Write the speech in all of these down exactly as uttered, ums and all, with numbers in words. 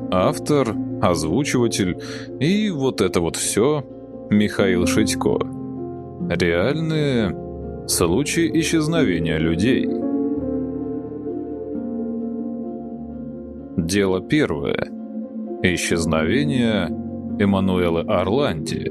Автор, озвучиватель и вот это вот все Михаил Шитько. Реальные случаи исчезновения людей. Дело первое. Исчезновение Эммануэлы Орланди.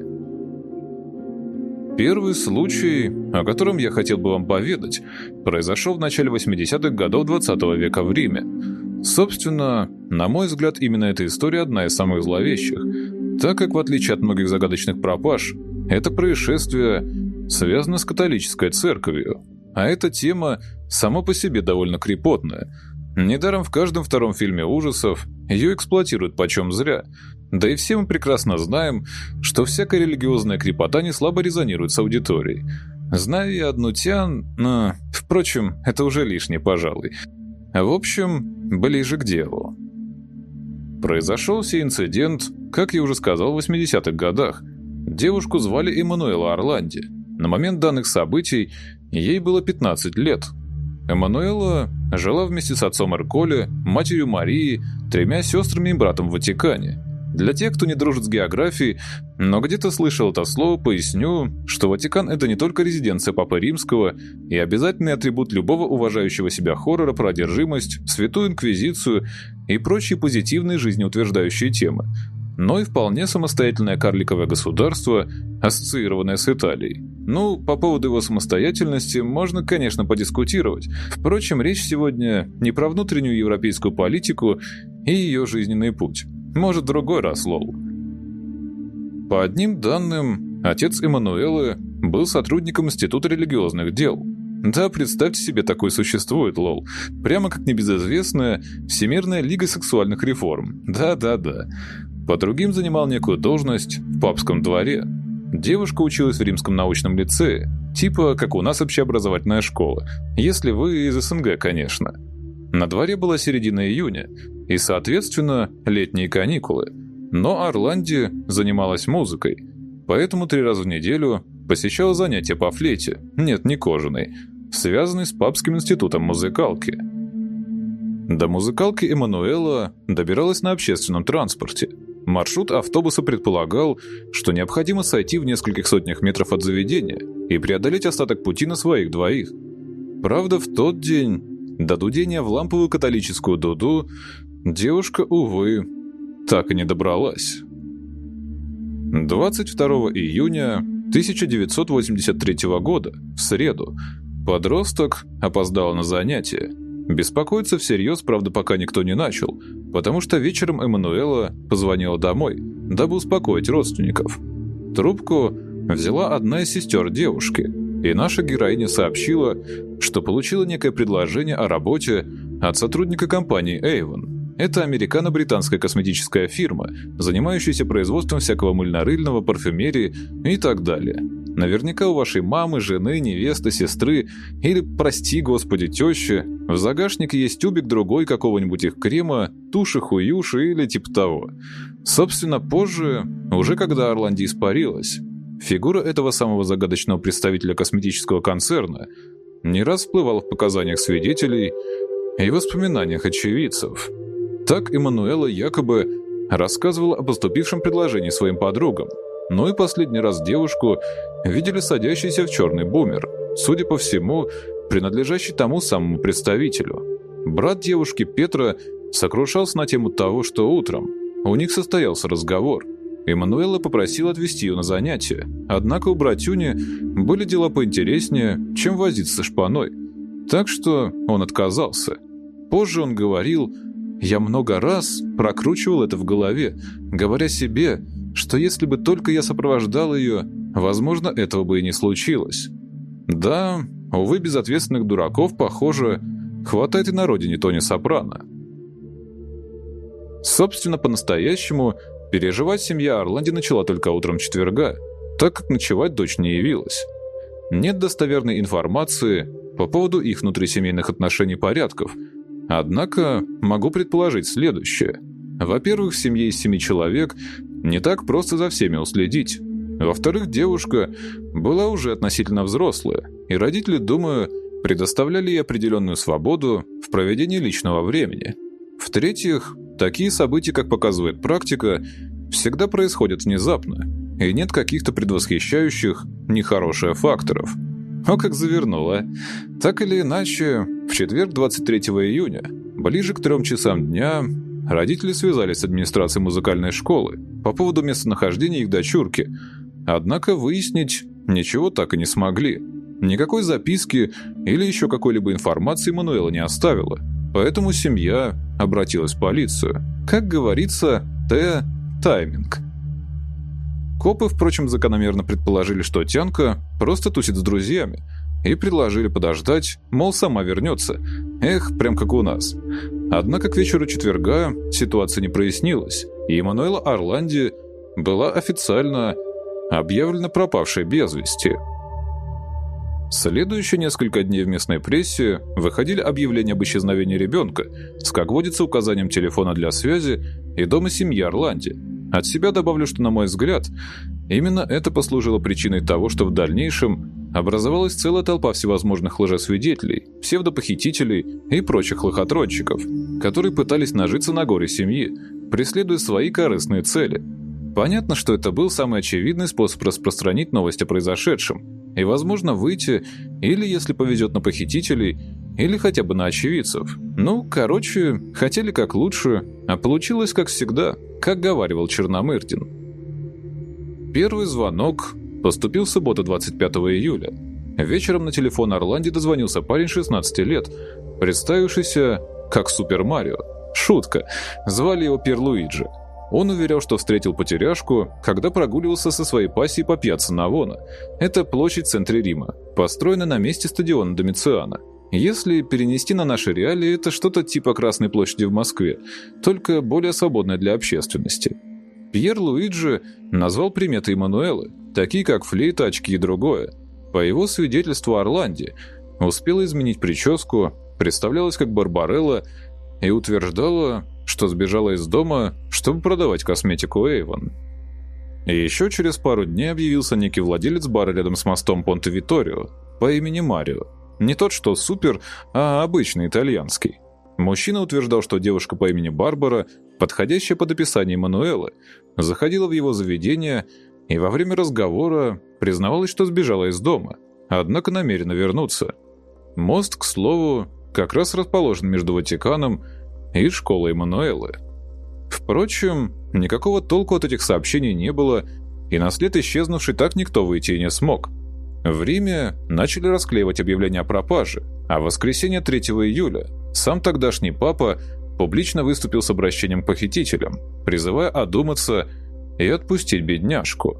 Первый случай, о котором я хотел бы вам поведать, произошел в начале восьмидесятых годов двадцатого века в Риме. Собственно, на мой взгляд, именно эта история одна из самых зловещих, так как, в отличие от многих загадочных пропаж, это происшествие связано с католической церковью, а эта тема сама по себе довольно крепотная. Недаром в каждом втором фильме ужасов ее эксплуатируют почем зря. Да и все мы прекрасно знаем, что всякая религиозная крепота не слабо резонирует с аудиторией. Знаю я одну тян, но, впрочем, это уже лишнее, пожалуй. В общем, ближе к делу. Произошел сей инцидент, как я уже сказал, в восьмидесятых годах. Девушку звали Эммануэла Орланди. На момент данных событий ей было пятнадцать лет. Эммануэла жила вместе с отцом Эрколе, матерью Марии, тремя сестрами и братом в Ватикане. Для тех, кто не дружит с географией, но где-то слышал это слово, поясню, что Ватикан – это не только резиденция Папы Римского и обязательный атрибут любого уважающего себя хоррора про одержимость, Святую Инквизицию и прочие позитивные жизнеутверждающие темы, но и вполне самостоятельное карликовое государство, ассоциированное с Италией. Ну, по поводу его самостоятельности можно, конечно, подискутировать. Впрочем, речь сегодня не про внутреннюю европейскую политику и ее жизненный путь. Может, в другой раз, лол. По одним данным, отец Эммануэлы был сотрудником Института религиозных дел. Да, представьте себе, такой существует, лол. Прямо как небезызвестная Всемирная лига сексуальных реформ. Да-да-да. По другим занимал некую должность в папском дворе. Девушка училась в Римском научном лицее, типа как у нас общеобразовательная школа, если вы из СНГ, конечно. На дворе была середина июня, и, соответственно, летние каникулы. Но Орланди занималась музыкой, поэтому три раза в неделю посещала занятия по флейте, нет, не кожаной, связанной с Папским институтом музыкалки. До музыкалки Эммануэла добиралась на общественном транспорте. Маршрут автобуса предполагал, что необходимо сойти в нескольких сотнях метров от заведения и преодолеть остаток пути на своих двоих. Правда, в тот день до дудения в ламповую католическую дуду девушка, увы, так и не добралась. двадцать второго июня тысяча девятьсот восемьдесят третьего года, в среду, подросток опоздал на занятия. Беспокоиться всерьез, правда, пока никто не начал, потому что вечером Эммануэла позвонила домой, дабы успокоить родственников. Трубку взяла одна из сестер девушки, и наша героиня сообщила, что получила некое предложение о работе от сотрудника компании Avon. Это американо-британская косметическая фирма, занимающаяся производством всякого мыльно-рыльного, парфюмерии и так далее. Наверняка у вашей мамы, жены, невесты, сестры или, прости господи, тещи в загашнике есть тюбик другой какого-нибудь их крема, туши, хуюши или типа того. Собственно, позже, уже когда Орланди испарилась, фигура этого самого загадочного представителя косметического концерна не раз всплывала в показаниях свидетелей и воспоминаниях очевидцев. Так Эммануэла якобы рассказывала о поступившем предложении своим подругам. Ну и последний раз девушку видели садящейся в черный бумер, судя по всему, принадлежащий тому самому представителю. Брат девушки Петра сокрушался на тему того, что утром у них состоялся разговор. Эммануэла попросила отвезти ее на занятия, однако у братюни были дела поинтереснее, чем возиться со шпаной. Так что он отказался. Позже он говорил: «Я много раз прокручивал это в голове, говоря себе, что если бы только я сопровождал ее, возможно, этого бы и не случилось». Да, увы, безответственных дураков, похоже, хватает и на родине Тони Сопрано. Собственно, по-настоящему переживать семья Орланди начала только утром четверга, так как ночевать дочь не явилась. Нет достоверной информации по поводу их внутрисемейных отношений и порядков, однако могу предположить следующее. Во-первых, в семье из семи человек не так просто за всеми уследить. Во-вторых, девушка была уже относительно взрослая, и родители, думаю, предоставляли ей определенную свободу в проведении личного времени. В-третьих, такие события, как показывает практика, всегда происходят внезапно, и нет каких-то предвосхищающих нехороших факторов. О, как завернуло. Так или иначе, в четверг, двадцать третьего июня, ближе к трем часам дня, родители связались с администрацией музыкальной школы по поводу местонахождения их дочурки, однако выяснить ничего так и не смогли. Никакой записки или еще какой-либо информации Мануэла не оставила, поэтому семья обратилась в полицию. Как говорится, Т – тайминг. Копы, впрочем, закономерно предположили, что Тянка просто тусит с друзьями, и предложили подождать, мол, сама вернется. Эх, прям как у нас. Однако к вечеру четверга ситуация не прояснилась, и Эммануэла Орланди была официально объявлена пропавшей без вести. Следующие несколько дней в местной прессе выходили объявления об исчезновении ребенка с, как водится, указанием телефона для связи и дома семьи Орланди. От себя добавлю, что, на мой взгляд, именно это послужило причиной того, что в дальнейшем образовалась целая толпа всевозможных лжесвидетелей, псевдопохитителей и прочих лохотронщиков, которые пытались нажиться на горе семьи, преследуя свои корыстные цели. Понятно, что это был самый очевидный способ распространить новость о произошедшем и, возможно, выйти, или, если повезет, на похитителей, или хотя бы на очевидцев. Ну, короче, хотели как лучше, а получилось как всегда, как говаривал Черномырдин. Первый звонок поступил в субботу двадцать пятого июля. Вечером на телефон Орланди дозвонился парень шестнадцати лет, представившийся как Супер Марио. Шутка, звали его Пьерлуиджи. Он уверял, что встретил потеряшку, когда прогуливался со своей пассией по пьяцца Навона. Это площадь в центре Рима, построена на месте стадиона Домициана. Если перенести на наши реалии, это что-то типа Красной площади в Москве, только более свободное для общественности. Пьерлуиджи назвал приметы Эммануэлы, такие как флейта, очки и другое. По его свидетельству, Орланди успела изменить прическу, представлялась как Барбарелла и утверждала, что сбежала из дома, чтобы продавать косметику Эйвон. И еще через пару дней объявился некий владелец бара рядом с мостом Понте-Виторио по имени Марио. Не тот, что супер, а обычный итальянский. Мужчина утверждал, что девушка по имени Барбара, подходящая под описание Эммануэлы, заходила в его заведение и во время разговора признавалась, что сбежала из дома, однако намерена вернуться. Мост, к слову, как раз расположен между Ватиканом и школой Эммануэлы. Впрочем, никакого толку от этих сообщений не было, и на след исчезнувший так никто выйти и не смог. В Риме начали расклеивать объявления о пропаже, а в воскресенье третьего июля сам тогдашний папа публично выступил с обращением к похитителям, призывая одуматься и отпустить бедняжку.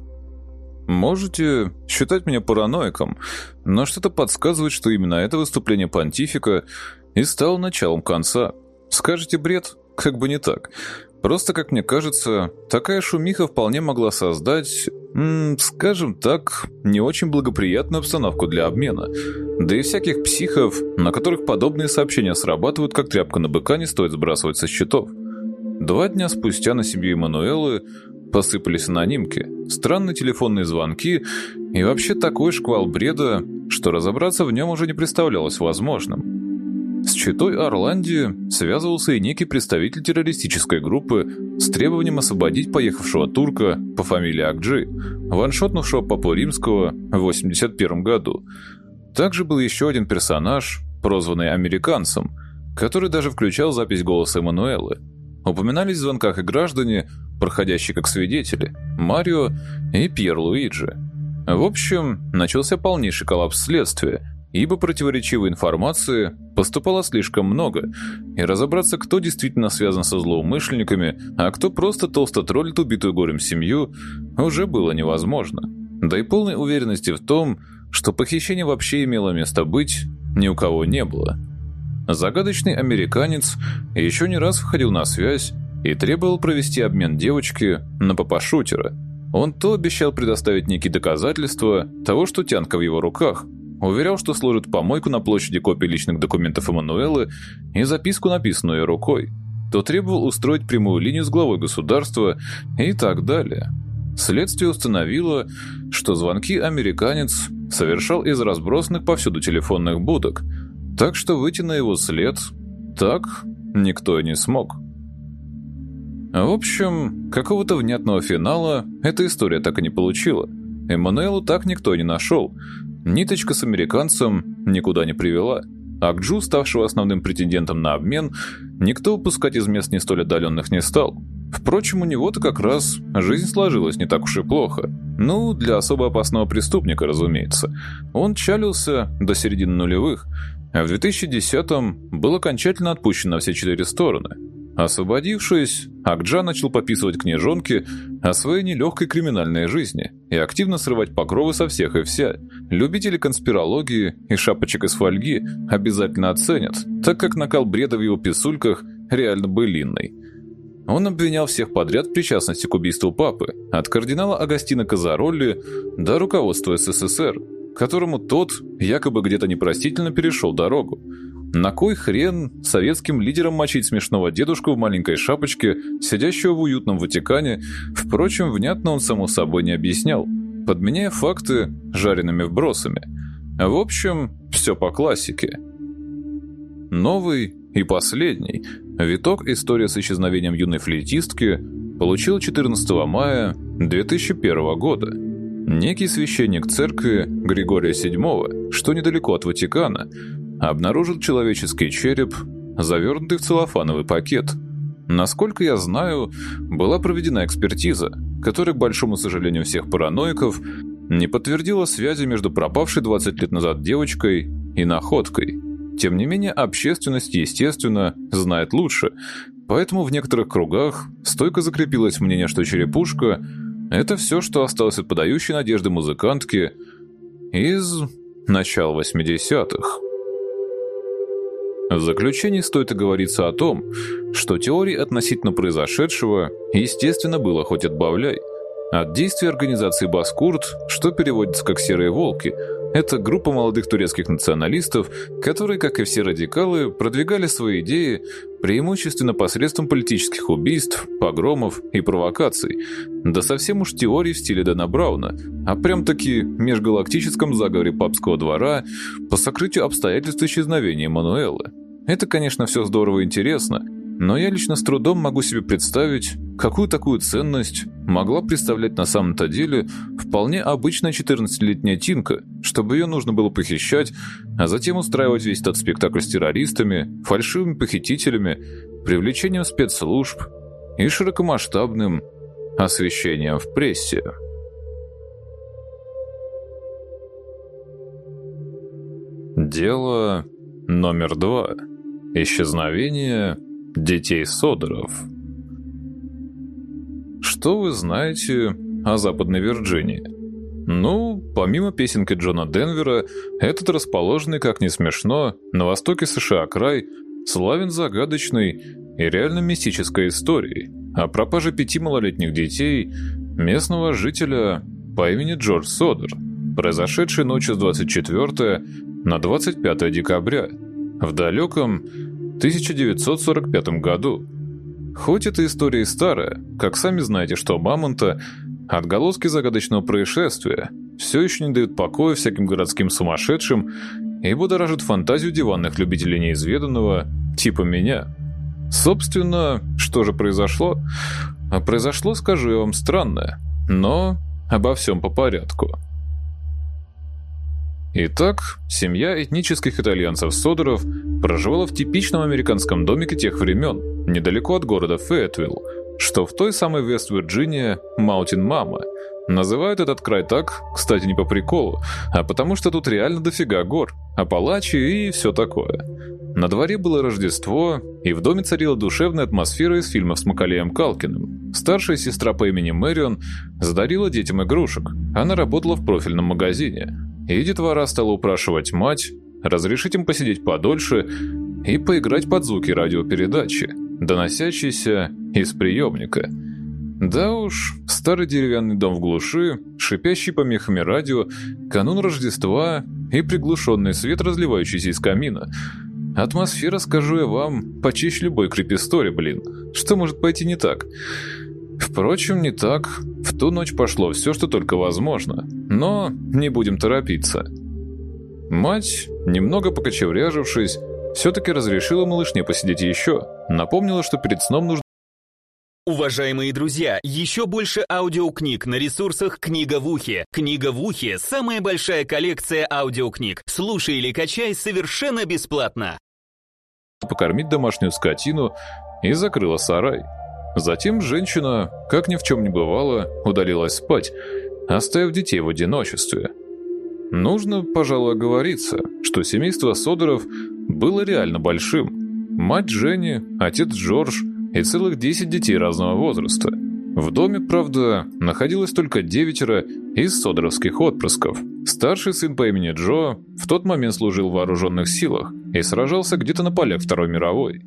Можете считать меня параноиком, но что-то подсказывает, что именно это выступление понтифика и стало началом конца. Скажете, бред? Как бы не так. Просто, как мне кажется, такая шумиха вполне могла создать, м, скажем так, не очень благоприятную обстановку для обмена. Да и всяких психов, на которых подобные сообщения срабатывают, как тряпка на быка, не стоит сбрасывать со счетов. Два дня спустя на семью Эммануэлы посыпались анонимки, странные телефонные звонки и вообще такой шквал бреда, что разобраться в нем уже не представлялось возможным. С читой Орланди связывался и некий представитель террористической группы с требованием освободить поехавшего турка по фамилии Акджи, ваншотнувшего Папу Римского в восемьдесят первом году. Также был еще один персонаж, прозванный «Американцем», который даже включал запись голоса Эммануэлы. Упоминались в звонках и граждане, проходящие как свидетели, Марио и Пьерлуиджи. В общем, начался полнейший коллапс следствия, ибо противоречивой информации поступало слишком много, и разобраться, кто действительно связан со злоумышленниками, а кто просто толсто троллит убитую горем семью, уже было невозможно. Да и полной уверенности в том, что похищение вообще имело место быть, ни у кого не было. Загадочный американец еще не раз выходил на связь и требовал провести обмен девочки на папашутера. Он то обещал предоставить некие доказательства того, что тянка в его руках, уверял, что сложит помойку на площади копии личных документов Эммануэлы и записку, написанную ее рукой, то требовал устроить прямую линию с главой государства и так далее. Следствие установило, что звонки американец совершал из разбросанных повсюду телефонных будок, так что выйти на его след так никто и не смог. В общем, какого-то внятного финала эта история так и не получила. Эммануэлу так никто и не нашел. Ниточка с американцем никуда не привела. А Акджу, ставшего основным претендентом на обмен, никто выпускать из мест не столь отдаленных не стал. Впрочем, у него-то как раз жизнь сложилась не так уж и плохо. Ну, для особо опасного преступника, разумеется. Он чалился до середины нулевых, а в две тысячи десятом был окончательно отпущен на все четыре стороны. Освободившись, Акджа начал пописывать книжонки о своей нелегкой криминальной жизни и активно срывать покровы со всех и вся. Любители конспирологии и шапочек из фольги обязательно оценят, так как накал бреда в его писульках реально былинный. Он обвинял всех подряд в причастности к убийству папы, от кардинала Агастино Казаролли до руководства СССР, которому тот якобы где-то непростительно перешел дорогу. На кой хрен советским лидерам мочить смешного дедушку в маленькой шапочке, сидящего в уютном Ватикане? Впрочем, внятно он само собой не объяснял, подменяя факты жареными вбросами. В общем, все по классике. Новый и последний виток истории с исчезновением юной флейтистки получил четырнадцатого мая две тысячи первого года. Некий священник церкви Григория седьмого, что недалеко от Ватикана, обнаружил человеческий череп, завернутый в целлофановый пакет. Насколько я знаю, была проведена экспертиза, которая, к большому сожалению всех параноиков, не подтвердила связи между пропавшей двадцать лет назад девочкой и находкой. Тем не менее, общественность, естественно, знает лучше, поэтому в некоторых кругах стойко закрепилось мнение, что черепушка – это все, что осталось от подающей надежды музыкантки из начала восьмидесятых. В заключении стоит оговориться о том, что теорий относительно произошедшего, естественно, было хоть отбавляй. От действий организации «Баскурт», что переводится как «Серые волки», это группа молодых турецких националистов, которые, как и все радикалы, продвигали свои идеи преимущественно посредством политических убийств, погромов и провокаций, да совсем уж теорий в стиле Дэна Брауна, а прям-таки межгалактическом заговоре папского двора по сокрытию обстоятельств исчезновения Эммануэла. Это, конечно, все здорово и интересно, но я лично с трудом могу себе представить, какую такую ценность могла представлять на самом-то деле вполне обычная четырнадцатилетняя тинка, чтобы ее нужно было похищать, а затем устраивать весь этот спектакль с террористами, фальшивыми похитителями, привлечением спецслужб и широкомасштабным освещением в прессе. Дело номер два. Исчезновение детей Содеров. Что вы знаете о Западной Вирджинии? Ну, помимо песенки Джона Денвера, этот расположенный, как ни смешно, на востоке США край славен загадочной и реально мистической историей о пропаже пяти малолетних детей местного жителя по имени Джордж Содер, произошедшей ночью с двадцать четвёртого на двадцать пятое декабря в далеком тысяча девятьсот сорок пятом году. Хоть эта история и старая, как сами знаете, что мамонта, отголоски загадочного происшествия все еще не дают покоя всяким городским сумасшедшим и будоражат фантазию диванных любителей неизведанного, типа меня. Собственно, что же произошло? А произошло, скажу я вам, странное, но обо всем по порядку. Итак, семья этнических итальянцев Содеров проживала в типичном американском домике тех времен, недалеко от города Фейетвилл, что в той самой Вест-Вирджинии Маунтин-Мама. Называют этот край так, кстати, не по приколу, а потому что тут реально дофига гор, Апалачи и все такое. На дворе было Рождество, и в доме царила душевная атмосфера из фильмов с Маколеем Калкиным. Старшая сестра по имени Мэрион задарила детям игрушек. Она работала в профильном магазине. И детвора стала упрашивать мать разрешить им посидеть подольше и поиграть под звуки радиопередачи, доносящиеся из приемника. Да уж, старый деревянный дом в глуши, шипящий помехами радио, канун Рождества и приглушенный свет, разливающийся из камина. Атмосфера, скажу я вам, почище любой крипи-стори, блин. Что может пойти не так? Впрочем, не так. В ту ночь пошло все, что только возможно. Но не будем торопиться. Мать, немного покочевряжившись, Все-таки разрешила малышне посидеть еще, напомнила, что перед сном нужно... Уважаемые друзья, еще больше аудиокниг на ресурсах «Книга в ухе». «Книга в ухе» — самая большая коллекция аудиокниг. Слушай или качай совершенно бесплатно. покормить домашнюю скотину и закрыла сарай. Затем женщина, как ни в чем не бывало, удалилась спать, оставив детей в одиночестве. Нужно, пожалуй, оговориться, что семейство Содеров было реально большим. Мать Дженни, отец Джордж и целых десять детей разного возраста. В доме, правда, находилось только девятеро из содеровских отпрысков. Старший сын по имени Джо в тот момент служил в вооруженных силах и сражался где-то на полях Второй мировой.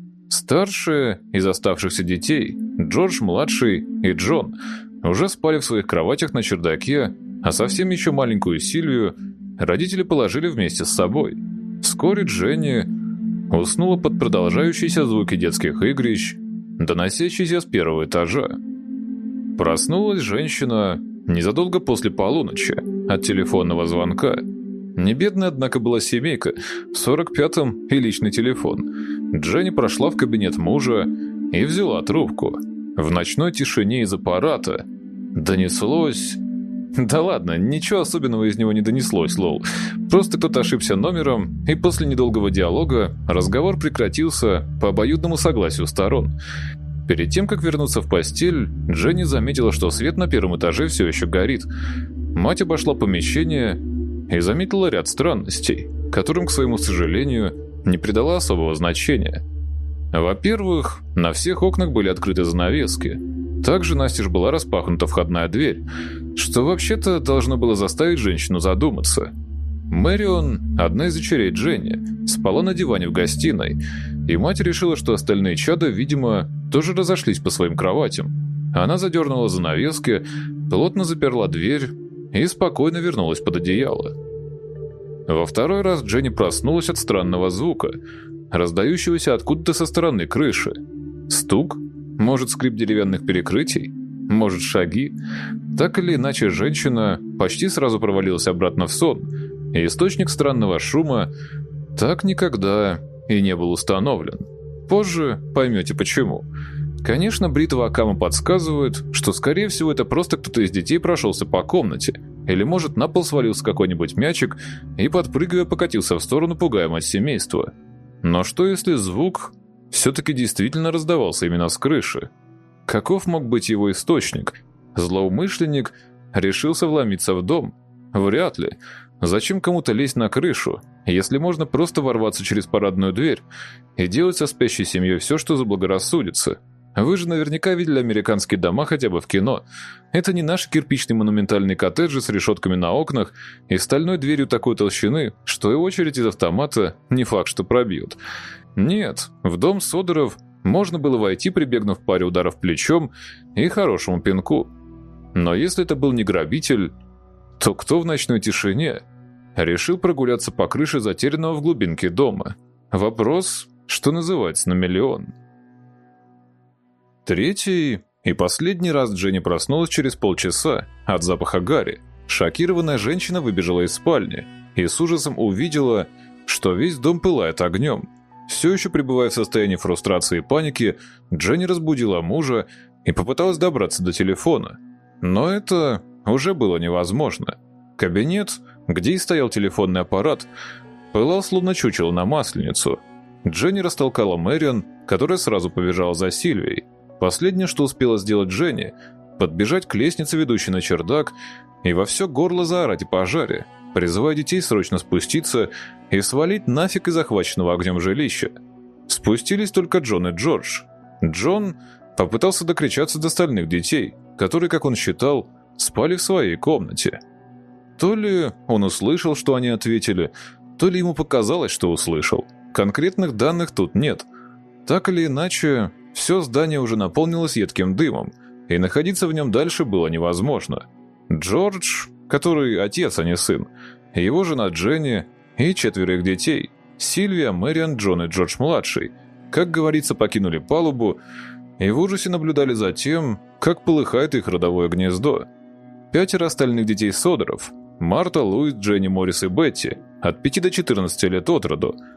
Старшие из оставшихся детей, Джордж-младший и Джон, уже спали в своих кроватях на чердаке, а совсем еще маленькую Сильвию родители положили вместе с собой. Вскоре Дженни уснула под продолжающиеся звуки детских игрищ, доносящиеся с первого этажа. Проснулась женщина незадолго после полуночи от телефонного звонка. Не бедная, однако, была семейка в сорок пятом и личный телефон. Дженни прошла в кабинет мужа и взяла трубку. В ночной тишине из аппарата донеслось... Да ладно, ничего особенного из него не донеслось, лол. Просто кто-то ошибся номером, и после недолгого диалога разговор прекратился по обоюдному согласию сторон. Перед тем, как вернуться в постель, Дженни заметила, что свет на первом этаже все еще горит. Мать обошла помещение и заметила ряд странностей, которым, к своему сожалению, не придала особого значения. Во-первых, на всех окнах были открыты занавески. Также настежь была распахнута входная дверь, что вообще-то должно было заставить женщину задуматься. Мэрион, одна из дочерей Дженни, спала на диване в гостиной, и мать решила, что остальные чада, видимо, тоже разошлись по своим кроватям. Она задернула занавески, плотно заперла дверь и спокойно вернулась под одеяло. Во второй раз Дженни проснулась от странного звука, раздающегося откуда-то со стороны крыши. Стук? Может, скрип деревянных перекрытий? Может, шаги? Так или иначе, женщина почти сразу провалилась обратно в сон, и источник странного шума так никогда и не был установлен. Позже поймете почему. Конечно, бритва Акама подсказывает, что, скорее всего, это просто кто-то из детей прошелся по комнате, или, может, на пол свалился какой-нибудь мячик и, подпрыгивая, покатился в сторону, пугая мать семейства. Но что, если звук все-таки действительно раздавался именно с крыши? Каков мог быть его источник? Злоумышленник решился вломиться в дом? Вряд ли. Зачем кому-то лезть на крышу, если можно просто ворваться через парадную дверь и делать со спящей семьей все, что заблагорассудится? Вы же наверняка видели американские дома хотя бы в кино. Это не наши кирпичные монументальные коттеджи с решетками на окнах и стальной дверью такой толщины, что и очередь из автомата не факт, что пробьют. Нет, в дом Содеров можно было войти, прибегнув к паре ударов плечом и хорошему пинку. Но если это был не грабитель, то кто в ночной тишине решил прогуляться по крыше затерянного в глубинке дома? Вопрос, что называется, на миллион. Третий и последний раз Дженни проснулась через полчаса от запаха гари. Шокированная женщина выбежала из спальни и с ужасом увидела, что весь дом пылает огнем. Все еще пребывая в состоянии фрустрации и паники, Дженни разбудила мужа и попыталась добраться до телефона. Но это уже было невозможно. Кабинет, где и стоял телефонный аппарат, пылал словно чучело на масленицу. Дженни растолкала Мэрион, которая сразу побежала за Сильвией. Последнее, что успела сделать Дженни, подбежать к лестнице, ведущей на чердак, и во все горло заорать о пожаре, призывая детей срочно спуститься и свалить нафиг из захваченного огнем жилища. Спустились только Джон и Джордж. Джон попытался докричаться до остальных детей, которые, как он считал, спали в своей комнате. То ли он услышал, что они ответили, то ли ему показалось, что услышал. Конкретных данных тут нет. Так или иначе, все здание уже наполнилось едким дымом, и находиться в нем дальше было невозможно. Джордж, который отец, а не сын, его жена Дженни и четверо их детей, Сильвия, Мэриан, Джон и Джордж-младший, как говорится, покинули палубу и в ужасе наблюдали за тем, как полыхает их родовое гнездо. Пятеро остальных детей Содеров, Марта, Луис, Дженни, Моррис и Бетти, от пяти до четырнадцати лет от роду,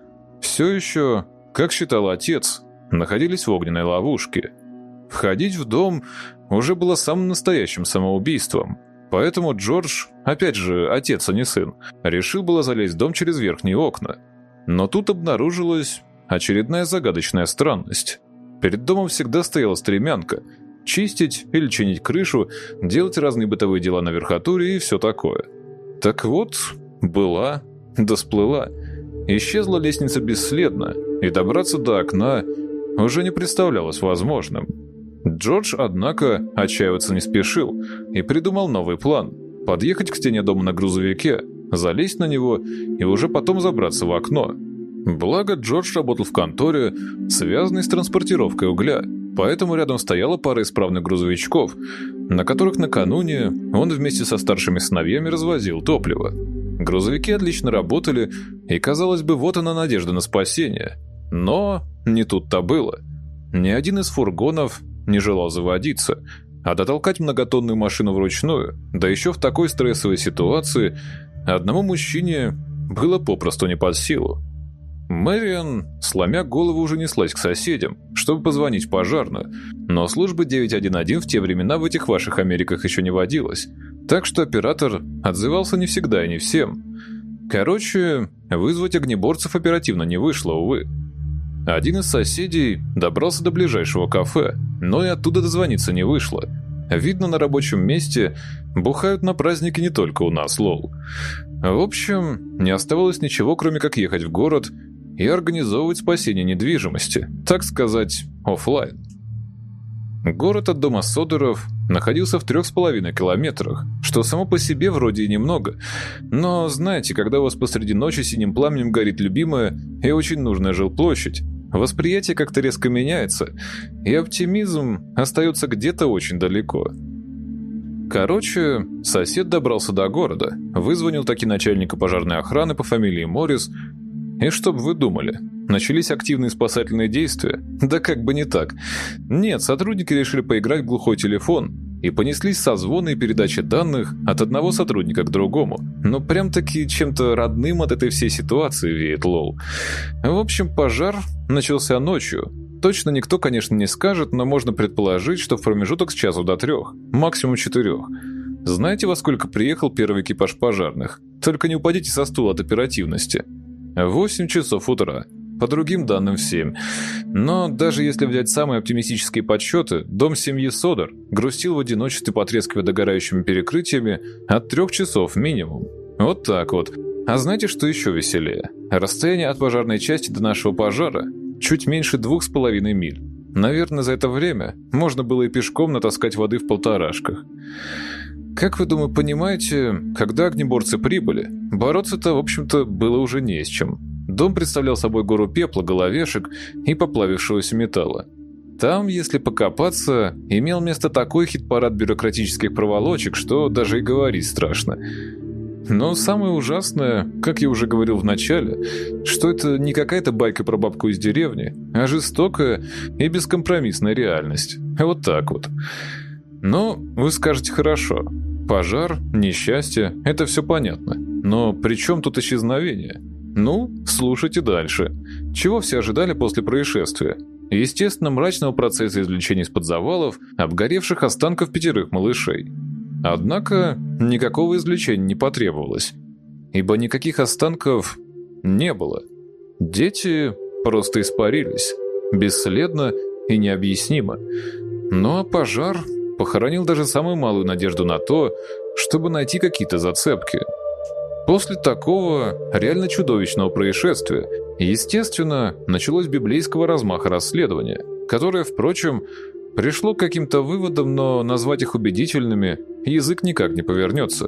все еще, как считал отец, находились в огненной ловушке. Входить в дом уже было самым настоящим самоубийством, поэтому Джордж, опять же отец, а не сын, решил было залезть в дом через верхние окна. Но тут обнаружилась очередная загадочная странность. Перед домом всегда стояла стремянка. Чистить или чинить крышу, делать разные бытовые дела на верхотуре и все такое. Так вот, была, да сплыла. Исчезла лестница бесследно, и добраться до окна уже не представлялось возможным. Джордж, однако, отчаиваться не спешил и придумал новый план – подъехать к стене дома на грузовике, залезть на него и уже потом забраться в окно. Благо, Джордж работал в конторе, связанной с транспортировкой угля, поэтому рядом стояла пара исправных грузовичков, на которых накануне он вместе со старшими сыновьями развозил топливо. Грузовики отлично работали, и, казалось бы, вот она надежда на спасение. Но не тут-то было. Ни один из фургонов не желал заводиться, а дотолкать многотонную машину вручную, да еще в такой стрессовой ситуации, одному мужчине было попросту не под силу. Мэриан, сломя голову, уже неслась к соседям, чтобы позвонить в пожарную, но службы девять один один в те времена в этих ваших Америках еще не водилось, так что оператор отзывался не всегда и не всем. Короче, вызвать огнеборцев оперативно не вышло, увы. Один из соседей добрался до ближайшего кафе, но и оттуда дозвониться не вышло. Видно, на рабочем месте бухают на праздники не только у нас, лол. В общем, не оставалось ничего, кроме как ехать в город и организовывать спасение недвижимости, так сказать, офлайн. Город от дома Содеров находился в трех с половиной километрах, что само по себе вроде и немного, но знаете, когда у вас посреди ночи синим пламенем горит любимая и очень нужная жилплощадь, восприятие как-то резко меняется, и оптимизм остается где-то очень далеко. Короче, сосед добрался до города, вызвонил таки начальника пожарной охраны по фамилии Моррис, и что бы вы думали, начались активные спасательные действия? Да как бы не так. Нет, сотрудники решили поиграть в глухой телефон и понеслись созвоны и передачи данных от одного сотрудника к другому. Но прям-таки чем-то родным от этой всей ситуации веет, лол. В общем, пожар начался ночью. Точно никто, конечно, не скажет, но можно предположить, что в промежуток с часу до трех, максимум четырех. Знаете, во сколько приехал первый экипаж пожарных? Только не упадите со стула от оперативности. восемь часов утра. По другим данным, в семь. Но даже если взять самые оптимистические подсчеты, дом семьи Содер грустил в одиночестве, потрескивая догорающими перекрытиями, от трех часов минимум. Вот так вот. А знаете, что еще веселее? Расстояние от пожарной части до нашего пожара чуть меньше двух с половиной миль. Наверное, за это время можно было и пешком натаскать воды в полторашках. Как вы, думаю, понимаете, когда огнеборцы прибыли, бороться-то, в общем-то, было уже не с чем. Дом представлял собой гору пепла, головешек и поплавившегося металла. Там, если покопаться, имел место такой хит-парад бюрократических проволочек, что даже и говорить страшно. Но самое ужасное, как я уже говорил в начале, что это не какая-то байка про бабку из деревни, а жестокая и бескомпромиссная реальность. Вот так вот. Но вы скажете: хорошо, пожар, несчастье, это все понятно. Но при чем тут исчезновение? Ну, слушайте дальше. Чего все ожидали после происшествия? Естественно, мрачного процесса извлечения из-под завалов обгоревших останков пятерых малышей. Однако никакого извлечения не потребовалось, ибо никаких останков не было. Дети просто испарились, бесследно и необъяснимо. Ну а пожар похоронил даже самую малую надежду на то, чтобы найти какие-то зацепки. После такого реально чудовищного происшествия, естественно, началось библейского размаха расследования, которое, впрочем, пришло к каким-то выводам, но назвать их убедительными язык никак не повернется.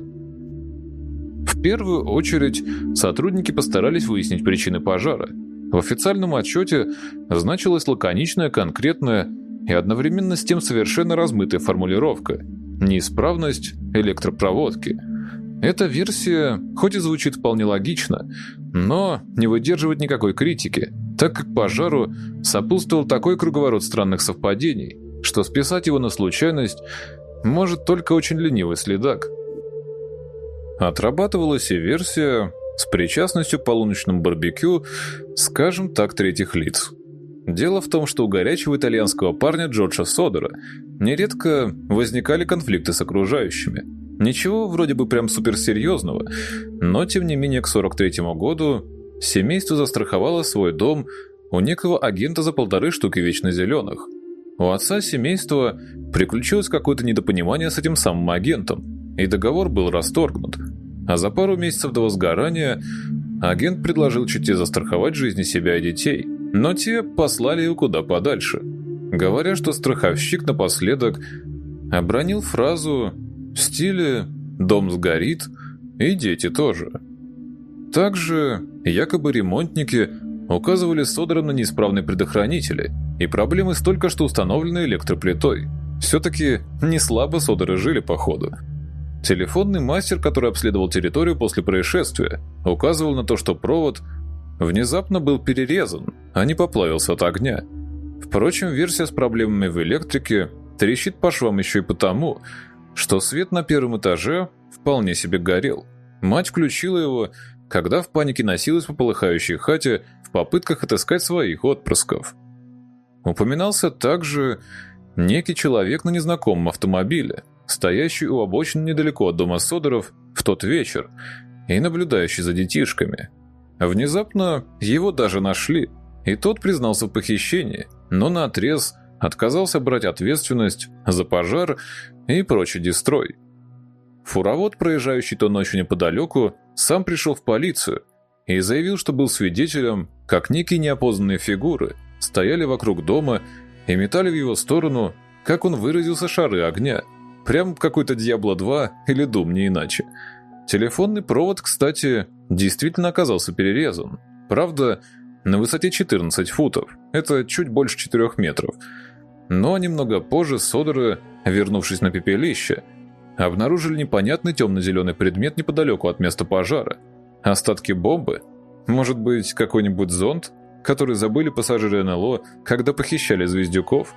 В первую очередь, сотрудники постарались выяснить причины пожара. В официальном отчете значилась лаконичная, конкретная и одновременно с тем совершенно размытая формулировка «неисправность электропроводки». Эта версия, хоть и звучит вполне логично, но не выдерживает никакой критики, так как пожару сопутствовал такой круговорот странных совпадений, что списать его на случайность может только очень ленивый следак. Отрабатывалась и версия, с причастностью к полуночному барбекю, скажем так, третьих лиц. Дело в том, что у горячего итальянского парня Джорджа Содера нередко возникали конфликты с окружающими. Ничего вроде бы прям суперсерьезного, но тем не менее к сорок третьему году семейство застраховало свой дом у некого агента за полторы штуки вечно зеленых. У отца семейства приключилось какое-то недопонимание с этим самым агентом, и договор был расторгнут. А за пару месяцев до возгорания агент предложил чете застраховать жизни себя и детей, но те послали его куда подальше, говоря, что страховщик напоследок обронил фразу в стиле «дом сгорит, и дети тоже». Также якобы ремонтники указывали Содерам на неисправные предохранители и проблемы с только что установленной электроплитой. Все-таки не слабо Содеры жили, походу. Телефонный мастер, который обследовал территорию после происшествия, указывал на то, что провод внезапно был перерезан, а не поплавился от огня. Впрочем, версия с проблемами в электрике трещит по швам еще и потому, что свет на первом этаже вполне себе горел. Мать включила его, когда в панике носилась по полыхающей хате в попытках отыскать своих отпрысков. Упоминался также некий человек на незнакомом автомобиле, стоящий у обочины недалеко от дома Содеров в тот вечер и наблюдающий за детишками. Внезапно его даже нашли, и тот признался в похищении, но наотрез отказался брать ответственность за пожар и прочий дестрой. Фуровод, проезжающий то ночью неподалеку, сам пришел в полицию и заявил, что был свидетелем, как некие неопознанные фигуры стояли вокруг дома и метали в его сторону, как он выразился, шары огня. Прям какой-то Диабло два или Дум, не иначе. Телефонный провод, кстати, действительно оказался перерезан. Правда, на высоте четырнадцать футов, это чуть больше четырёх метров. Но немного позже Содеры, вернувшись на пепелище, обнаружили непонятный темно-зеленый предмет неподалеку от места пожара. Остатки бомбы? Может быть, какой-нибудь зонд, который забыли пассажиры эн эл о, когда похищали звездюков?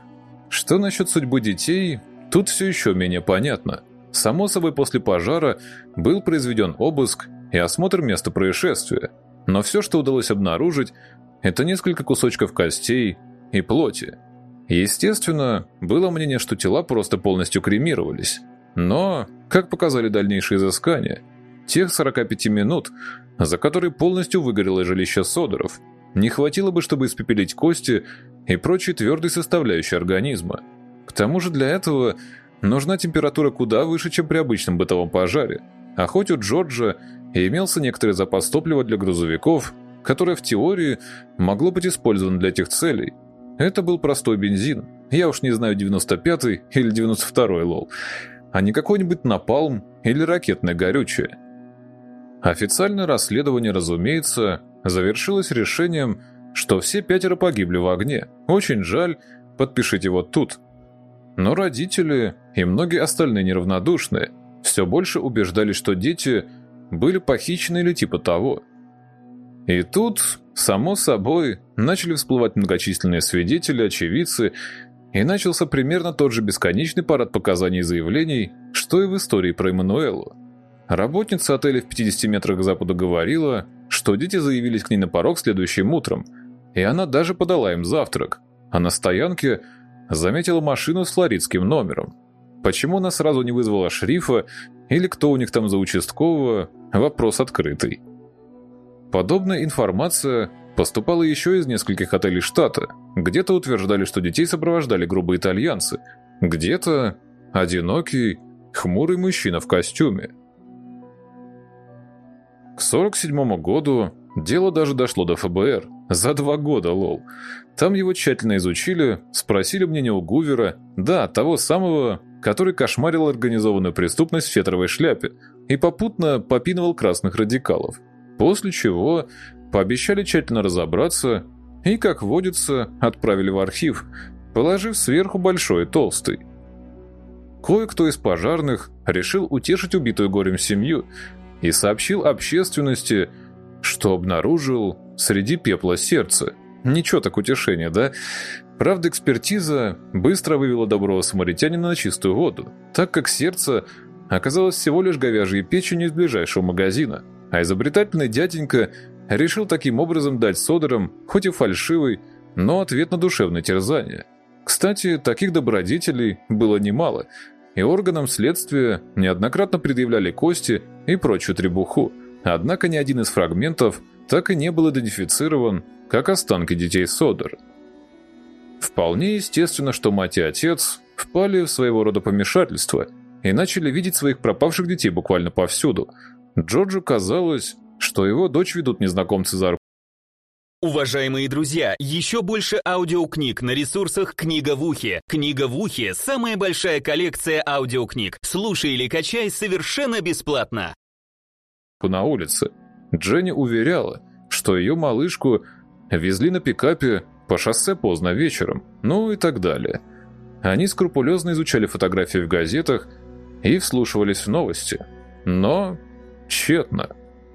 Что насчет судьбы детей, тут все еще менее понятно. Само собой, после пожара был произведен обыск и осмотр места происшествия, но все, что удалось обнаружить, это несколько кусочков костей и плоти. Естественно, было мнение, что тела просто полностью кремировались. Но, как показали дальнейшие изыскания, тех сорока пяти минут, за которые полностью выгорело жилище Содеров, не хватило бы, чтобы испепелить кости и прочие твердые составляющие организма. К тому же для этого нужна температура куда выше, чем при обычном бытовом пожаре. А хоть у Джорджа и имелся некоторый запас топлива для грузовиков, которое в теории могло быть использовано для этих целей, это был простой бензин, я уж не знаю, девяносто пятый или девяносто второй, лол, а не какой-нибудь напалм или ракетное горючее. Официальное расследование, разумеется, завершилось решением, что все пятеро погибли в огне. Очень жаль, подпишите вот тут. Но родители и многие остальные неравнодушные все больше убеждались, что дети были похищены или типа того. И тут, само собой, начали всплывать многочисленные свидетели, очевидцы, и начался примерно тот же бесконечный парад показаний и заявлений, что и в истории про Эммануэлу. Работница отеля в пятидесяти метрах к западу говорила, что дети заявились к ней на порог следующим утром, и она даже подала им завтрак, а на стоянке заметила машину с флоридским номером. Почему она сразу не вызвала шерифа или кто у них там за участкового, вопрос открытый. Подобная информация поступала еще из нескольких отелей штата. Где-то утверждали, что детей сопровождали грубые итальянцы, где-то одинокий, хмурый мужчина в костюме. К сорок седьмому году дело даже дошло до эф бэ эр. За два года, лол. Там его тщательно изучили, спросили мнение у Гувера, да, того самого, который кошмарил организованную преступность в фетровой шляпе и попутно попинывал красных радикалов. После чего пообещали тщательно разобраться и, как водится, отправили в архив, положив сверху большой и толстый. Кое-кто из пожарных решил утешить убитую горем семью и сообщил общественности, что обнаружил среди пепла сердце. Ничего так утешение, да? Правда, экспертиза быстро вывела доброго самаритянина на чистую воду, так как сердце оказалось всего лишь говяжьей печенью из ближайшего магазина. А изобретательный дяденька решил таким образом дать Содерам, хоть и фальшивый, но ответ на душевное терзание. Кстати, таких добродетелей было немало, и органам следствия неоднократно предъявляли кости и прочую требуху, однако ни один из фрагментов так и не был идентифицирован как останки детей Содер. Вполне естественно, что мать и отец впали в своего рода помешательство и начали видеть своих пропавших детей буквально повсюду. Джорджу казалось, что его дочь ведут незнакомцы за руку. Уважаемые друзья, еще больше аудиокниг на ресурсах «Книга в ухе». «Книга в ухе» — самая большая коллекция аудиокниг. Слушай или качай совершенно бесплатно. На улице Дженни уверяла, что ее малышку везли на пикапе по шоссе поздно вечером, ну и так далее. Они скрупулезно изучали фотографии в газетах и вслушивались в новости, но тщетно.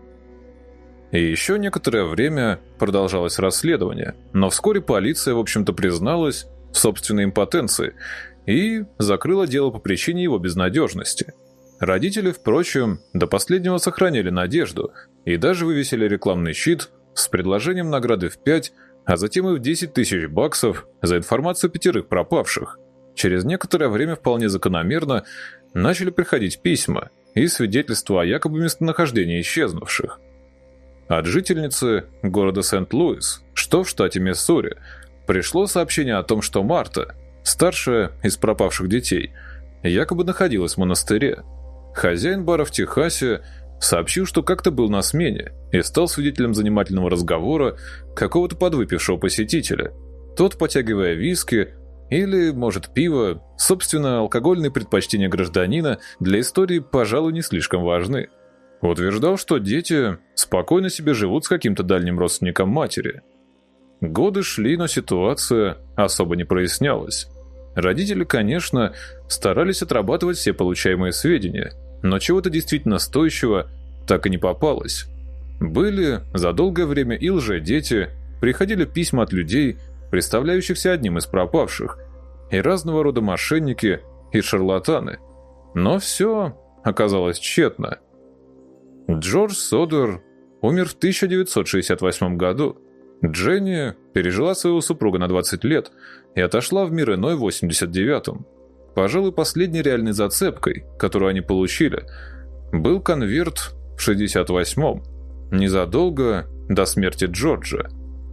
И еще некоторое время продолжалось расследование, но вскоре полиция, в общем-то, призналась в собственной импотенции и закрыла дело по причине его безнадежности. Родители, впрочем, до последнего сохраняли надежду и даже вывесили рекламный щит с предложением награды в пять, а затем и в десять тысяч баксов за информацию пятерых пропавших. Через некоторое время вполне закономерно начали приходить письма и свидетельства о якобы местонахождении исчезнувших. От жительницы города Сент-Луис, что в штате Миссури, пришло сообщение о том, что Марта, старшая из пропавших детей, якобы находилась в монастыре. Хозяин бара в Техасе сообщил, что как-то был на смене и стал свидетелем занимательного разговора какого-то подвыпившего посетителя. Тот, потягивая виски или, может, пиво, собственно, алкогольные предпочтения гражданина для истории, пожалуй, не слишком важны. Утверждал, что дети спокойно себе живут с каким-то дальним родственником матери. Годы шли, но ситуация особо не прояснялась. Родители, конечно, старались отрабатывать все получаемые сведения, но чего-то действительно стоящего так и не попалось. Были за долгое время и лжедети, приходили письма от людей, представляющихся одним из пропавших, и разного рода мошенники и шарлатаны. Но все оказалось тщетно. Джордж Содер умер в тысяча девятьсот шестьдесят восьмом году. Дженни пережила своего супруга на двадцать лет и отошла в мир иной в восемьдесят девятом. Пожалуй, последней реальной зацепкой, которую они получили, был конверт в шестьдесят восьмом, незадолго до смерти Джорджа.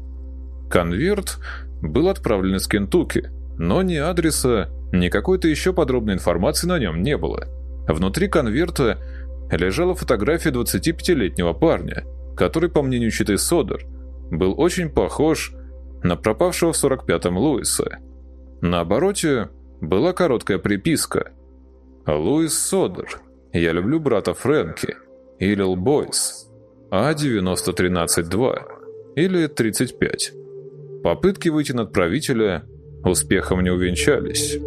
Конверт был отправлен из Кентукки, но ни адреса, ни какой-то еще подробной информации на нем не было. Внутри конверта лежала фотография двадцатипятилетнего парня, который, по мнению читы Содер, был очень похож на пропавшего в сорок пятом Луиса. На обороте была короткая приписка: «Луис Содер, я люблю брата Фрэнки, и Лил Бойс, А девяносто тринадцать два или тридцать пять». Попытки выйти на отправителя успехом не увенчались.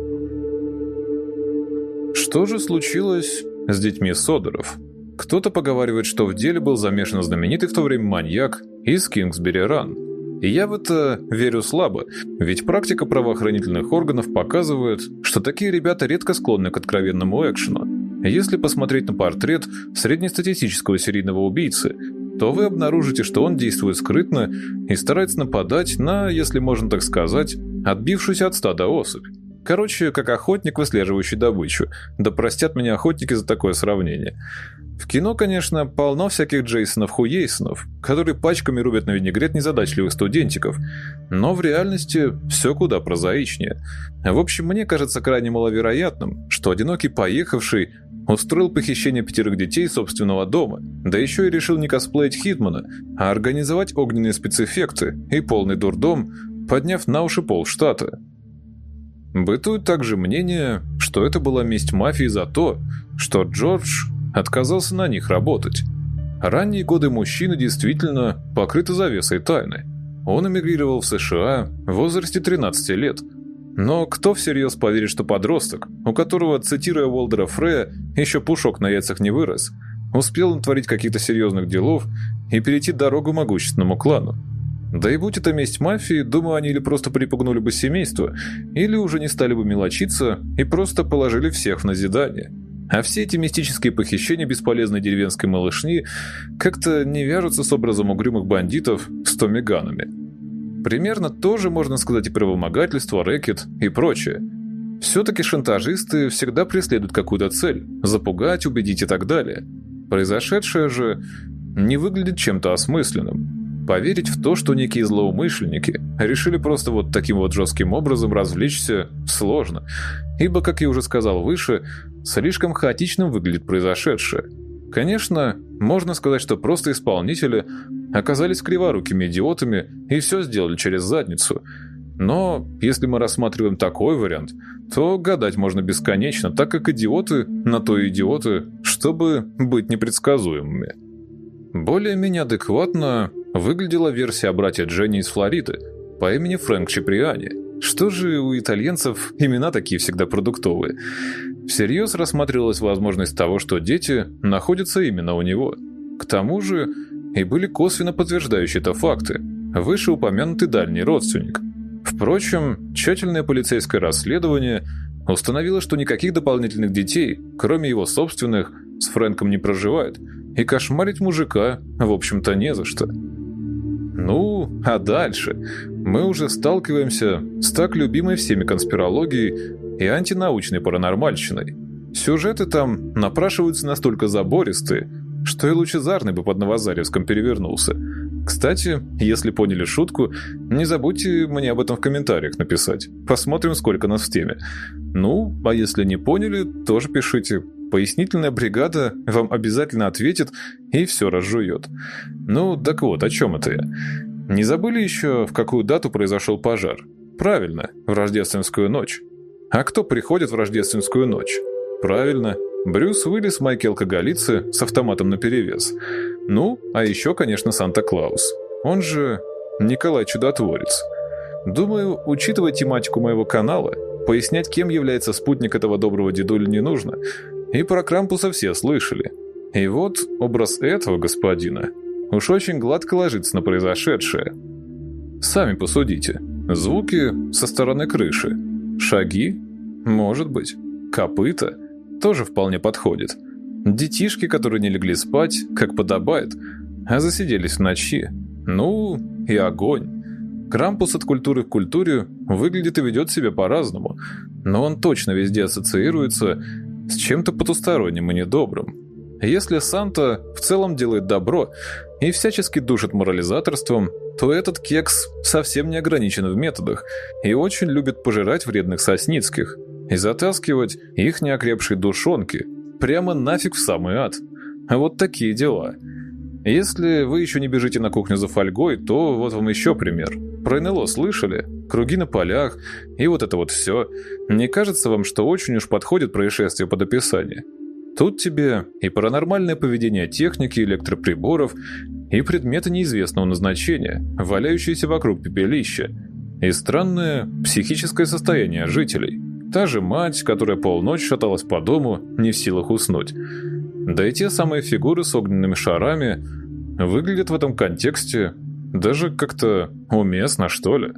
Что же случилось с детьми Содеров? Кто-то поговаривает, что в деле был замешан знаменитый в то время маньяк из Кингсбери-Ран. И я в это верю слабо, ведь практика правоохранительных органов показывает, что такие ребята редко склонны к откровенному экшену. Если посмотреть на портрет среднестатистического серийного убийцы, то вы обнаружите, что он действует скрытно и старается нападать на, если можно так сказать, отбившуюся от стада особь. Короче, как охотник, выслеживающий добычу. Да простят меня охотники за такое сравнение. В кино, конечно, полно всяких Джейсонов-хуейсонов, которые пачками рубят на винегрет незадачливых студентиков, но в реальности все куда прозаичнее. В общем, мне кажется крайне маловероятным, что одинокий поехавший устроил похищение пятерых детей собственного дома, да еще и решил не косплеить Хитмана, а организовать огненные спецэффекты и полный дурдом, подняв на уши полштата. Бытует также мнение, что это была месть мафии за то, что Джордж отказался на них работать. Ранние годы мужчины действительно покрыты завесой тайны. Он эмигрировал в США в возрасте тринадцати лет. Но кто всерьез поверит, что подросток, у которого, цитируя Уолдера Фрея, еще пушок на яйцах не вырос, успел натворить каких-то серьезных делов и перейти дорогу могущественному клану? Да и будь это месть мафии, думаю, они или просто припугнули бы семейство, или уже не стали бы мелочиться и просто положили всех в назидание. А все эти мистические похищения бесполезной деревенской малышни как-то не вяжутся с образом угрюмых бандитов с томмиганами. Примерно тоже можно сказать и про вымогательство, рэкет и прочее. Все-таки шантажисты всегда преследуют какую-то цель – запугать, убедить и так далее. Произошедшее же не выглядит чем-то осмысленным. Поверить в то, что некие злоумышленники решили просто вот таким вот жестким образом развлечься, сложно. Ибо, как я уже сказал выше, слишком хаотичным выглядит произошедшее. Конечно, можно сказать, что просто исполнители оказались криворукими идиотами и все сделали через задницу. Но если мы рассматриваем такой вариант, то гадать можно бесконечно, так как идиоты на то и идиоты, чтобы быть непредсказуемыми. Более-менее адекватно выглядела версия о брате Дженни из Флориды по имени Фрэнк Чиприани. Что же у итальянцев имена такие всегда продуктовые? Всерьез рассматривалась возможность того, что дети находятся именно у него. К тому же и были косвенно подтверждающие это факты. Вышеупомянутый дальний родственник. Впрочем, тщательное полицейское расследование установило, что никаких дополнительных детей, кроме его собственных, с Фрэнком не проживает, и кошмарить мужика, в общем-то, не за что. Ну, а дальше мы уже сталкиваемся с так любимой всеми конспирологией и антинаучной паранормальщиной. Сюжеты там напрашиваются настолько забористые, что и Лучезарный бы под Новозаревском перевернулся. Кстати, если поняли шутку, не забудьте мне об этом в комментариях написать. Посмотрим, сколько нас в теме. Ну, а если не поняли, тоже пишите. Пояснительная бригада вам обязательно ответит и все разжует. Ну, так вот, о чем это я? Не забыли еще, в какую дату произошел пожар? Правильно, в рождественскую ночь. А кто приходит в рождественскую ночь? Правильно, Брюс Уиллис, Майкл Кагалицы с автоматом наперевес. Ну, а еще, конечно, Санта-Клаус. Он же Николай Чудотворец. Думаю, учитывая тематику моего канала, пояснять, кем является спутник этого доброго дедуля, не нужно. И про Крампуса все слышали. И вот образ этого господина уж очень гладко ложится на произошедшее. Сами посудите. Звуки со стороны крыши. Шаги? Может быть. Копыта? Тоже вполне подходит. Детишки, которые не легли спать, как подобает, а засиделись в ночи. Ну, и огонь. Крампус от культуры к культуре выглядит и ведет себя по-разному, но он точно везде ассоциируется с чем-то потусторонним и недобрым. Если Санта в целом делает добро и всячески душит морализаторством, то этот кекс совсем не ограничен в методах и очень любит пожирать вредных сосницких и затаскивать их неокрепшие душонки прямо нафиг в самый ад. А вот такие дела. Если вы еще не бежите на кухню за фольгой, то вот вам еще пример. Про эн эл о слышали? Круги на полях и вот это вот все. Не кажется вам, что очень уж подходит происшествие под описание? Тут тебе и паранормальное поведение техники, электроприборов, и предметы неизвестного назначения, валяющиеся вокруг пепелища, и странное психическое состояние жителей. Та же мать, которая полночь шаталась по дому, не в силах уснуть. Да и те самые фигуры с огненными шарами выглядят в этом контексте даже как-то уместно, что ли.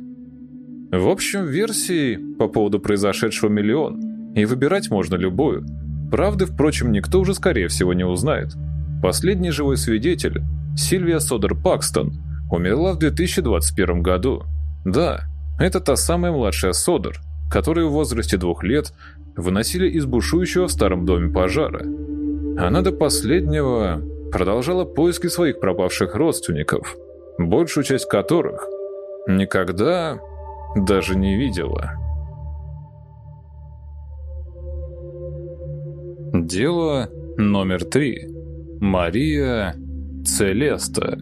В общем, версий по поводу произошедшего миллион, и выбирать можно любую. Правды, впрочем, никто уже, скорее всего, не узнает. Последний живой свидетель, Сильвия Содер Пакстон, умерла в две тысячи двадцать первом году. Да, это та самая младшая Содер, которую в возрасте двух лет выносили из бушующего в старом доме пожара. Она до последнего продолжала поиски своих пропавших родственников, большую часть которых никогда даже не видела. Дело номер три. Мария Целеста.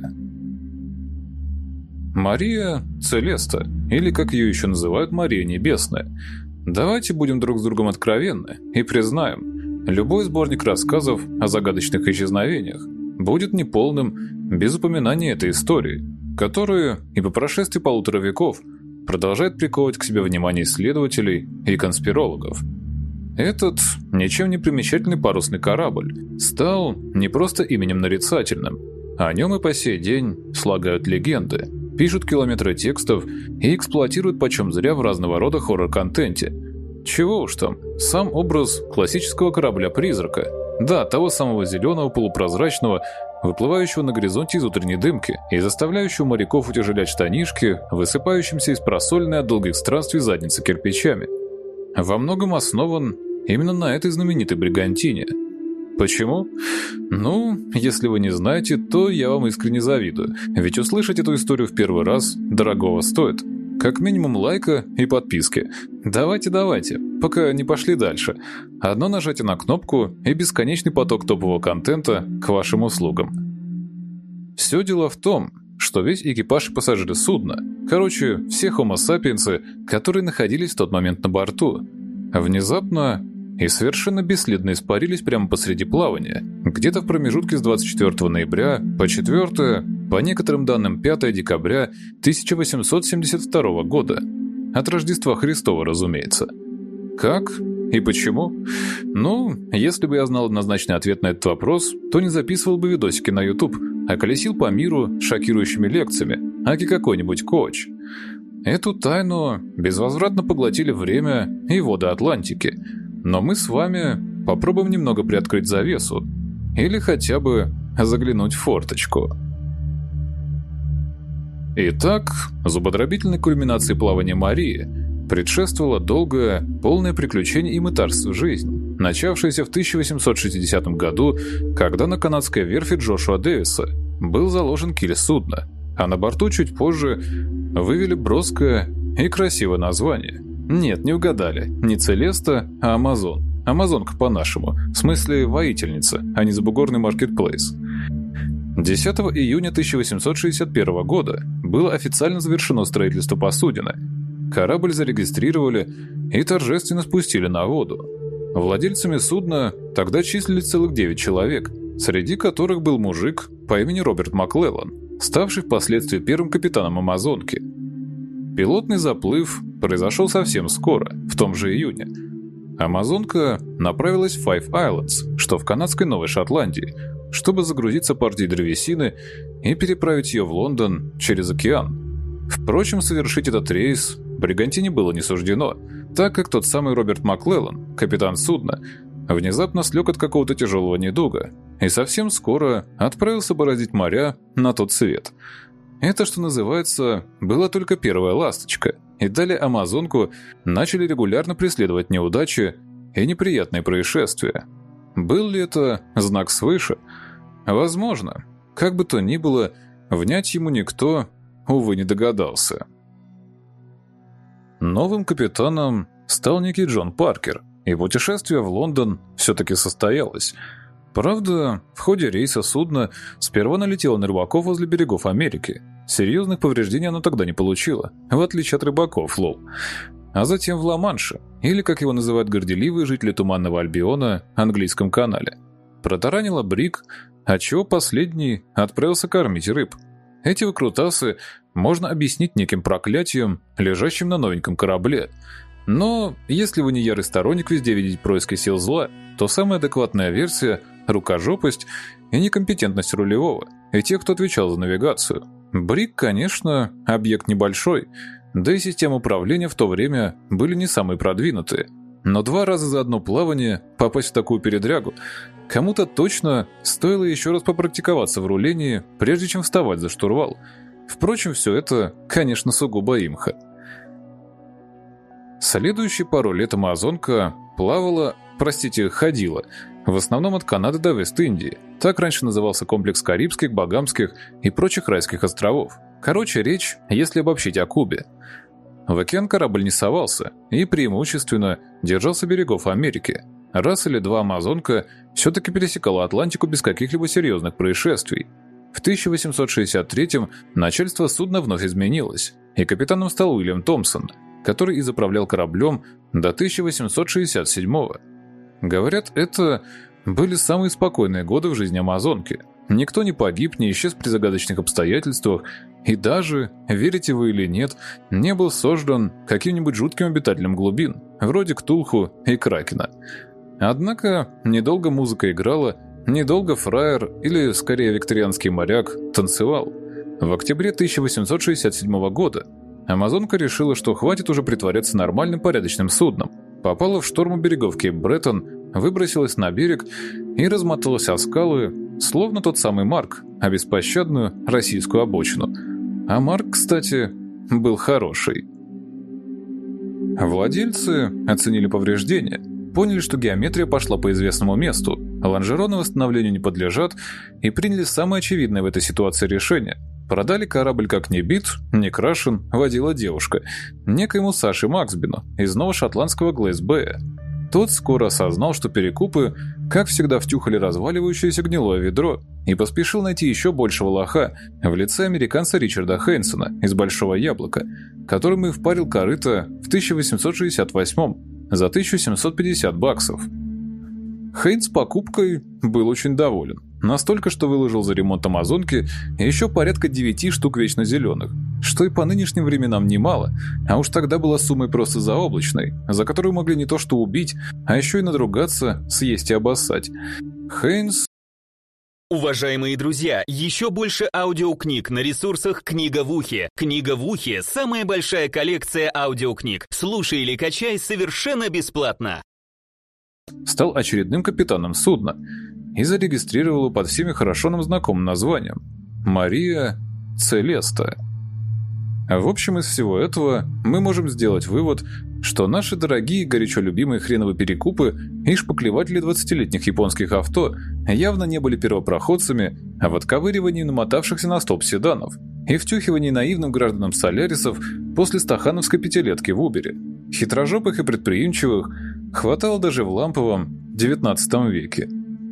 Мария Целеста, или как ее еще называют, Мария Небесная. Давайте будем друг с другом откровенны и признаем, любой сборник рассказов о загадочных исчезновениях будет неполным без упоминания этой истории, которую и по прошествии полутора веков продолжает приковывать к себе внимание исследователей и конспирологов. Этот ничем не примечательный парусный корабль стал не просто именем нарицательным. О нем и по сей день слагают легенды, пишут километры текстов и эксплуатируют почем зря в разного рода хоррор-контенте. Чего уж там, сам образ классического корабля-призрака. Да, того самого зеленого, полупрозрачного, выплывающего на горизонте из утренней дымки и заставляющего моряков утяжелять штанишки, высыпающимся из просоленной от долгих странствий задницы кирпичами. Во многом основан именно на этой знаменитой бригантине. Почему? Ну, если вы не знаете, то я вам искренне завидую, ведь услышать эту историю в первый раз дорогого стоит. Как минимум лайка и подписки. Давайте-давайте, пока не пошли дальше. Одно нажатие на кнопку и бесконечный поток топового контента к вашим услугам. Все дело в том, что весь экипаж и пассажиры судна, короче, все хомо сапиенсы, которые находились в тот момент на борту, внезапно и совершенно бесследно испарились прямо посреди плавания, где-то в промежутке с двадцать четвёртого ноября по четвёртое, по некоторым данным пятое декабря тысяча восемьсот семьдесят второго года. От Рождества Христова, разумеется. Как и почему? Ну, если бы я знал однозначный ответ на этот вопрос, то не записывал бы видосики на YouTube, а колесил по миру с шокирующими лекциями, аки какой-нибудь коуч. Эту тайну безвозвратно поглотили время и воды Атлантики. Но мы с вами попробуем немного приоткрыть завесу. Или хотя бы заглянуть в форточку. Итак, зубодробительной кульминации плавания Марии предшествовала долгая, полная приключений и мытарств жизнь, начавшаяся в тысяча восемьсот шестидесятом году, когда на канадской верфи Джошуа Дэвиса был заложен киль судна, а на борту чуть позже вывели броское и красивое название. Нет, не угадали, не Целеста, а Амазон. Амазонка по-нашему, в смысле воительница, а не забугорный маркетплейс. десятого июня тысяча восемьсот шестьдесят первого года было официально завершено строительство посудины. Корабль зарегистрировали и торжественно спустили на воду. Владельцами судна тогда числились целых девять человек, среди которых был мужик по имени Роберт Маклеллан, ставший впоследствии первым капитаном Амазонки. Пилотный заплыв произошел совсем скоро, в том же июне. Амазонка направилась в Five Islands, что в канадской Новой Шотландии, чтобы загрузиться партией древесины и переправить ее в Лондон через океан. Впрочем, совершить этот рейс бригантине было не суждено, так как тот самый Роберт Маклеллан, капитан судна, внезапно слег от какого-то тяжелого недуга и совсем скоро отправился бороздить моря на тот свет. Это, что называется, была только первая ласточка, и далее Амазонку начали регулярно преследовать неудачи и неприятные происшествия. Был ли это знак свыше? Возможно. Как бы то ни было, внять ему никто, увы, не догадался. Новым капитаном стал некий Джон Паркер, и путешествие в Лондон все-таки состоялось. Правда, в ходе рейса судно сперва налетело на рыбаков возле берегов Америки. Серьезных повреждений оно тогда не получило, в отличие от рыбаков, лол. А затем в Ла-Манше, или, как его называют горделивые жители Туманного Альбиона, английском канале. Протаранило бриг, отчего последний отправился кормить рыб. Эти выкрутасы можно объяснить неким проклятием, лежащим на новеньком корабле. Но если вы не ярый сторонник везде видеть происки сил зла, то самая адекватная версия – рукожопость и некомпетентность рулевого и тех, кто отвечал за навигацию. Бриг, конечно, объект небольшой, да и системы управления в то время были не самые продвинутые. Но два раза за одно плавание попасть в такую передрягу кому-то точно стоило еще раз попрактиковаться в рулении, прежде чем вставать за штурвал. Впрочем, все это, конечно, сугубо имха. Следующие пару лет Амазонка плавала, простите, ходила, в основном от Канады до Вест-Индии. Так раньше назывался комплекс Карибских, Багамских и прочих райских островов. Короче, речь, если обобщить, о Кубе. В океан корабль не совался и преимущественно держался берегов Америки. Раз или два Амазонка все-таки пересекала Атлантику без каких-либо серьезных происшествий. В тысяча восемьсот шестьдесят третьем начальство судна вновь изменилось, и капитаном стал Уильям Томпсон, который и заправлял кораблем до тысяча восемьсот шестьдесят седьмого. Говорят, это были самые спокойные годы в жизни Амазонки. Никто не погиб, не исчез при загадочных обстоятельствах, и даже, верите вы или нет, не был сожран каким-нибудь жутким обитателем глубин, вроде Ктулху и Кракена. Однако недолго музыка играла, недолго фраер, или скорее викторианский моряк, танцевал. В октябре тысяча восемьсот шестьдесят седьмого года Амазонка решила, что хватит уже притворяться нормальным порядочным судном. попала в шторм у берегов Кейп-Бреттон, выбросилась на берег и размоталась о скалы, словно тот самый Марк, о беспощадную российскую обочину. А Марк, кстати, был хороший. Владельцы оценили повреждения, поняли, что геометрия пошла по известному месту, лонжероны восстановлению не подлежат, и приняли самое очевидное в этой ситуации решение. Продали корабль как не бит, не крашен, водила девушка, некоему Саше Максбину из новошотландского Глейс-Бэя. Тот скоро осознал, что перекупы, как всегда, втюхали разваливающееся гнилое ведро, и поспешил найти еще большего лоха в лице американца Ричарда Хейнсона из Большого Яблока, которому и впарил корыто в тысяча восемьсот шестьдесят восьмом за тысячу семьсот пятьдесят баксов. Хейнс покупкой был очень доволен. Настолько, что выложил за ремонт амазонки еще порядка девяти штук вечно зеленых, что и по нынешним временам немало, а уж тогда была суммой просто заоблачной, за которую могли не то что убить, а еще и надругаться, съесть и обоссать. Хейнс... Уважаемые друзья, еще больше аудиокниг на ресурсах «Книга в ухе». «Книга в ухе» — самая большая коллекция аудиокниг. Слушай или качай совершенно бесплатно. Стал очередным капитаном судна и зарегистрировал его под всеми хорошо нам знакомым названием «Мария Целеста». В общем, из всего этого мы можем сделать вывод, что наши дорогие, горячо любимые хреновые перекупы и шпаклеватели двадцатилетних японских авто явно не были первопроходцами, а в отковыривании намотавшихся на столб седанов и втюхивании наивным гражданам солярисов после стахановской пятилетки в Убере. Хитрожопых и предприимчивых хватало даже в ламповом девятнадцатом веке.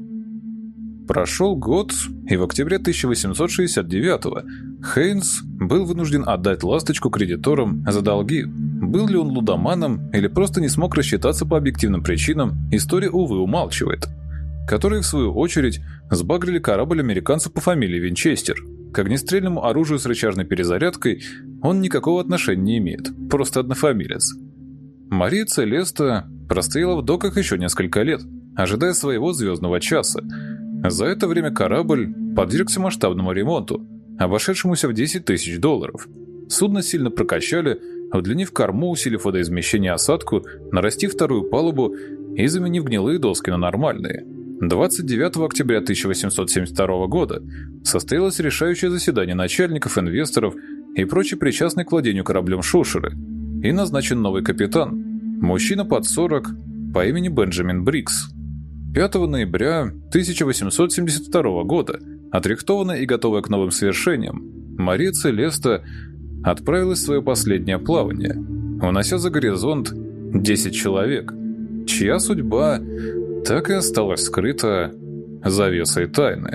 Прошел год, и в октябре тысяча восемьсот шестьдесят девятого Хейнс был вынужден отдать ласточку кредиторам за долги. Был ли он лудоманом или просто не смог рассчитаться по объективным причинам, история, увы, умалчивает. Которые, в свою очередь, сбагрили корабль американцу по фамилии Винчестер. К огнестрельному оружию с рычажной перезарядкой он никакого отношения не имеет, просто однофамилец. Мария Целеста простояла в доках еще несколько лет, ожидая своего звездного часа. За это время корабль подвергся масштабному ремонту, обошедшемуся в десять тысяч долларов. Судно сильно прокачали, удлинив корму, усилив водоизмещение и осадку, нарастив вторую палубу и заменив гнилые доски на нормальные. двадцать девятого октября тысяча восемьсот семьдесят второго года состоялось решающее заседание начальников, инвесторов и прочей причастной к владению кораблем шушеры, и назначен новый капитан, мужчина под сорок по имени Бенджамин Брикс. пятого ноября тысяча восемьсот семьдесят второго года, отрихтованная и готовая к новым свершениям, Мария Целеста отправилась в свое последнее плавание, унося за горизонт десять человек, чья судьба так и осталась скрыта завесой тайны.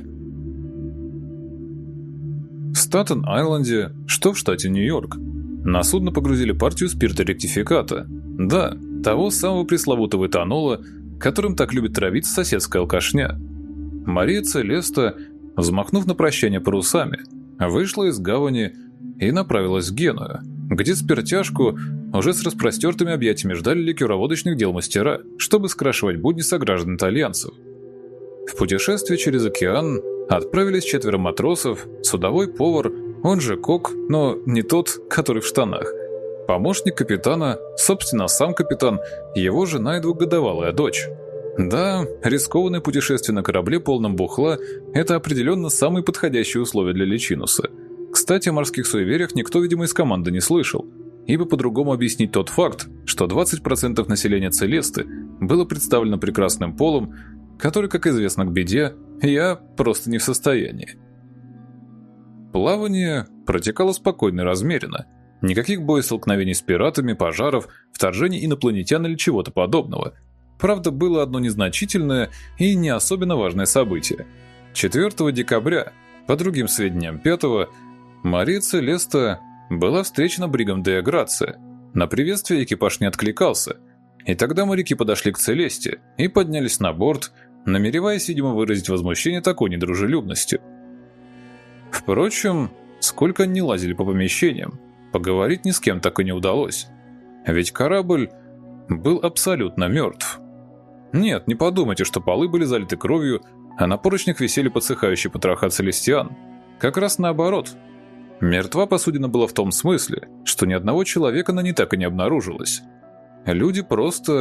В Статен-Айленде, что в штате Нью-Йорк, на судно погрузили партию спирта-ректификата. Да, того самого пресловутого этанола, которым так любит травиться соседская алкашня. Мария Целеста, взмахнув на прощание парусами, вышла из гавани и направилась в Геную, где спиртяжку уже с распростертыми объятиями ждали ликероводочных дел мастера, чтобы скрашивать будни сограждан итальянцев. В путешествие через океан отправились четверо матросов, судовой повар, он же кок, но не тот, который в штанах, помощник капитана, собственно, сам капитан, его жена и двухгодовалая дочь. Да, рискованное путешествие на корабле, полном бухла, это определенно самые подходящие условия для Личинуса. Кстати, о морских суевериях никто, видимо, из команды не слышал, ибо по-другому объяснить тот факт, что двадцать процентов населения Целесты было представлено прекрасным полом, который, как известно, к беде, я просто не в состоянии. Плавание протекало спокойно и размеренно. Никаких боестолкновений с пиратами, пожаров, вторжений инопланетян или чего-то подобного. Правда, было одно незначительное и не особенно важное событие. четвёртого декабря, по другим сведениям пятого, Мария Целеста была встречена бригом Деа Грация. На приветствие экипаж не откликался, и тогда моряки подошли к Целесте и поднялись на борт, намереваясь, видимо, выразить возмущение такой недружелюбностью. Впрочем, сколько они лазили по помещениям, поговорить ни с кем так и не удалось. Ведь корабль был абсолютно мертв. Нет, не подумайте, что полы были залиты кровью, а на поручнях висели подсыхающие потроха целестиан. Как раз наоборот. Мертва посудина была в том смысле, что ни одного человека на ней так и не обнаружилось. Люди просто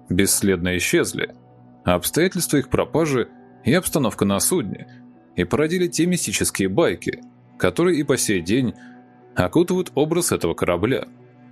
бесследно исчезли, а обстоятельства их пропажи и обстановка на судне и породили те мистические байки, которые и по сей день окутывают образ этого корабля.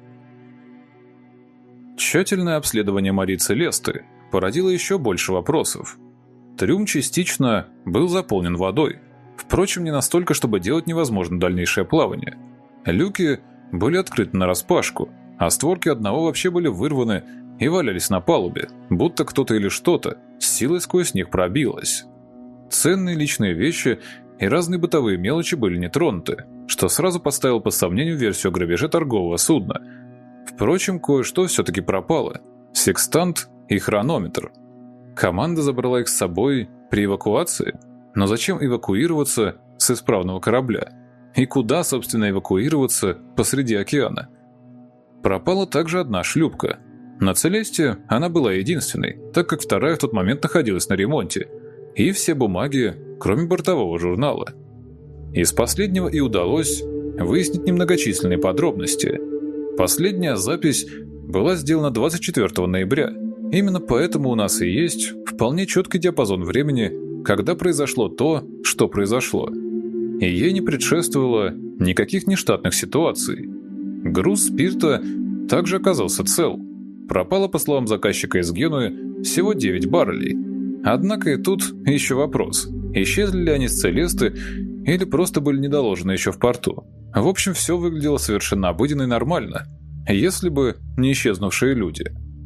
Тщательное обследование Марии Целесты породило еще больше вопросов. Трюм частично был заполнен водой, впрочем, не настолько, чтобы делать невозможным дальнейшее плавание. Люки были открыты нараспашку, а створки одного вообще были вырваны и валялись на палубе, будто кто-то или что-то с силой сквозь них пробилось. Ценные личные вещи и разные бытовые мелочи были не тронуты, что сразу поставило под сомнение версию о грабеже торгового судна. Впрочем, кое-что все-таки пропало – секстант и хронометр. Команда забрала их с собой при эвакуации, но зачем эвакуироваться с исправного корабля? И куда, собственно, эвакуироваться посреди океана? Пропала также одна шлюпка. На Целесте она была единственной, так как вторая в тот момент находилась на ремонте, и все бумаги, кроме бортового журнала. Из последнего и удалось выяснить немногочисленные подробности. Последняя запись была сделана двадцать четвёртого ноября. Именно поэтому у нас и есть вполне четкий диапазон времени, когда произошло то, что произошло. И ей не предшествовало никаких нештатных ситуаций. Груз спирта также оказался цел. Пропало, по словам заказчика из Генуи, всего девять баррелей. Однако и тут еще вопрос, исчезли ли они с Целесты или просто были недоложены еще в порту. В общем, все выглядело совершенно обыденно и нормально, если бы не исчезнувшие люди.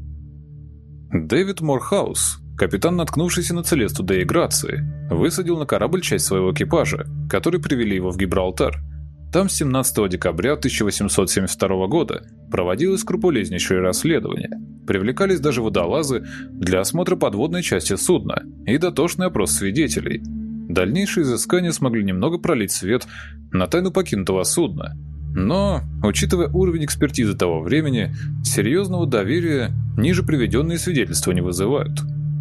Дэвид Морхаус, капитан, наткнувшийся на Целесту Деи Грации, высадил на корабль часть своего экипажа, которые привели его в Гибралтар. Там с семнадцатого декабря тысяча восемьсот семьдесят второго года проводилось скрупулезнейшее расследование. Привлекались даже водолазы для осмотра подводной части судна и дотошный опрос свидетелей. Дальнейшие изыскания смогли немного пролить свет на тайну покинутого судна. Но, учитывая уровень экспертизы того времени, серьезного доверия ниже приведенные свидетельства не вызывают.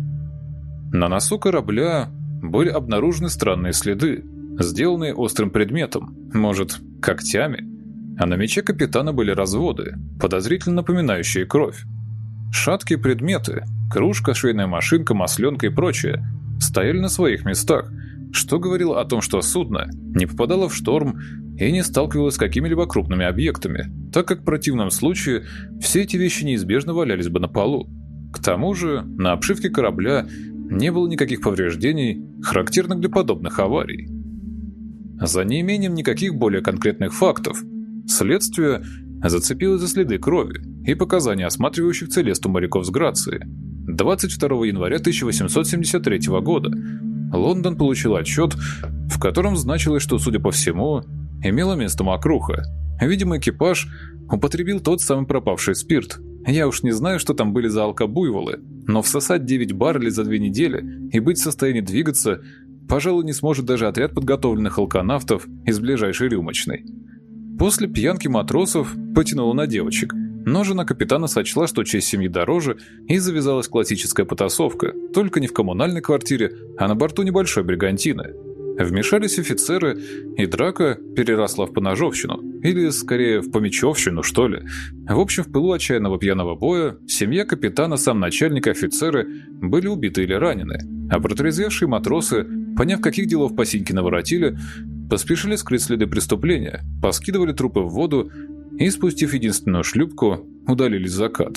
На носу корабля были обнаружены странные следы, сделанные острым предметом, может, когтями, а на мече капитана были разводы, подозрительно напоминающие кровь. Шаткие предметы, кружка, швейная машинка, масленка и прочее, стояли на своих местах, что говорило о том, что судно не попадало в шторм и не сталкивалось с какими-либо крупными объектами, так как в противном случае все эти вещи неизбежно валялись бы на полу. К тому же на обшивке корабля не было никаких повреждений, характерных для подобных аварий. За неимением никаких более конкретных фактов следствие зацепилось за следы крови и показания осматривающих Целесту моряков с Грации. двадцать второго января тысяча восемьсот семьдесят третьего года Лондон получил отчет, в котором значилось, что, судя по всему, имела место мокруха. Видимо, экипаж употребил тот самый пропавший спирт. Я уж не знаю, что там были за алкобуйволы, но всосать девять баррелей за две недели и быть в состоянии двигаться, пожалуй, не сможет даже отряд подготовленных алканавтов из ближайшей рюмочной. После пьянки матросов потянуло на девочек, но жена капитана сочла, что честь семьи дороже, и завязалась классическая потасовка, только не в коммунальной квартире, а на борту небольшой бригантины. Вмешались офицеры, и драка переросла в поножовщину, или, скорее, в помечевщину, что ли. В общем, в пылу отчаянного пьяного боя семья капитана, сам начальник и офицеры были убиты или ранены, а протрезвевшие матросы, поняв, каких делов по синьке наворотили, поспешили скрыть следы преступления, поскидывали трупы в воду и, спустив единственную шлюпку, удалились в закат.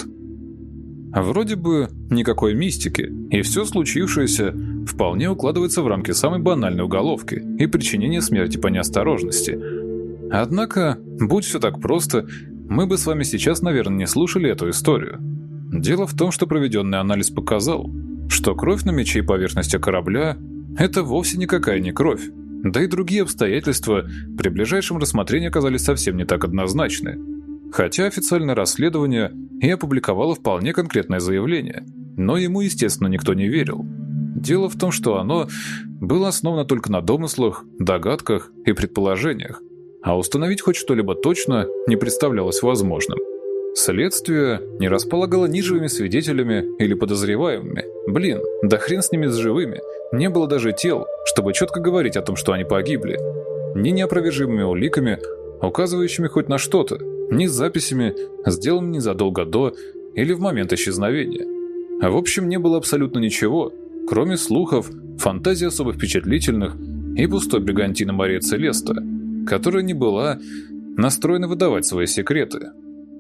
Вроде бы никакой мистики, и все случившееся вполне укладывается в рамки самой банальной уголовки и причинения смерти по неосторожности. Однако, будь все так просто, мы бы с вами сейчас, наверное, не слушали эту историю. Дело в том, что проведенный анализ показал, что кровь на мече и поверхности корабля – это вовсе никакая не кровь, да и другие обстоятельства при ближайшем рассмотрении оказались совсем не так однозначны. Хотя официальное расследование и опубликовало вполне конкретное заявление, но ему, естественно, никто не верил. Дело в том, что оно было основано только на домыслах, догадках и предположениях, а установить хоть что-либо точно не представлялось возможным. Следствие не располагало ни живыми свидетелями или подозреваемыми. Блин, да хрен с ними с живыми. Не было даже тел, чтобы четко говорить о том, что они погибли. Ни неопровержимыми уликами, указывающими хоть на что-то, ни с записями, сделанными незадолго до или в момент исчезновения. В общем, не было абсолютно ничего, кроме слухов, фантазий особо впечатлительных и пустой бригантины Мария Целеста, которая не была настроена выдавать свои секреты.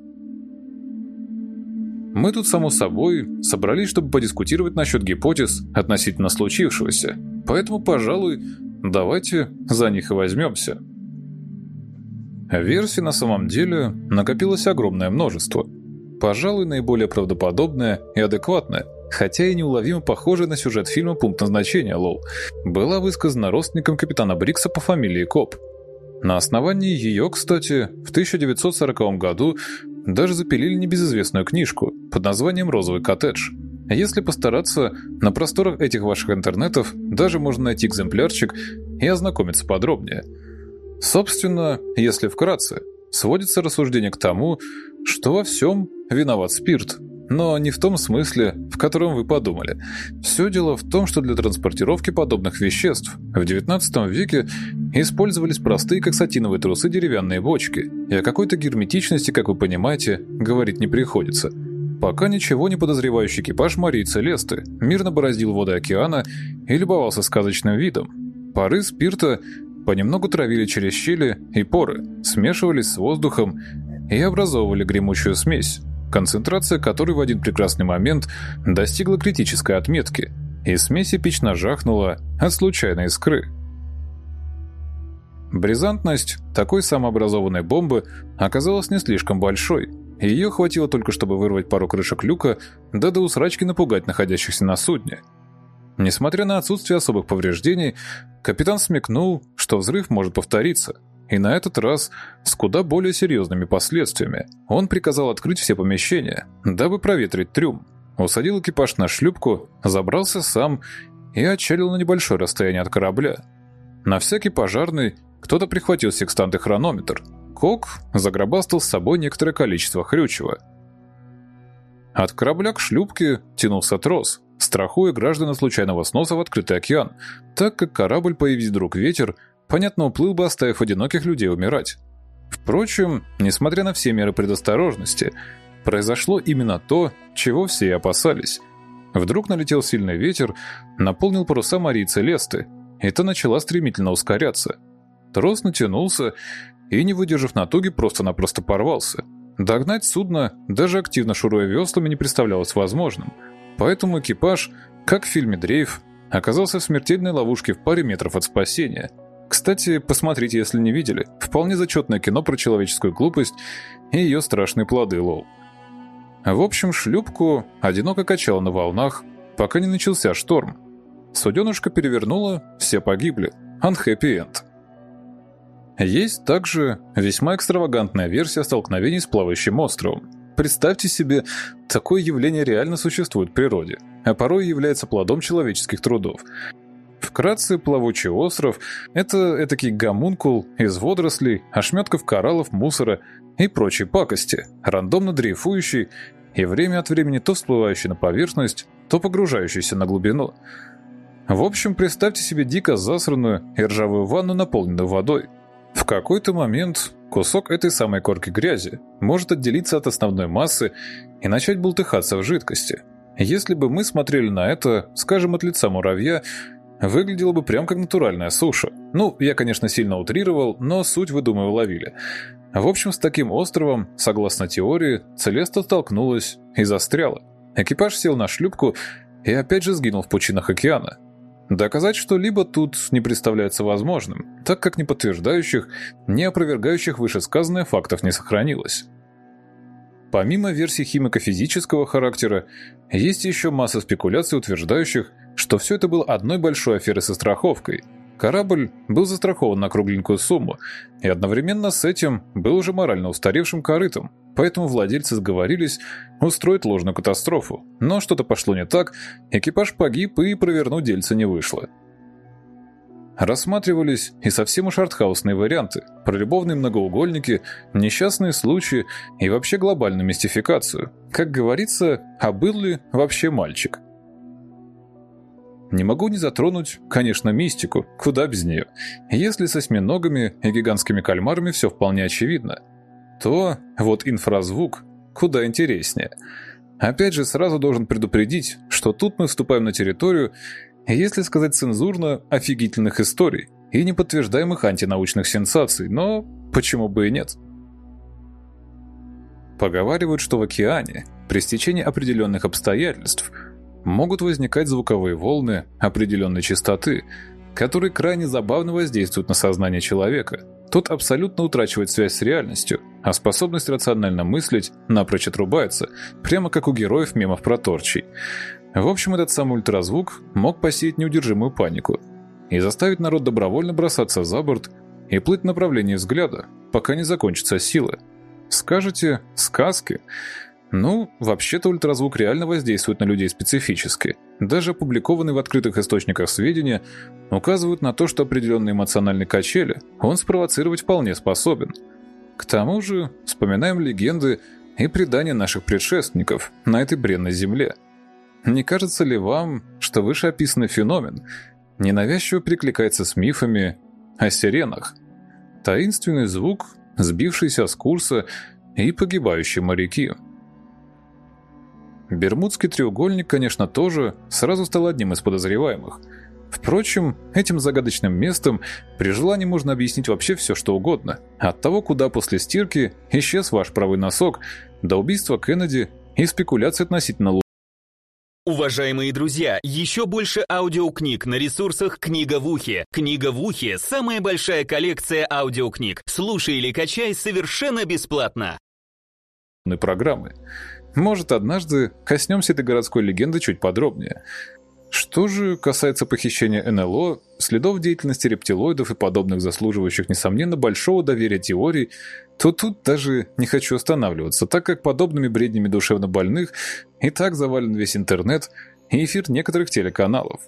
Мы тут, само собой, собрались, чтобы подискутировать насчет гипотез относительно случившегося, поэтому, пожалуй, давайте за них и возьмемся. Версий на самом деле накопилось огромное множество. Пожалуй, наиболее правдоподобная и адекватная, хотя и неуловимо похожая на сюжет фильма «Пункт назначения», лол, была высказана родственником капитана Брикса по фамилии Коп. На основании ее, кстати, в тысяча девятьсот сороковом году даже запилили небезызвестную книжку под названием «Розовый коттедж». Если постараться, на просторах этих ваших интернетов даже можно найти экземплярчик и ознакомиться подробнее. Собственно, если вкратце, сводится рассуждение к тому, что во всем виноват спирт, но не в том смысле, в котором вы подумали. Все дело в том, что для транспортировки подобных веществ в девятнадцатом веке использовались простые, как сатиновые трусы, деревянные бочки, и о какой-то герметичности, как вы понимаете, говорить не приходится. Пока ничего не подозревающий экипаж Марии Целесты мирно бороздил воды океана и любовался сказочным видом. Пары спирта понемногу травили через щели и поры, смешивались с воздухом и образовывали гремучую смесь, концентрация которой в один прекрасный момент достигла критической отметки, и смесь эпично жахнула от случайной искры. Бризантность такой самообразованной бомбы оказалась не слишком большой, и ее хватило только, чтобы вырвать пару крышек люка, да до усрачки напугать находящихся на судне. Несмотря на отсутствие особых повреждений, капитан смекнул, что взрыв может повториться, и на этот раз с куда более серьезными последствиями. Он приказал открыть все помещения, дабы проветрить трюм, усадил экипаж на шлюпку, забрался сам и отчалил на небольшое расстояние от корабля. На всякий пожарный кто-то прихватил секстант и хронометр. Кок загробастал с собой некоторое количество хрючева. От корабля к шлюпке тянулся трос, страхуя граждан от случайного сноса в открытый океан, так как корабль, появись вдруг ветер, понятно, уплыл бы, оставив одиноких людей умирать. Впрочем, несмотря на все меры предосторожности, произошло именно то, чего все и опасались. Вдруг налетел сильный ветер, наполнил паруса Марии Целесты, и та начала стремительно ускоряться. Трос натянулся и, не выдержав натуги, просто-напросто порвался. Догнать судно, даже активно шуруя веслами, не представлялось возможным. Поэтому экипаж, как в фильме «Дрейф», оказался в смертельной ловушке в паре метров от спасения. Кстати, посмотрите, если не видели. Вполне зачетное кино про человеческую глупость и ее страшные плоды, лол. В общем, шлюпку одиноко качало на волнах, пока не начался шторм. Суденышко перевернуло, все погибли. Unhappy end. Есть также весьма экстравагантная версия столкновений с плавающим островом. Представьте себе, такое явление реально существует в природе, а порой является плодом человеческих трудов. Вкратце, плавучий остров – это этакий гомункул из водорослей, ошметков кораллов, мусора и прочей пакости, рандомно дрейфующий и время от времени то всплывающий на поверхность, то погружающийся на глубину. В общем, представьте себе дико засранную и ржавую ванну, наполненную водой. В какой-то момент кусок этой самой корки грязи может отделиться от основной массы и начать бултыхаться в жидкости. Если бы мы смотрели на это, скажем, от лица муравья, выглядело бы прям как натуральная суша. Ну, я, конечно, сильно утрировал, но суть, вы, думаю, уловили. В общем, с таким островом, согласно теории, Целеста столкнулась и застряла. Экипаж сел на шлюпку и опять же сгинул в пучинах океана. Доказать что-либо тут не представляется возможным, так как ни подтверждающих, ни опровергающих вышесказанное фактов не сохранилось. Помимо версий химико-физического характера, есть еще масса спекуляций, утверждающих, что все это было одной большой аферой со страховкой. Корабль был застрахован на кругленькую сумму, и одновременно с этим был уже морально устаревшим корытом, поэтому владельцы сговорились устроить ложную катастрофу. Но что-то пошло не так, экипаж погиб, и провернуть дельце не вышло. Рассматривались и совсем уж артхаусные варианты, про любовные многоугольники, несчастные случаи и вообще глобальную мистификацию. Как говорится, а был ли вообще мальчик? Не могу не затронуть, конечно, мистику, куда без нее. Если с осьминогами и гигантскими кальмарами все вполне очевидно, то вот инфразвук куда интереснее. Опять же, сразу должен предупредить, что тут мы вступаем на территорию, если сказать цензурно, офигительных историй и неподтверждаемых антинаучных сенсаций, но почему бы и нет? Поговаривают, что в океане при стечении определенных обстоятельств могут возникать звуковые волны определенной частоты, которые крайне забавно воздействуют на сознание человека. Тот абсолютно утрачивает связь с реальностью, а способность рационально мыслить напрочь отрубается, прямо как у героев мемов про Торчей. В общем, этот самый ультразвук мог посеять неудержимую панику и заставить народ добровольно бросаться за борт и плыть в направлении взгляда, пока не закончатся силы. Скажете, сказки? Ну, вообще-то ультразвук реально воздействует на людей специфически. Даже опубликованные в открытых источниках сведения указывают на то, что определенные эмоциональные качели он спровоцировать вполне способен. К тому же, вспоминаем легенды и предания наших предшественников на этой бренной земле. Не кажется ли вам, что вышеописанный феномен ненавязчиво перекликается с мифами о сиренах? Таинственный звук, сбившийся с курса и погибающие моряки. Бермудский треугольник, конечно, тоже сразу стал одним из подозреваемых. Впрочем, этим загадочным местом при желании можно объяснить вообще все, что угодно. От того, куда после стирки исчез ваш правый носок, до убийства Кеннеди и спекуляций относительно Луны. Уважаемые друзья, еще больше аудиокниг на ресурсах «Книга в ухе». «Книга в ухе» — самая большая коллекция аудиокниг. Слушай или качай совершенно бесплатно. Программы. Может, однажды коснемся этой городской легенды чуть подробнее. Что же касается похищения эн эл о, следов деятельности рептилоидов и подобных заслуживающих, несомненно, большого доверия теорий, то тут даже не хочу останавливаться, так как подобными бреднями душевнобольных и так завален весь интернет и эфир некоторых телеканалов.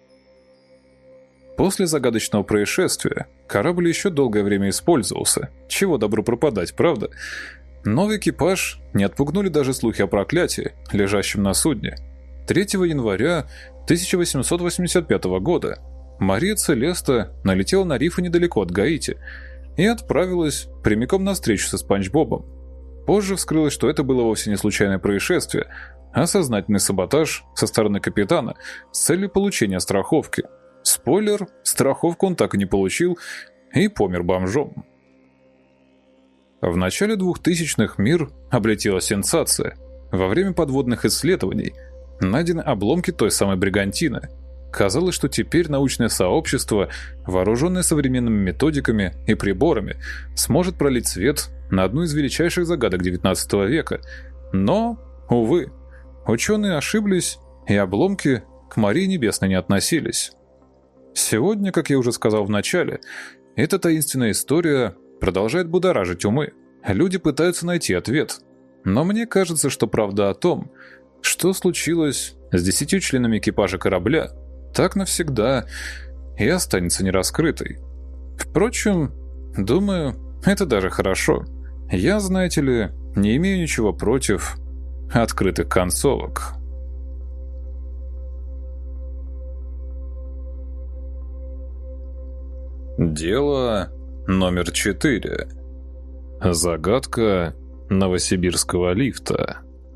После загадочного происшествия корабль еще долгое время использовался. Чего добру пропадать, правда? Новый экипаж не отпугнули даже слухи о проклятии, лежащем на судне. третьего января тысяча восемьсот восемьдесят пятого года Мария Целеста налетела на рифы недалеко от Гаити и отправилась прямиком на встречу со Спанч Бобом. Позже вскрылось, что это было вовсе не случайное происшествие, а сознательный саботаж со стороны капитана с целью получения страховки. Спойлер, страховку он так и не получил и помер бомжом. В начале двухтысячных мир облетела сенсация. Во время подводных исследований найдены обломки той самой бригантины. Казалось, что теперь научное сообщество, вооруженное современными методиками и приборами, сможет пролить свет на одну из величайших загадок девятнадцатого века. Но, увы, ученые ошиблись, и обломки к Марии Небесной не относились. Сегодня, как я уже сказал в начале, эта таинственная история продолжает будоражить умы. Люди пытаются найти ответ. Но мне кажется, что правда о том, что случилось с десятью членами экипажа корабля, так навсегда и останется нераскрытой. Впрочем, думаю, это даже хорошо. Я, знаете ли, не имею ничего против открытых концовок. Дело номер четыре. Загадка новосибирского лифта.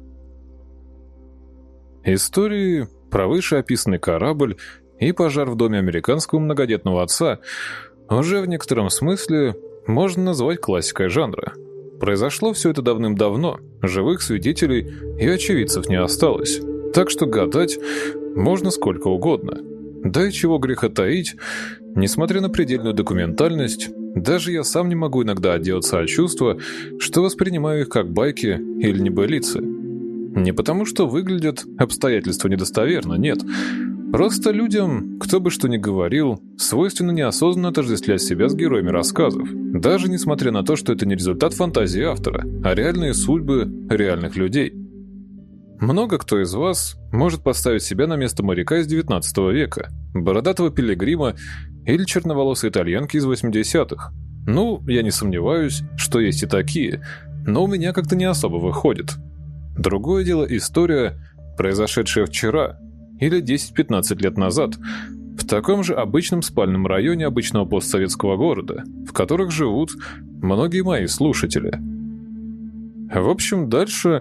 Истории про вышеописанный корабль и пожар в доме американского многодетного отца уже в некотором смысле можно назвать классикой жанра. Произошло все это давным-давно, живых свидетелей и очевидцев не осталось, так что гадать можно сколько угодно. Да и чего греха таить, несмотря на предельную документальность, даже я сам не могу иногда отделаться от чувства, что воспринимаю их как байки или небылицы. Не потому, что выглядят обстоятельства недостоверно, нет. Просто людям, кто бы что ни говорил, свойственно неосознанно отождествлять себя с героями рассказов, даже несмотря на то, что это не результат фантазии автора, а реальные судьбы реальных людей. Много кто из вас может поставить себя на место моряка из девятнадцатого века, бородатого пилигрима или черноволосой итальянки из восьмидесятых. Ну, я не сомневаюсь, что есть и такие, но у меня как-то не особо выходит. Другое дело история, произошедшая вчера или десять-пятнадцать лет назад, в таком же обычном спальном районе обычного постсоветского города, в которых живут многие мои слушатели. В общем, дальше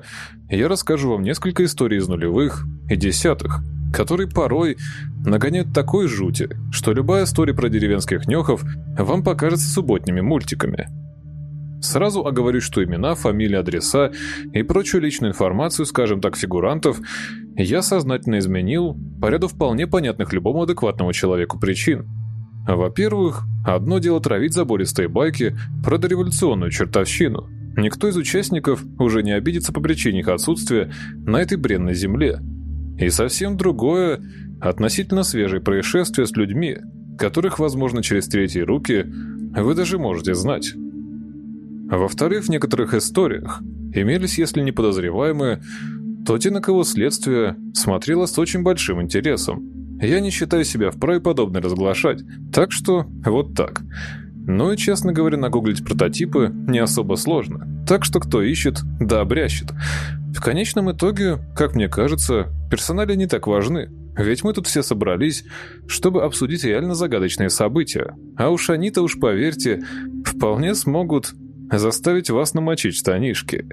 я расскажу вам несколько историй из нулевых и десятых, которые порой нагоняют такой жути, что любая история про деревенских нёхов вам покажется субботними мультиками. Сразу оговорюсь, что имена, фамилии, адреса и прочую личную информацию, скажем так, фигурантов, я сознательно изменил по ряду вполне понятных любому адекватному человеку причин. Во-первых, одно дело травить забористые байки про дореволюционную чертовщину. Никто из участников уже не обидится по причине их отсутствия на этой бренной земле. И совсем другое – относительно свежие происшествия с людьми, которых, возможно, через третьи руки вы даже можете знать. Во-вторых, в некоторых историях имелись, если не подозреваемые, то те, на кого следствие смотрело с очень большим интересом. Я не считаю себя вправе подобное разглашать, так что вот так. Ну и, честно говоря, нагуглить прототипы не особо сложно, так что кто ищет, да обрящет. В конечном итоге, как мне кажется, персонали не так важны, ведь мы тут все собрались, чтобы обсудить реально загадочные события, а уж они-то, уж поверьте, вполне смогут заставить вас намочить штанишки.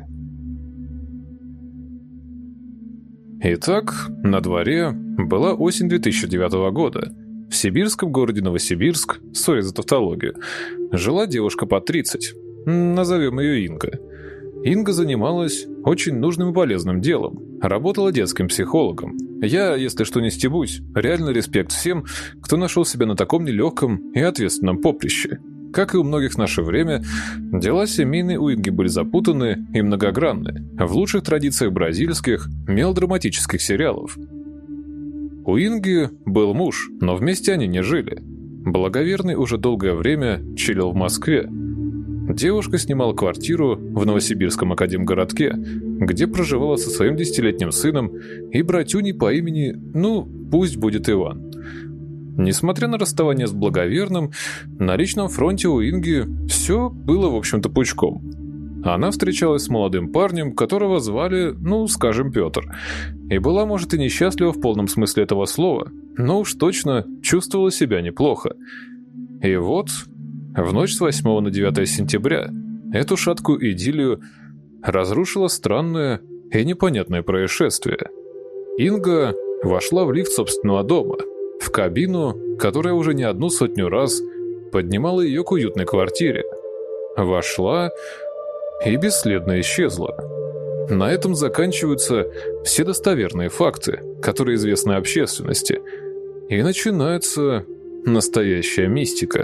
Итак, на дворе была осень две тысячи девятого года. В сибирском городе Новосибирск, сори за тавтологию, жила девушка под тридцать. Назовем ее Инга. Инга занималась очень нужным и полезным делом. Работала детским психологом. Я, если что, не стебусь. Реально респект всем, кто нашел себя на таком нелегком и ответственном поприще. Как и у многих в наше время, дела семейные у Инги были запутаны и многогранны, в лучших традициях бразильских мелодраматических сериалов. У Инги был муж, но вместе они не жили. Благоверный уже долгое время чилил в Москве. Девушка снимала квартиру в Новосибирском академгородке, где проживала со своим десятилетним сыном и братюней по имени, ну, пусть будет Иван. Несмотря на расставание с благоверным, на личном фронте у Инги все было, в общем-то, пучком. Она встречалась с молодым парнем, которого звали, ну, скажем, Петр, и была, может, и несчастлива в полном смысле этого слова, но уж точно чувствовала себя неплохо. И вот, в ночь с восьмого на девятое сентября эту шаткую идиллию разрушило странное и непонятное происшествие. Инга вошла в лифт собственного дома, в кабину, которая уже не одну сотню раз поднимала ее к уютной квартире. Вошла и бесследно исчезла. На этом заканчиваются все достоверные факты, которые известны общественности, и начинается настоящая мистика.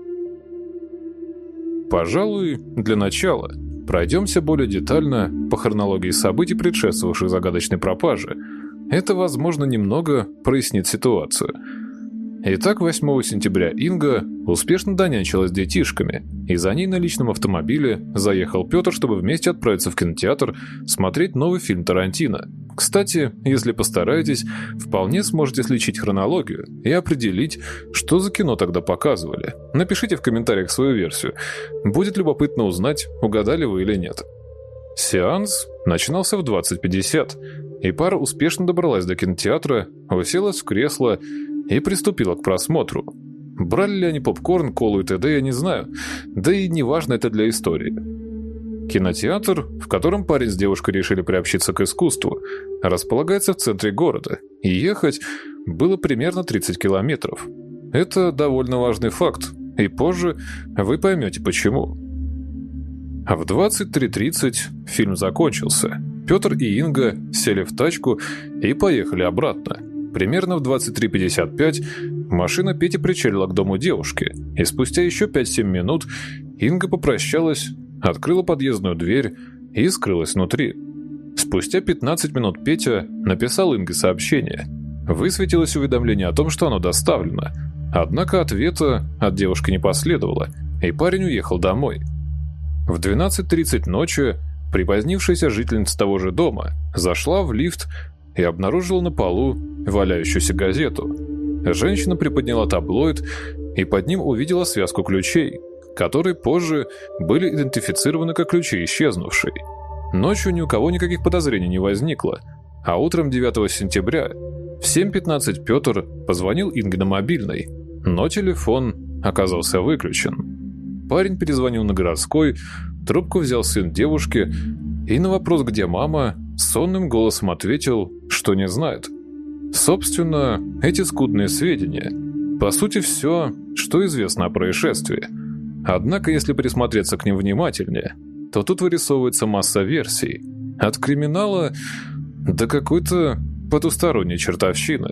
Пожалуй, для начала пройдемся более детально по хронологии событий, предшествовавших загадочной пропаже. Это, возможно, немного прояснит ситуацию. Итак, восьмого сентября Инга успешно донянчилась с детишками, и за ней на личном автомобиле заехал Петр, чтобы вместе отправиться в кинотеатр смотреть новый фильм Тарантино. Кстати, если постараетесь, вполне сможете сличить хронологию и определить, что за кино тогда показывали. Напишите в комментариях свою версию. Будет любопытно узнать, угадали вы или нет. Сеанс начинался в двадцать пятьдесят, и пара успешно добралась до кинотеатра, уселась в кресло и приступила к просмотру. Брали ли они попкорн, колу и т.д. я не знаю, да и не важно это для истории. Кинотеатр, в котором парень с девушкой решили приобщиться к искусству, располагается в центре города, и ехать было примерно тридцать километров. Это довольно важный факт, и позже вы поймете почему. А в двадцать три тридцать фильм закончился. Петр и Инга сели в тачку и поехали обратно. Примерно в двадцать три пятьдесят пять машина Пети причалила к дому девушки, и спустя еще пять-семь минут Инга попрощалась, открыла подъездную дверь и скрылась внутри. Спустя пятнадцать минут Петя написал Инге сообщение. Высветилось уведомление о том, что оно доставлено. Однако ответа от девушки не последовало, и парень уехал домой. В двенадцать тридцать ночи припозднившаяся жительница того же дома зашла в лифт и обнаружила на полу валяющуюся газету. Женщина приподняла таблоид и под ним увидела связку ключей, которые позже были идентифицированы как ключи исчезнувшей. Ночью ни у кого никаких подозрений не возникло, а утром девятого сентября в семь пятнадцать Петр позвонил Инге на мобильный, но телефон оказался выключен. Парень перезвонил на городской, трубку взял сын девушки, и на вопрос, где мама, сонным голосом ответил, что не знает. Собственно, эти скудные сведения – по сути все, что известно о происшествии. Однако, если присмотреться к ним внимательнее, то тут вырисовывается масса версий. От криминала до какой-то потусторонней чертовщины.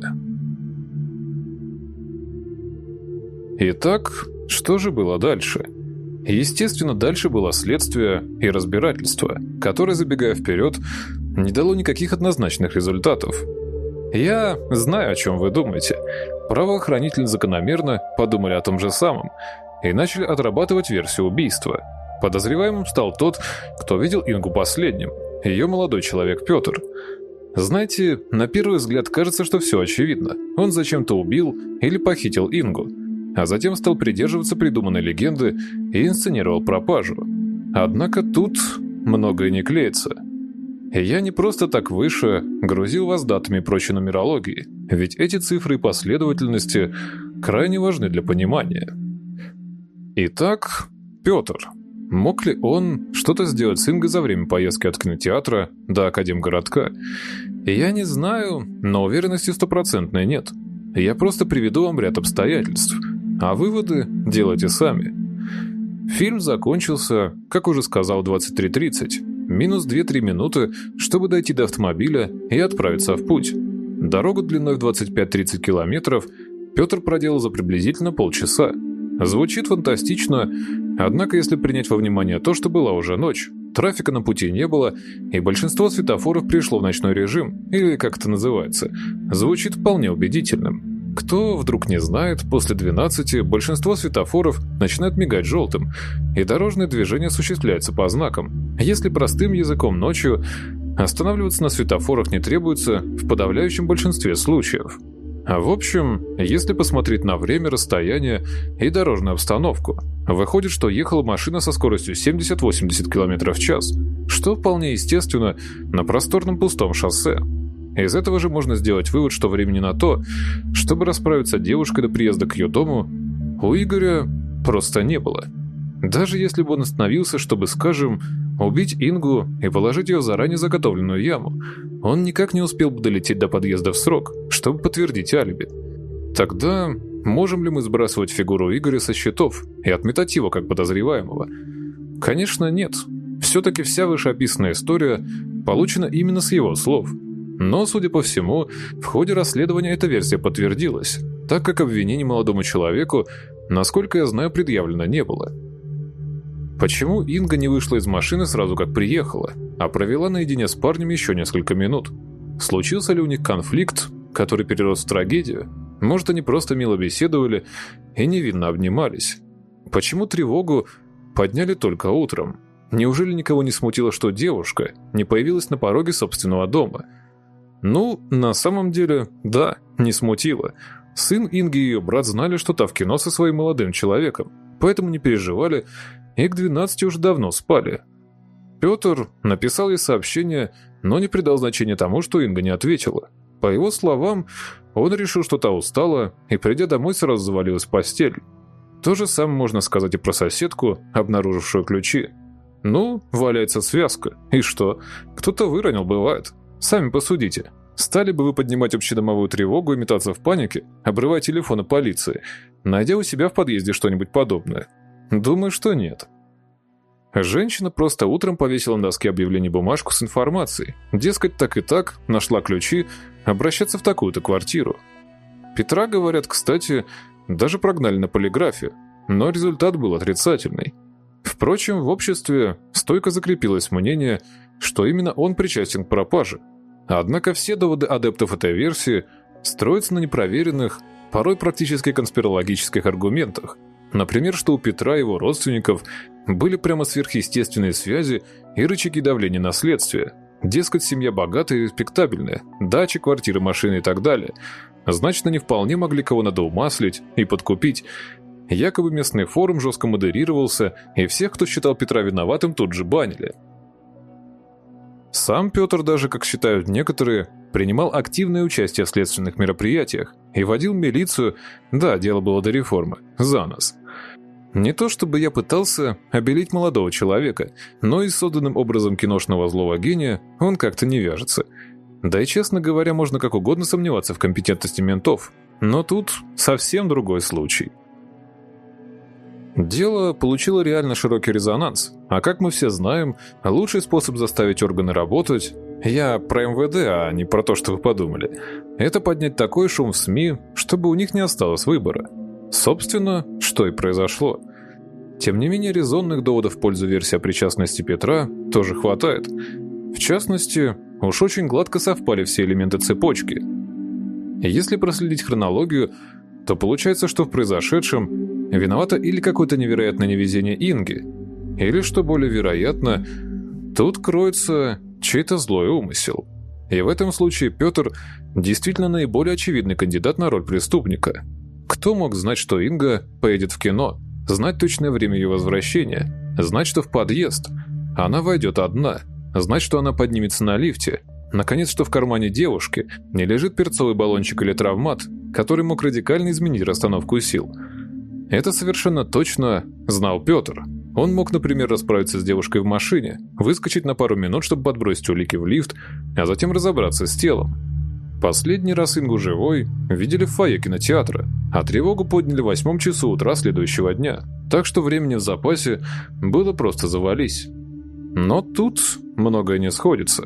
Итак, что же было дальше? Естественно, дальше было следствие и разбирательство, которое, забегая вперед, не дало никаких однозначных результатов. Я знаю, о чем вы думаете. Правоохранители закономерно подумали о том же самом и начали отрабатывать версию убийства. Подозреваемым стал тот, кто видел Ингу последним, ее молодой человек Петр. Знаете, на первый взгляд кажется, что все очевидно. Он зачем-то убил или похитил Ингу, а затем стал придерживаться придуманной легенды и инсценировал пропажу. Однако тут многое не клеится. Я не просто так выше грузил вас датами и прочей нумерологии, ведь эти цифры и последовательности крайне важны для понимания. Итак, Петр. Мог ли он что-то сделать с Ингой за время поездки от кинотеатра до Академгородка? Я не знаю, но уверенности стопроцентной нет. Я просто приведу вам ряд обстоятельств, а выводы делайте сами. Фильм закончился, как уже сказал, в двадцать три тридцать. Минус две-три минуты, чтобы дойти до автомобиля и отправиться в путь. Дорогу длиной в двадцать пять-тридцать километров Петр проделал за приблизительно полчаса. Звучит фантастично, однако если принять во внимание то, что была уже ночь, трафика на пути не было, и большинство светофоров пришло в ночной режим, или как это называется, звучит вполне убедительным. Кто вдруг не знает, после двенадцати большинство светофоров начинают мигать желтым, и дорожное движение осуществляется по знакам. Если простым языком, ночью останавливаться на светофорах не требуется в подавляющем большинстве случаев. А в общем, если посмотреть на время, расстояние и дорожную обстановку, выходит, что ехала машина со скоростью семьдесят-восемьдесят км в час, что вполне естественно на просторном пустом шоссе. Из этого же можно сделать вывод, что времени на то, чтобы расправиться с девушкой до приезда к ее дому, у Игоря просто не было. Даже если бы он остановился, чтобы, скажем, убить Ингу и положить ее в заранее заготовленную яму, он никак не успел бы долететь до подъезда в срок, чтобы подтвердить алиби. Тогда можем ли мы сбрасывать фигуру Игоря со счетов и отметать его как подозреваемого? Конечно, нет. Все-таки вся вышеописанная история получена именно с его слов. Но, судя по всему, в ходе расследования эта версия подтвердилась, так как обвинений молодому человеку, насколько я знаю, предъявлено не было. Почему Инга не вышла из машины сразу как приехала, а провела наедине с парнем еще несколько минут? Случился ли у них конфликт, который перерос в трагедию? Может, они просто мило беседовали и невинно обнимались? Почему тревогу подняли только утром? Неужели никого не смутило, что девушка не появилась на пороге собственного дома? Ну, на самом деле, да, не смутило. Сын Инги и ее брат знали, что та в кино со своим молодым человеком, поэтому не переживали и к двенадцати уже давно спали. Петр написал ей сообщение, но не придал значения тому, что Инга не ответила. По его словам, он решил, что та устала, и, придя домой, сразу завалилась в постель. То же самое можно сказать и про соседку, обнаружившую ключи. Ну, валяется связка. И что? Кто-то выронил, бывает. Сами посудите. Стали бы вы поднимать общедомовую тревогу и метаться в панике, обрывая телефоны полиции, найдя у себя в подъезде что-нибудь подобное? Думаю, что нет. Женщина просто утром повесила на доске объявлений бумажку с информацией. Дескать, так и так, нашла ключи, обращаться в такую-то квартиру. Петра, говорят, кстати, даже прогнали на полиграфе, но результат был отрицательный. Впрочем, в обществе стойко закрепилось мнение, что именно он причастен к пропаже. Однако все доводы адептов этой версии строятся на непроверенных, порой практически конспирологических аргументах. Например, что у Петра и его родственников были прямо сверхъестественные связи и рычаги давления на следствие. Дескать, семья богатая и респектабельная, дачи, квартиры, машины и так далее. Значит, они вполне могли кого надо умаслить и подкупить. Якобы местный форум жестко модерировался, и всех, кто считал Петра виноватым, тут же банили. Сам Петр даже, как считают некоторые, принимал активное участие в следственных мероприятиях и водил милицию, да, дело было до реформы, за нос. Не то чтобы я пытался обелить молодого человека, но и с созданным образом киношного злого гения он как-то не вяжется. Да и, честно говоря, можно как угодно сомневаться в компетентности ментов, но тут совсем другой случай. Дело получило реально широкий резонанс, а как мы все знаем, лучший способ заставить органы работать, я про эм вэ дэ, а не про то, что вы подумали, это поднять такой шум в СМИ, чтобы у них не осталось выбора. Собственно, что и произошло. Тем не менее, резонных доводов в пользу версии о причастности Петра тоже хватает. В частности, уж очень гладко совпали все элементы цепочки. Если проследить хронологию, то получается, что в произошедшем виновато или какое-то невероятное невезение Инги, или, что более вероятно, тут кроется чей-то злой умысел. И в этом случае Петр действительно наиболее очевидный кандидат на роль преступника. Кто мог знать, что Инга поедет в кино, знать точное время ее возвращения, знать, что в подъезд она войдет одна, знать, что она поднимется на лифте, наконец, что в кармане девушки не лежит перцовый баллончик или травмат, который мог радикально изменить расстановку сил. Это совершенно точно знал Петр. Он мог, например, расправиться с девушкой в машине, выскочить на пару минут, чтобы подбросить улики в лифт, а затем разобраться с телом. Последний раз Ингу живой видели в фойе кинотеатра, а тревогу подняли в восьмом часу утра следующего дня, так что времени в запасе было просто завались. Но тут многое не сходится.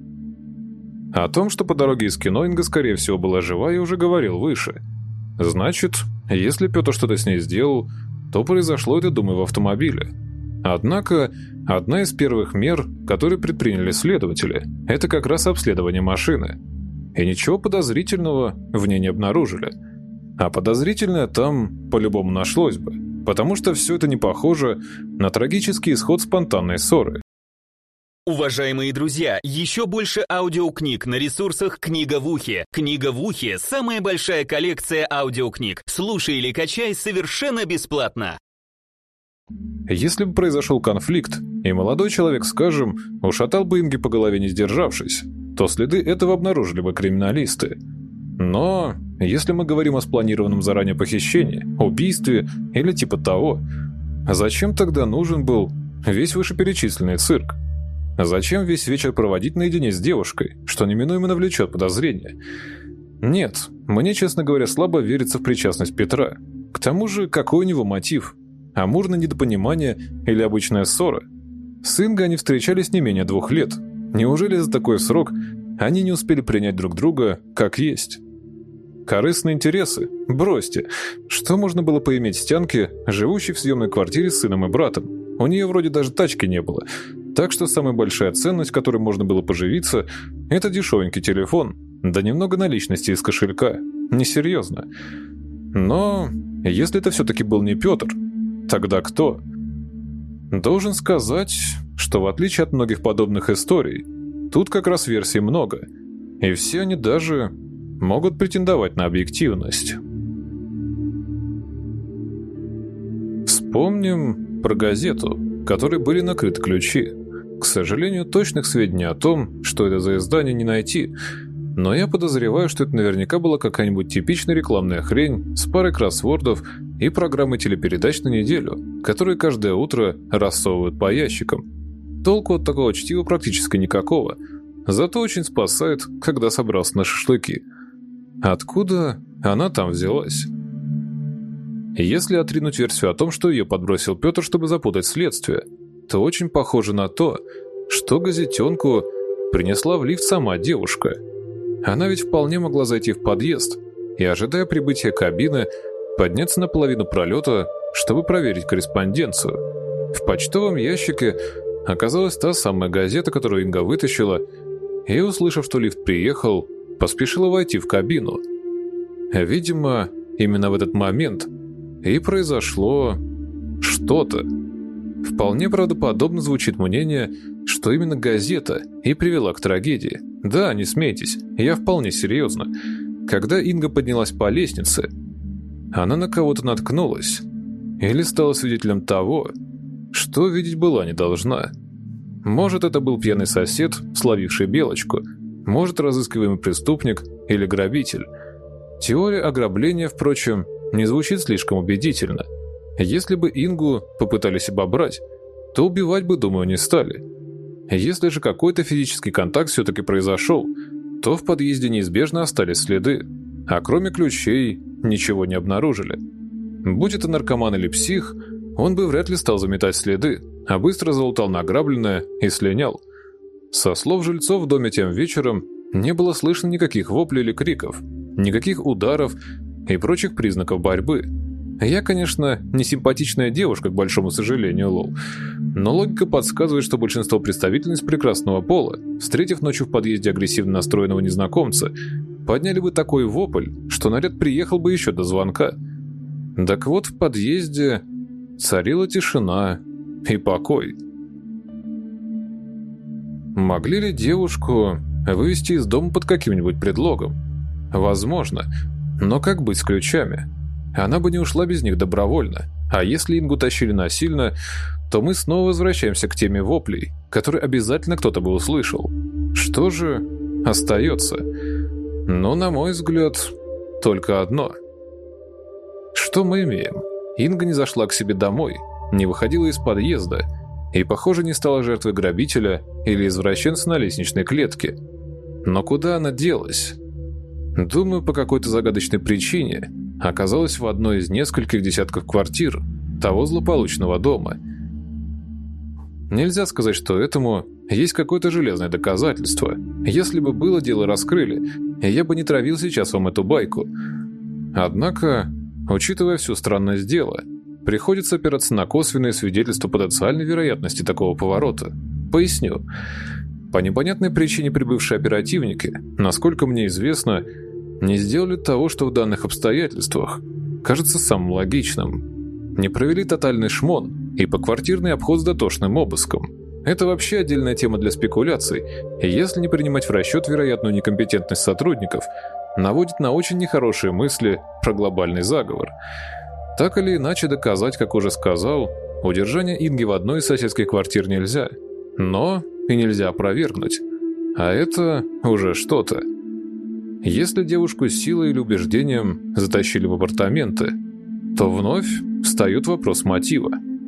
О том, что по дороге из кино Инга, скорее всего, была жива, я уже говорил выше. Значит, если Петр что-то с ней сделал, то произошло это, думаю, в автомобиле. Однако, одна из первых мер, которые предприняли следователи, это как раз обследование машины. И ничего подозрительного в ней не обнаружили. А подозрительное там по-любому нашлось бы, потому что все это не похоже на трагический исход спонтанной ссоры. Уважаемые друзья, еще больше аудиокниг на ресурсах «Книга в ухе». «Книга в ухе» — самая большая коллекция аудиокниг. Слушай или качай совершенно бесплатно. Если бы произошел конфликт, и молодой человек, скажем, ушатал бы Инге по голове, не сдержавшись, то следы этого обнаружили бы криминалисты. Но если мы говорим о спланированном заранее похищении, убийстве или типа того, зачем тогда нужен был весь вышеперечисленный цирк? Зачем весь вечер проводить наедине с девушкой, что неминуемо навлечет подозрения? Нет, мне, честно говоря, слабо верится в причастность Петра. К тому же, какой у него мотив? Амурное недопонимание или обычная ссора? С Ингой они встречались не менее двух лет. Неужели за такой срок они не успели принять друг друга как есть? Корыстные интересы? Бросьте. Что можно было поиметь с Тянки, живущей в съемной квартире с сыном и братом? У нее вроде даже тачки не было. Так что самая большая ценность, которой можно было поживиться, это дешевенький телефон, да немного наличности из кошелька. Несерьезно. Но если это все-таки был не Петр, тогда кто? Должен сказать, что в отличие от многих подобных историй, тут как раз версий много, и все они даже могут претендовать на объективность. Вспомним про газету, которой были накрыты ключи. К сожалению, точных сведений о том, что это за издание, не найти, но я подозреваю, что это наверняка была какая-нибудь типичная рекламная хрень с парой кроссвордов и программой телепередач на неделю, которые каждое утро рассовывают по ящикам. Толку от такого чтива практически никакого, зато очень спасает, когда собрался на шашлыки. Откуда она там взялась? Если отринуть версию о том, что ее подбросил Петр, чтобы запутать следствие, то очень похоже на то, что газетенку принесла в лифт сама девушка. Она ведь вполне могла зайти в подъезд и, ожидая прибытия кабины, подняться на половину пролета, чтобы проверить корреспонденцию. В почтовом ящике оказалась та самая газета, которую Инга вытащила, и, услышав, что лифт приехал, поспешила войти в кабину. Видимо, именно в этот момент и произошло что-то. Вполне правдоподобно звучит мнение, что именно газета и привела к трагедии. Да, не смейтесь, я вполне серьезно. Когда Инга поднялась по лестнице, она на кого-то наткнулась или стала свидетелем того, что видеть была не должна. Может, это был пьяный сосед, словивший белочку, может, разыскиваемый преступник или грабитель. Теория ограбления, впрочем, не звучит слишком убедительно. Если бы Ингу попытались обобрать, то убивать бы, думаю, не стали. Если же какой-то физический контакт все-таки произошел, то в подъезде неизбежно остались следы, а кроме ключей ничего не обнаружили. Будь это наркоман или псих, он бы вряд ли стал заметать следы, а быстро залутал награбленное и слинял. Со слов жильцов в доме тем вечером не было слышно никаких воплей или криков, никаких ударов и прочих признаков борьбы. Я, конечно, не симпатичная девушка, к большому сожалению, лол, но логика подсказывает, что большинство представительниц прекрасного пола, встретив ночью в подъезде агрессивно настроенного незнакомца, подняли бы такой вопль, что наряд приехал бы еще до звонка. Так вот, в подъезде царила тишина и покой. Могли ли девушку вывести из дома под каким-нибудь предлогом? Возможно, но как быть с ключами? Она бы не ушла без них добровольно, а если Ингу тащили насильно, то мы снова возвращаемся к теме воплей, которые обязательно кто-то бы услышал. Что же остается? Ну, на мой взгляд, только одно. Что мы имеем? Инга не зашла к себе домой, не выходила из подъезда и, похоже, не стала жертвой грабителя или извращенца на лестничной клетке. Но куда она делась? Думаю, по какой-то загадочной причине оказалась в одной из нескольких десятков квартир того злополучного дома. Нельзя сказать, что этому есть какое-то железное доказательство. Если бы было, дело раскрыли, я бы не травил сейчас вам эту байку. Однако, учитывая всю странность дела, приходится опираться на косвенные свидетельства потенциальной вероятности такого поворота. Поясню. По непонятной причине прибывшие оперативники, насколько мне известно, не сделали того, что в данных обстоятельствах кажется самым логичным. Не провели тотальный шмон и поквартирный обход с дотошным обыском. Это вообще отдельная тема для спекуляций, и если не принимать в расчет вероятную некомпетентность сотрудников, наводит на очень нехорошие мысли про глобальный заговор. Так или иначе доказать, как уже сказал, удержание Инги в одной из соседских квартир нельзя, но и нельзя опровергнуть. А это уже что-то. Если девушку силой или убеждением затащили в апартаменты, то вновь встает вопрос мотива.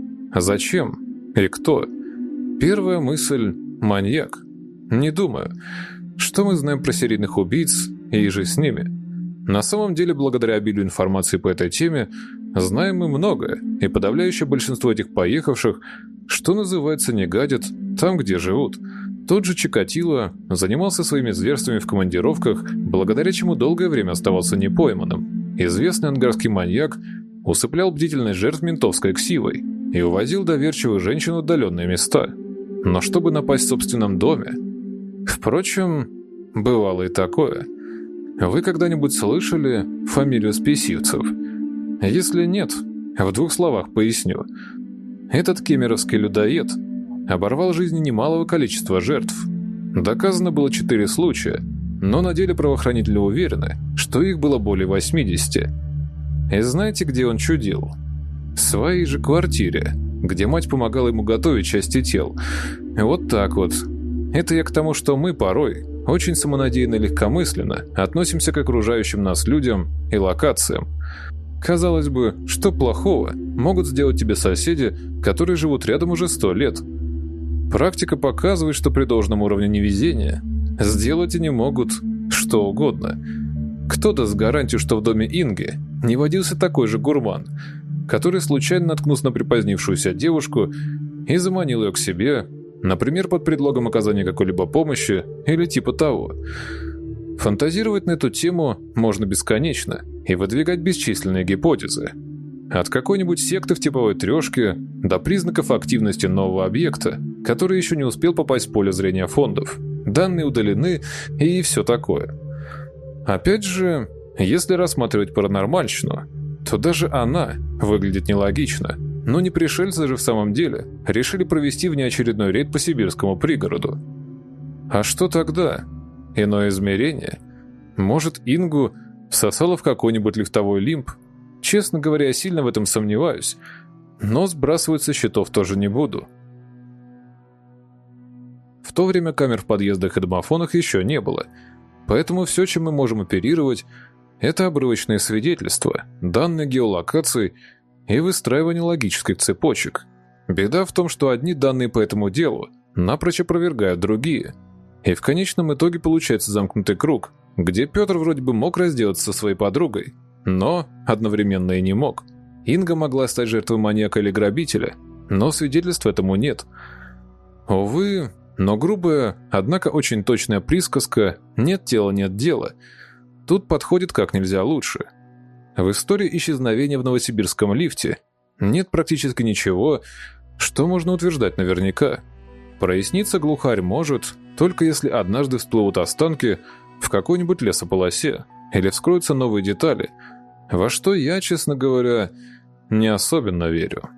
Зачем? И кто? Первая мысль – маньяк. Не думаю. Что мы знаем про серийных убийц и же с ними? На самом деле, благодаря обилию информации по этой теме, знаем мы многое, и подавляющее большинство этих поехавших, что называется, не гадят там, где живут. Тот же Чикатило занимался своими зверствами в командировках, благодаря чему долгое время оставался непойманным. Известный ангарский маньяк усыплял бдительность жертв ментовской ксивой и увозил доверчивых женщин в отдаленные места. Но чтобы напасть в собственном доме... Впрочем, бывало и такое. Вы когда-нибудь слышали фамилию Списивцев? Если нет, в двух словах поясню. Этот кемеровский людоед оборвал жизни немалого количества жертв. Доказано было четыре случая, но на деле правоохранители уверены, что их было более восьмидесяти. И знаете, где он чудил? В своей же квартире, где мать помогала ему готовить части тел. Вот так вот. Это я к тому, что мы порой очень самонадеянно и легкомысленно относимся к окружающим нас людям и локациям. Казалось бы, что плохого могут сделать тебе соседи, которые живут рядом уже сто лет? Практика показывает, что при должном уровне невезения сделать они могут что угодно. Кто-то с гарантией, что в доме Инги не водился такой же гурман, который случайно наткнулся на припозднившуюся девушку и заманил ее к себе, например, под предлогом оказания какой-либо помощи или типа того. Фантазировать на эту тему можно бесконечно и выдвигать бесчисленные гипотезы. От какой-нибудь секты в типовой трешке до признаков активности нового объекта, который еще не успел попасть в поле зрения фондов. Данные удалены и все такое. Опять же, если рассматривать паранормальщину, то даже она выглядит нелогично. Но не пришельцы же в самом деле решили провести внеочередной рейд по сибирскому пригороду. А что тогда? Иное измерение? Может, Ингу всосало в какой-нибудь лифтовой лимб? Честно говоря, я сильно в этом сомневаюсь, но сбрасывать со счетов тоже не буду. В то время камер в подъездах и домофонах еще не было, поэтому все, чем мы можем оперировать, это обрывочные свидетельства, данные геолокаций и выстраивания логических цепочек. Беда в том, что одни данные по этому делу напрочь опровергают другие, и в конечном итоге получается замкнутый круг, где Петр вроде бы мог разделаться со своей подругой, но одновременно и не мог. Инга могла стать жертвой маньяка или грабителя, но свидетельств этому нет. Увы, но грубая, однако очень точная присказка «нет тела, нет дела» тут подходит как нельзя лучше. В истории исчезновения в новосибирском лифте нет практически ничего, что можно утверждать наверняка. Проясниться глухарь может, только если однажды всплывут останки в какой-нибудь лесополосе или вскроются новые детали, во что я, честно говоря, не особенно верю.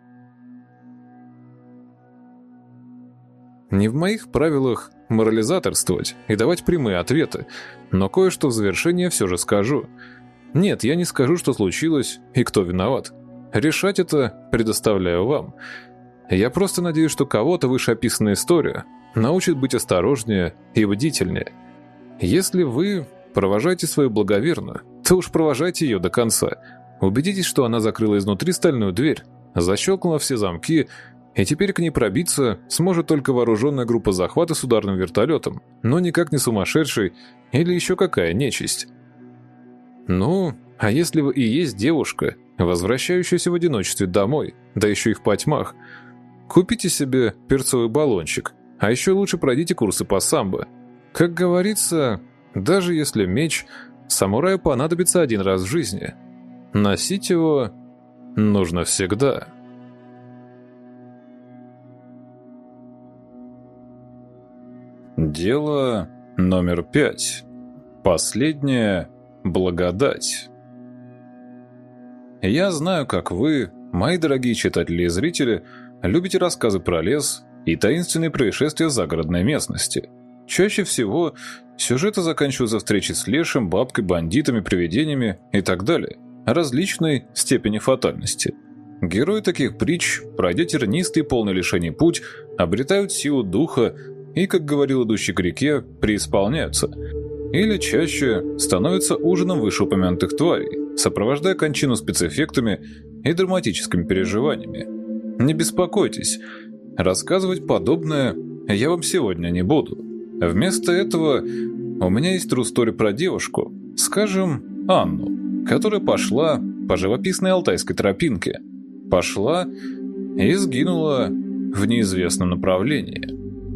Не в моих правилах морализаторствовать и давать прямые ответы, но кое-что в завершение все же скажу. Нет, я не скажу, что случилось и кто виноват. Решать это предоставляю вам. Я просто надеюсь, что кого-то вышеописанная история научит быть осторожнее и бдительнее. Если вы провожаете свою благоверную, то уж провожайте ее до конца. Убедитесь, что она закрыла изнутри стальную дверь, защелкнула все замки, и теперь к ней пробиться сможет только вооруженная группа захвата с ударным вертолетом, но никак не сумасшедший или еще какая нечисть. Ну, а если вы и есть девушка, возвращающаяся в одиночестве домой, да еще и в потьмах, купите себе перцовый баллончик, а еще лучше пройдите курсы по самбо. Как говорится, даже если меч самураю понадобится один раз в жизни, носить его нужно всегда. Дело номер пять. Последняя благодать. Я знаю, как вы, мои дорогие читатели и зрители, любите рассказы про лес и таинственные происшествия загородной местности. Чаще всего сюжеты заканчиваются встречей с лешим, бабкой, бандитами, привидениями и так далее, различной степени фатальности. Герои таких притч, пройдя тернистый и полный лишений путь, обретают силу духа и, как говорил идущий к реке, преисполняются. Или чаще становятся ужином вышеупомянутых тварей, сопровождая кончину спецэффектами и драматическими переживаниями. Не беспокойтесь, рассказывать подобное я вам сегодня не буду. Вместо этого у меня есть true story про девушку, скажем, Анну, которая пошла по живописной алтайской тропинке. Пошла и сгинула в неизвестном направлении.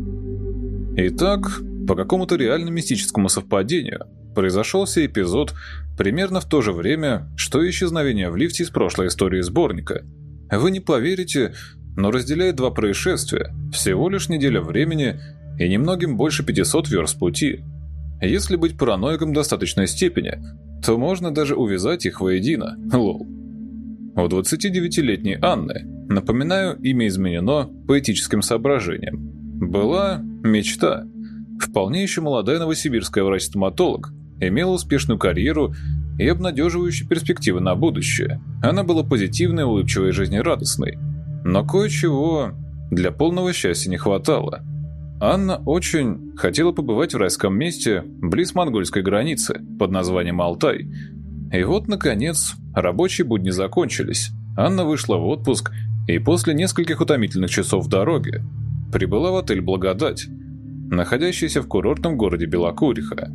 Итак, по какому-то реально мистическому совпадению произошел сей эпизод примерно в то же время, что и исчезновение в лифте из прошлой истории сборника. Вы не поверите, но разделяет два происшествия, всего лишь неделя времени и немногим больше пятисот верст пути. Если быть параноиком достаточной степени, то можно даже увязать их воедино, лол. У двадцатидевятилетней Анны, напоминаю, имя изменено по этическим соображениям, была мечта. Вполне еще молодая новосибирская врач-стоматолог, имела успешную карьеру и обнадеживающие перспективы на будущее. Она была позитивной, улыбчивой и жизнерадостной. Но кое-чего для полного счастья не хватало. Анна очень хотела побывать в райском месте близ монгольской границы под названием Алтай. И вот, наконец, рабочие будни закончились. Анна вышла в отпуск и после нескольких утомительных часов дороги прибыла в отель «Благодать», находящийся в курортном городе Белокуриха.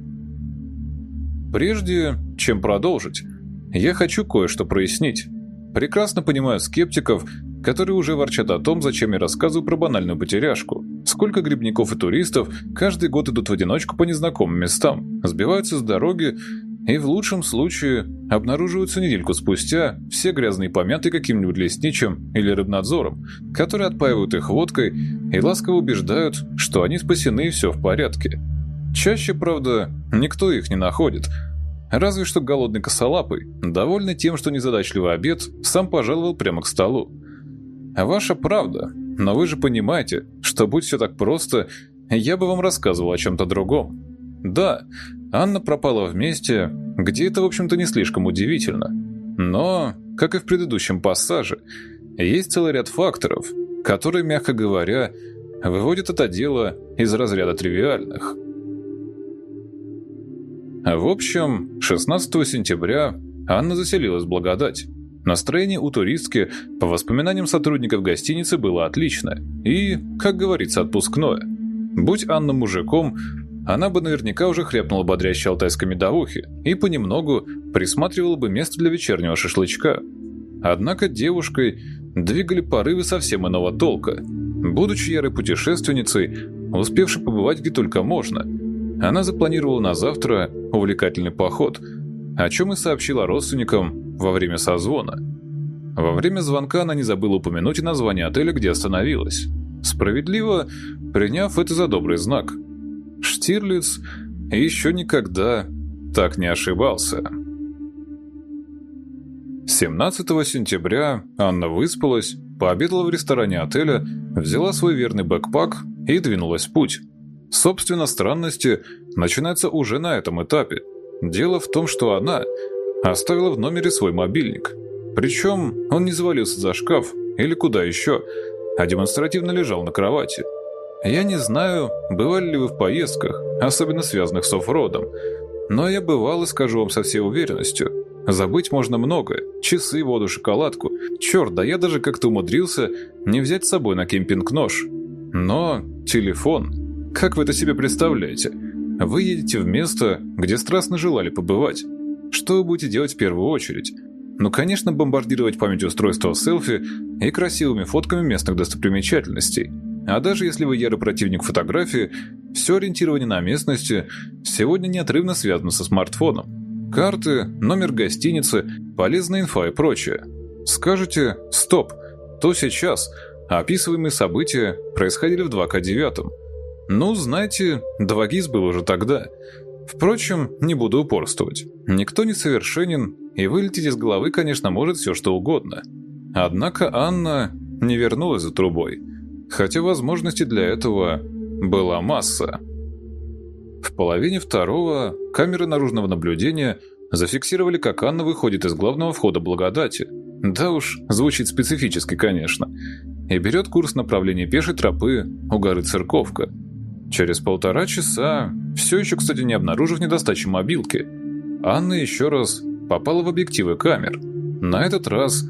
Прежде чем продолжить, я хочу кое-что прояснить. Прекрасно понимаю скептиков, которые уже ворчат о том, зачем я рассказываю про банальную потеряшку. Сколько грибников и туристов каждый год идут в одиночку по незнакомым местам, сбиваются с дороги и в лучшем случае обнаруживаются недельку спустя все грязные помятые каким-нибудь лесничим или рыбнадзором, которые отпаивают их водкой и ласково убеждают, что они спасены и все в порядке. Чаще, правда, никто их не находит. Разве что голодный косолапый, довольный тем, что незадачливый обед сам пожаловал прямо к столу. А ваша правда, но вы же понимаете, что будь все так просто, я бы вам рассказывал о чем-то другом. Да, Анна пропала в месте, где это, в общем-то, не слишком удивительно. Но, как и в предыдущем пассаже, есть целый ряд факторов, которые, мягко говоря, выводят это дело из разряда тривиальных. В общем, шестнадцатого сентября Анна заселилась в Благодать. Настроение у туристки, по воспоминаниям сотрудников гостиницы, было отличное и, как говорится, отпускное. Будь Анна мужиком, она бы наверняка уже хряпнула бодрящей алтайской медовухи и понемногу присматривала бы место для вечернего шашлычка. Однако девушкой двигали порывы совсем иного толка. Будучи ярой путешественницей, успевшей побывать где только можно, она запланировала на завтра увлекательный поход, о чем и сообщила родственникам во время созвона. Во время звонка она не забыла упомянуть и название отеля, где остановилась, справедливо приняв это за добрый знак. Штирлиц еще никогда так не ошибался. семнадцатого сентября Анна выспалась, пообедала в ресторане отеля, взяла свой верный бэкпак и двинулась в путь. Собственно, странности начинаются уже на этом этапе. Дело в том, что она оставила в номере свой мобильник. Причем он не завалился за шкаф или куда еще, а демонстративно лежал на кровати. Я не знаю, бывали ли вы в поездках, особенно связанных с оффродом, но я бывал и скажу вам со всей уверенностью. Забыть можно многое. Часы, воду, шоколадку. Черт, да я даже как-то умудрился не взять с собой на кемпинг нож. Но телефон... Как вы это себе представляете? Вы едете в место, где страстно желали побывать. Что вы будете делать в первую очередь? Ну, конечно, бомбардировать память устройства селфи и красивыми фотками местных достопримечательностей. А даже если вы ярый противник фотографии, все ориентирование на местности сегодня неотрывно связано со смартфоном. Карты, номер гостиницы, полезная инфа и прочее. Скажете «стоп», то сейчас описываемые события происходили в два ка девять. Ну, знаете, два гис был уже тогда. Впрочем, не буду упорствовать. Никто не совершенен, и вылететь из головы, конечно, может все что угодно. Однако Анна не вернулась за трубой, хотя возможностей для этого была масса. В половине второго камеры наружного наблюдения зафиксировали, как Анна выходит из главного входа Благодати. Да уж, звучит специфически, конечно. И берет курс направления пешей тропы у горы Церковка. Через полтора часа, все еще, кстати, не обнаружив недостачи мобилки, Анна еще раз попала в объективы камер. На этот раз...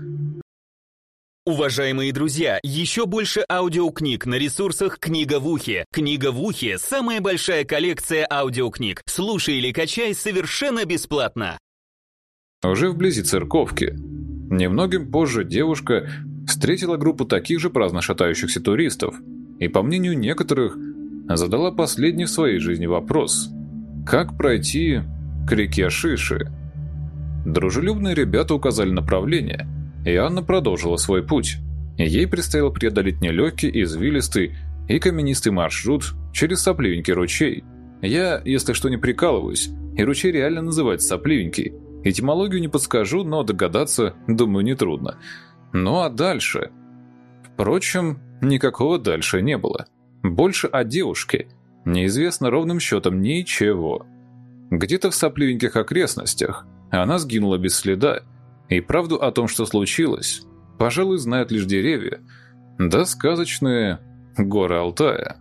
Уважаемые друзья, еще больше аудиокниг на ресурсах «Книга в ухе». «Книга в ухе» — самая большая коллекция аудиокниг. Слушай или качай совершенно бесплатно. Уже вблизи Церковки. Немногим позже девушка встретила группу таких же праздно шатающихся туристов и, по мнению некоторых, задала последний в своей жизни вопрос: как пройти к реке Шиши? Дружелюбные ребята указали направление, и Анна продолжила свой путь. Ей предстояло преодолеть нелегкий, извилистый и каменистый маршрут через сопливенький ручей. Я, если что, не прикалываюсь, и ручей реально называется сопливенький. Этимологию не подскажу, но догадаться, думаю, нетрудно. Ну а дальше? Впрочем, никакого дальше не было. Больше о девушке неизвестно ровным счетом ничего. Где-то в сопливеньких окрестностях она сгинула без следа, и правду о том, что случилось, пожалуй, знают лишь деревья, да сказочные горы Алтая.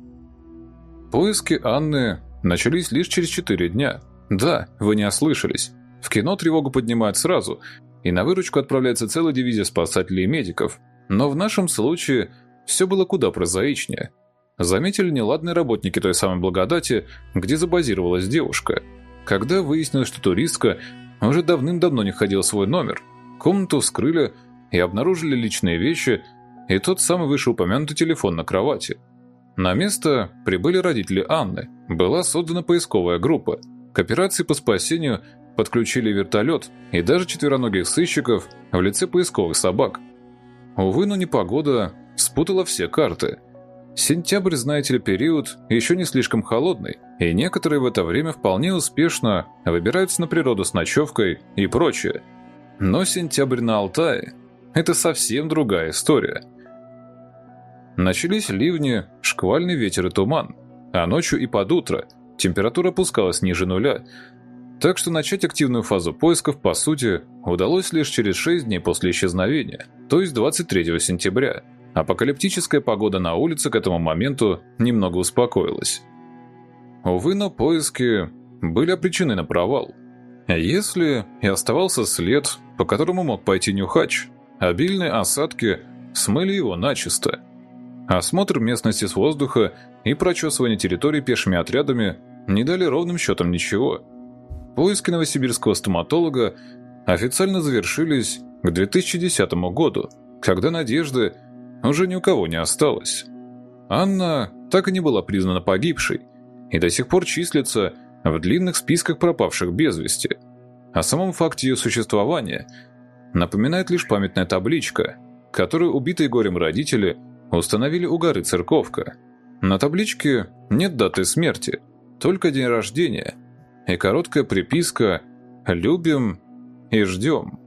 Поиски Анны начались лишь через четыре дня. Да, вы не ослышались. В кино тревогу поднимают сразу, и на выручку отправляется целая дивизия спасателей и медиков. Но в нашем случае все было куда прозаичнее. Заметили неладные работники той самой Благодати, где забазировалась девушка. Когда выяснилось, что туристка уже давным-давно не ходила в свой номер, комнату вскрыли и обнаружили личные вещи и тот самый вышеупомянутый телефон на кровати. На место прибыли родители Анны. Была создана поисковая группа. К операции по спасению подключили вертолет и даже четвероногих сыщиков в лице поисковых собак. Увы, но непогода спутала все карты. Сентябрь, знаете ли, период еще не слишком холодный, и некоторые в это время вполне успешно выбираются на природу с ночевкой и прочее. Но сентябрь на Алтае – это совсем другая история. Начались ливни, шквальный ветер и туман, а ночью и под утро температура опускалась ниже нуля, так что начать активную фазу поисков, по сути, удалось лишь через шесть дней после исчезновения, то есть двадцать третьего сентября. Апокалиптическая погода на улице к этому моменту немного успокоилась. Увы, но поиски были обречены на провал. Если и оставался след, по которому мог пойти Нюхач, обильные осадки смыли его начисто. Осмотр местности с воздуха и прочесывание территории пешими отрядами не дали ровным счетом ничего. Поиски новосибирского стоматолога официально завершились к две тысячи десятому году, когда надежды уже ни у кого не осталось. Анна так и не была признана погибшей и до сих пор числится в длинных списках пропавших без вести. О самом факте ее существования напоминает лишь памятная табличка, которую убитые горем родители установили у горы Церковка. На табличке нет даты смерти, только день рождения и короткая приписка «Любим и ждем».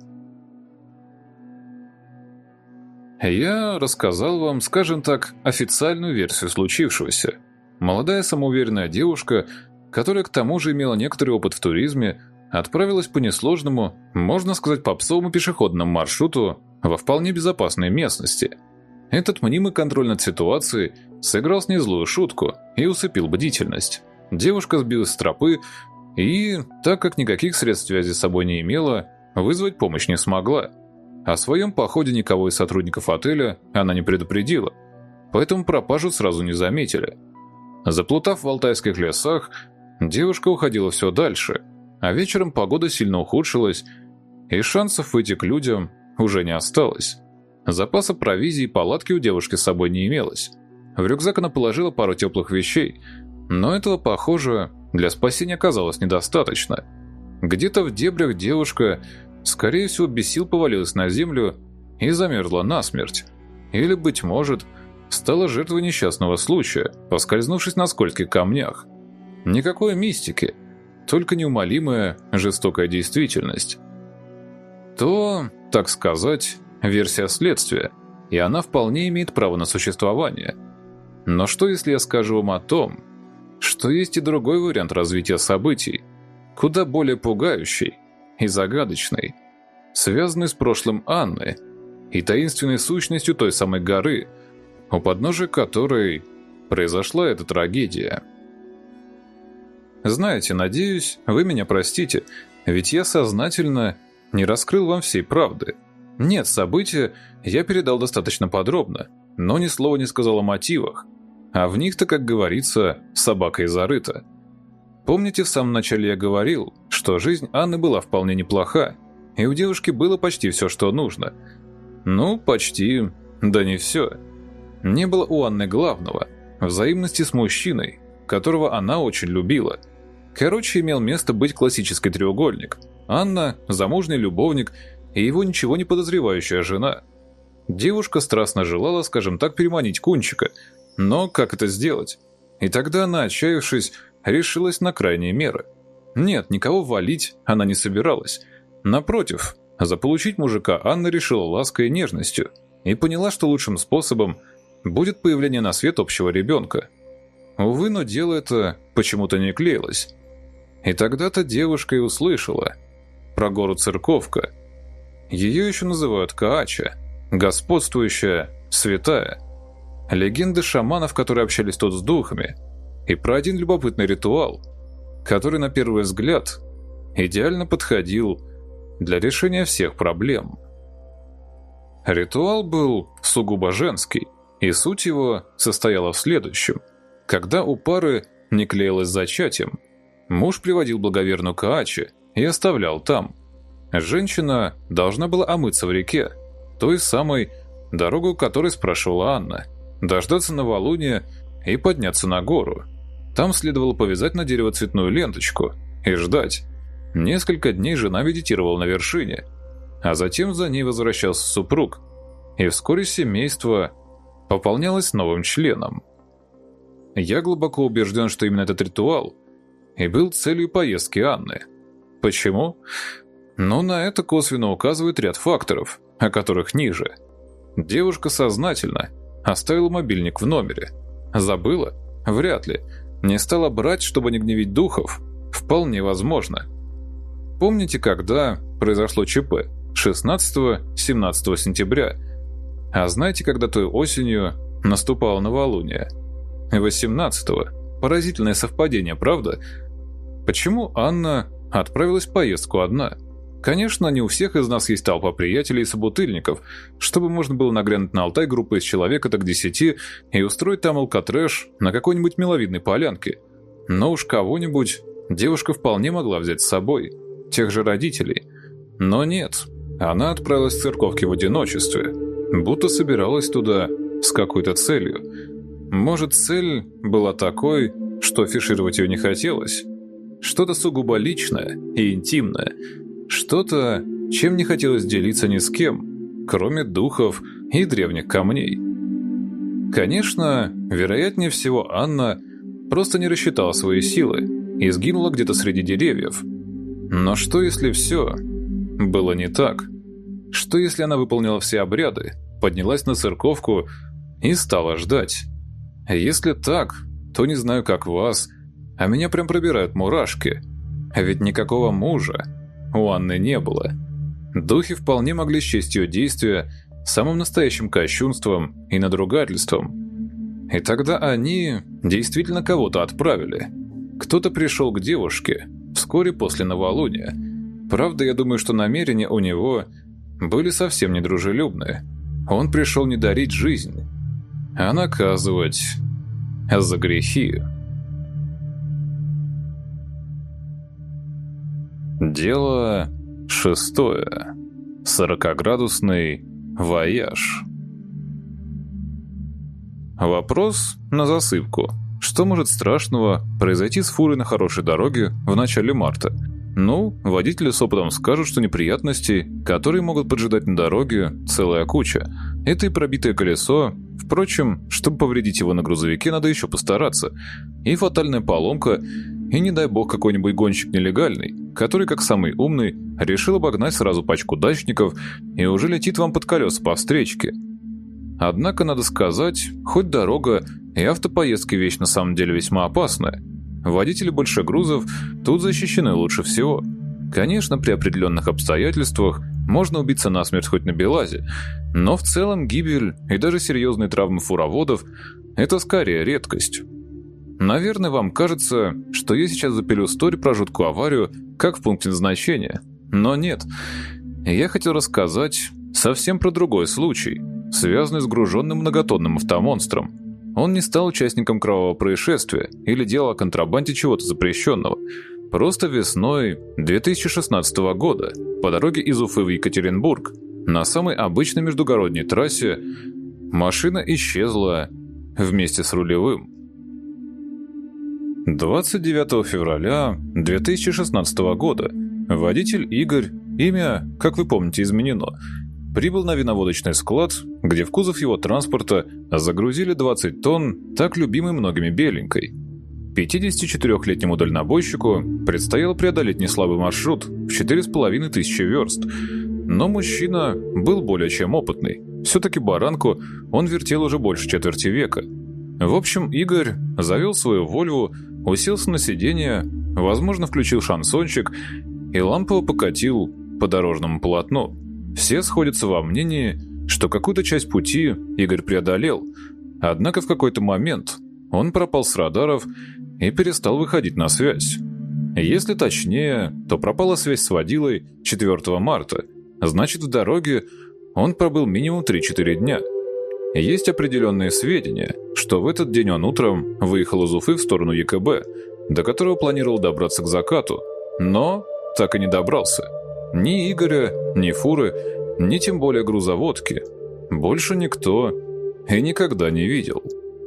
Я рассказал вам, скажем так, официальную версию случившегося. Молодая самоуверенная девушка, которая к тому же имела некоторый опыт в туризме, отправилась по несложному, можно сказать, попсовому пешеходному маршруту во вполне безопасной местности. Этот мнимый контроль над ситуацией сыграл с ней злую шутку и усыпил бдительность. Девушка сбилась с тропы и, так как никаких средств связи с собой не имела, вызвать помощь не смогла. О своем походе никого из сотрудников отеля она не предупредила, поэтому пропажу сразу не заметили. Заплутав в алтайских лесах, девушка уходила все дальше, а вечером погода сильно ухудшилась, и шансов выйти к людям уже не осталось. Запаса провизии и палатки у девушки с собой не имелось. В рюкзак она положила пару теплых вещей, но этого, похоже, для спасения оказалось недостаточно. Где-то в дебрях девушка, скорее всего, без сил повалилась на землю и замерзла насмерть. Или, быть может, стала жертвой несчастного случая, поскользнувшись на скользких камнях. Никакой мистики, только неумолимая жестокая действительность. То, так сказать, версия следствия, и она вполне имеет право на существование. Но что, если я скажу вам о том, что есть и другой вариант развития событий, куда более пугающий и загадочный, связанный с прошлым Анны и таинственной сущностью той самой горы, у подножия которой произошла эта трагедия. Знаете, надеюсь, вы меня простите, ведь я сознательно не раскрыл вам всей правды. Нет, события я передал достаточно подробно, но ни слова не сказал о мотивах, а в них-то, как говорится, собака и зарыта. Помните, в самом начале я говорил, что жизнь Анны была вполне неплоха, и у девушки было почти все, что нужно. Ну, почти, да не все. Не было у Анны главного – взаимности с мужчиной, которого она очень любила. Короче, имел место быть классический треугольник. Анна – замужний любовник и его ничего не подозревающая жена. Девушка страстно желала, скажем так, переманить Кунчика, но как это сделать? И тогда она, отчаявшись, решилась на крайние меры. Нет, никого валить она не собиралась. Напротив, заполучить мужика Анна решила лаской и нежностью и поняла, что лучшим способом будет появление на свет общего ребенка. Увы, но дело это почему-то не клеилось. И тогда-то девушка и услышала про гору Церковка. Ее еще называют Каача, господствующая, святая. Легенды шаманов, которые общались тут с духами, и про один любопытный ритуал, который на первый взгляд идеально подходил для решения всех проблем. Ритуал был сугубо женский, и суть его состояла в следующем. Когда у пары не клеилось зачатием, муж приводил благоверную Каачи и оставлял там. Женщина должна была омыться в реке, той самой, дорогу которой спрашивала Анна, дождаться новолуния и подняться на гору. Там следовало повязать на дерево цветную ленточку и ждать. Несколько дней жена медитировала на вершине, а затем за ней возвращался супруг, и вскоре семейство пополнялось новым членом. Я глубоко убежден, что именно этот ритуал и был целью поездки Анны. Почему? Ну, на это косвенно указывает ряд факторов, о которых ниже. Девушка сознательно оставила мобильник в номере. Забыла? Вряд ли. Не стала брать, чтобы не гневить духов? Вполне возможно. Помните, когда произошло ЧП? шестнадцатого-семнадцатого сентября. А знаете, когда той осенью наступало новолуние? восемнадцатого. Поразительное совпадение, правда? Почему Анна отправилась в поездку одна. Конечно, не у всех из нас есть толпа приятелей и собутыльников, чтобы можно было нагрянуть на Алтай группой из человека так десяти и устроить там алкотрэш на какой-нибудь миловидной полянке. Но уж кого-нибудь девушка вполне могла взять с собой, тех же родителей. Но нет, она отправилась в церковки в одиночестве, будто собиралась туда с какой-то целью. Может, цель была такой, что афишировать ее не хотелось? Что-то сугубо личное и интимное. Что-то, чем не хотелось делиться ни с кем, кроме духов и древних камней. Конечно, вероятнее всего, Анна просто не рассчитала свои силы и сгинула где-то среди деревьев. Но что, если все было не так? Что, если она выполнила все обряды, поднялась на церковку и стала ждать? Если так, то не знаю, как вас, а меня прям пробирают мурашки. А ведь никакого мужа у Анны не было. Духи вполне могли счесть ее действия самым настоящим кощунством и надругательством. И тогда они действительно кого-то отправили. Кто-то пришел к девушке вскоре после новолуния. Правда, я думаю, что намерения у него были совсем недружелюбные. Он пришел не дарить жизнь, а наказывать за грехи. Дело шестое. Сорокаградусный вояж. Вопрос на засыпку. Что может страшного произойти с фурой на хорошей дороге в начале марта? Ну, водители с опытом скажут, что неприятностей, которые могут поджидать на дороге, целая куча. Это и пробитое колесо. Впрочем, чтобы повредить его на грузовике, надо еще постараться. И фатальная поломка, и не дай бог какой-нибудь гонщик нелегальный, который, как самый умный, решил обогнать сразу пачку дачников и уже летит вам под колеса по встречке. Однако, надо сказать, хоть дорога и автопоездки вещь на самом деле весьма опасная. Водители большегрузов тут защищены лучше всего. Конечно, при определенных обстоятельствах можно убиться насмерть хоть на Белазе, но в целом гибель и даже серьезные травмы фуроводов – это скорее редкость. Наверное, вам кажется, что я сейчас запилю стори про жуткую аварию, как в пункте назначения. Но нет. Я хотел рассказать совсем про другой случай, связанный с груженным многотонным автомонстром. Он не стал участником кровавого происшествия или делал о контрабанде чего-то запрещенного. Просто весной две тысячи шестнадцатого года по дороге из Уфы в Екатеринбург на самой обычной междугородней трассе машина исчезла вместе с рулевым. двадцать девятого февраля две тысячи шестнадцатого года водитель Игорь, имя, как вы помните, изменено, прибыл на виноводочный склад, где в кузов его транспорта загрузили двадцать тонн так любимой многими беленькой. пятидесятичетырёхлетнему дальнобойщику предстояло преодолеть неслабый маршрут в четыре с половиной тысячи верст. Но мужчина был более чем опытный. Все-таки баранку он вертел уже больше четверти века. В общем, Игорь завел свою «Вольву», уселся на сиденье, возможно, включил шансончик и лампово покатил по дорожному полотну. Все сходятся во мнении, что какую-то часть пути Игорь преодолел, однако в какой-то момент он пропал с радаров и перестал выходить на связь. Если точнее, то пропала связь с водилой четвёртого марта, значит, в дороге он пробыл минимум три-четыре дня. Есть определенные сведения, что в этот день он утром выехал из Уфы в сторону ЕКБ, до которого планировал добраться к закату, но так и не добрался. Ни Игоря, ни фуры, ни тем более грузоводки больше никто и никогда не видел.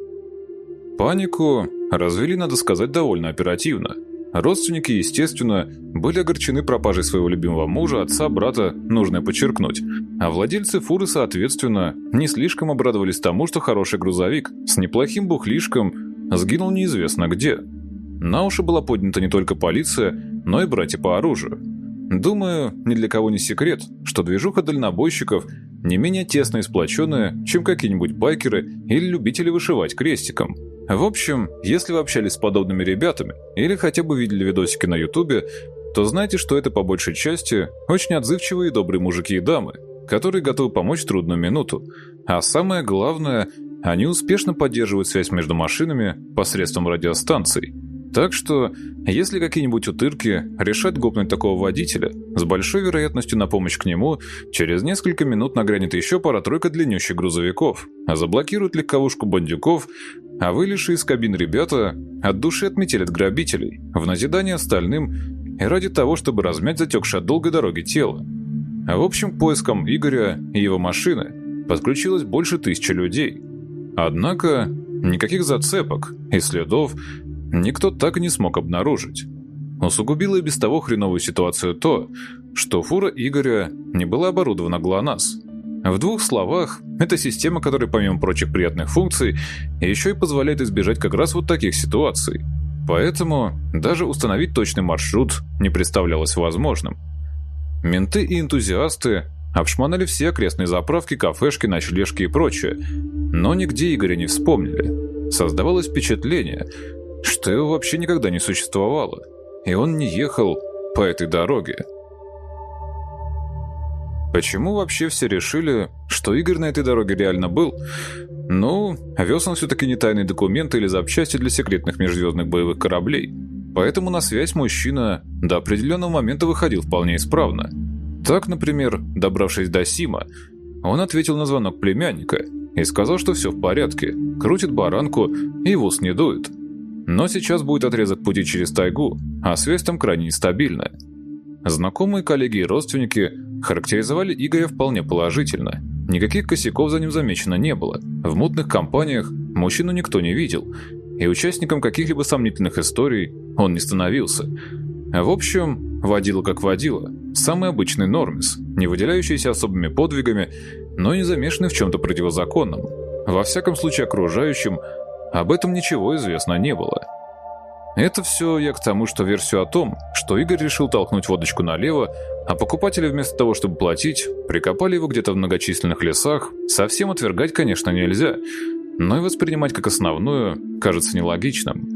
Панику развели, надо сказать, довольно оперативно. Родственники, естественно, были огорчены пропажей своего любимого мужа, отца, брата, нужно подчеркнуть. А владельцы фуры, соответственно, не слишком обрадовались тому, что хороший грузовик с неплохим бухлишком сгинул неизвестно где. На уши была поднята не только полиция, но и братья по оружию. Думаю, ни для кого не секрет, что движуха дальнобойщиков не менее тесно и сплоченная, чем какие-нибудь байкеры или любители вышивать крестиком. В общем, если вы общались с подобными ребятами или хотя бы видели видосики на ютубе, то знайте, что это по большей части очень отзывчивые и добрые мужики и дамы, которые готовы помочь в трудную минуту. А самое главное, они успешно поддерживают связь между машинами посредством радиостанций. Так что, если какие-нибудь утырки решат гопнуть такого водителя, с большой вероятностью на помощь к нему через несколько минут нагрянет еще пара-тройка длиннющих грузовиков, а заблокируют легковушку бандюков, а вылезшие из кабин ребята от души отметелят грабителей, в назидание остальным и ради того, чтобы размять затекшее от долгой дороги тело. В общем, к поискам Игоря и его машины подключилось больше тысячи людей. Однако никаких зацепок и следов никто так и не смог обнаружить. Усугубило и без того хреновую ситуацию то, что фура Игоря не была оборудована ГЛОНАСС. В двух словах, это система, которая помимо прочих приятных функций еще и позволяет избежать как раз вот таких ситуаций. Поэтому даже установить точный маршрут не представлялось возможным. Менты и энтузиасты обшмонали все окрестные заправки, кафешки, ночлежки и прочее, но нигде Игоря не вспомнили. Создавалось впечатление, что его вообще никогда не существовало, и он не ехал по этой дороге. Почему вообще все решили, что Игорь на этой дороге реально был? Ну, вез он все-таки не тайные документы или запчасти для секретных межзвездных боевых кораблей, поэтому на связь мужчина до определенного момента выходил вполне исправно. Так, например, добравшись до Сима, он ответил на звонок племянника и сказал, что все в порядке, крутит баранку и в ус не дует. Но сейчас будет отрезок пути через тайгу, а связь там крайне нестабильная. Знакомые, коллеги и родственники характеризовали Игоря вполне положительно. Никаких косяков за ним замечено не было. В мутных компаниях мужчину никто не видел, и участником каких-либо сомнительных историй он не становился. В общем, водила как водила. Самый обычный нормис, не выделяющийся особыми подвигами, но не замешанный в чем-то противозаконном. Во всяком случае, окружающим об этом ничего известно не было. Это все я к тому, что версию о том, что Игорь решил толкнуть водочку налево, а покупатели вместо того, чтобы платить, прикопали его где-то в многочисленных лесах, совсем отвергать, конечно, нельзя, но и воспринимать как основную кажется нелогичным.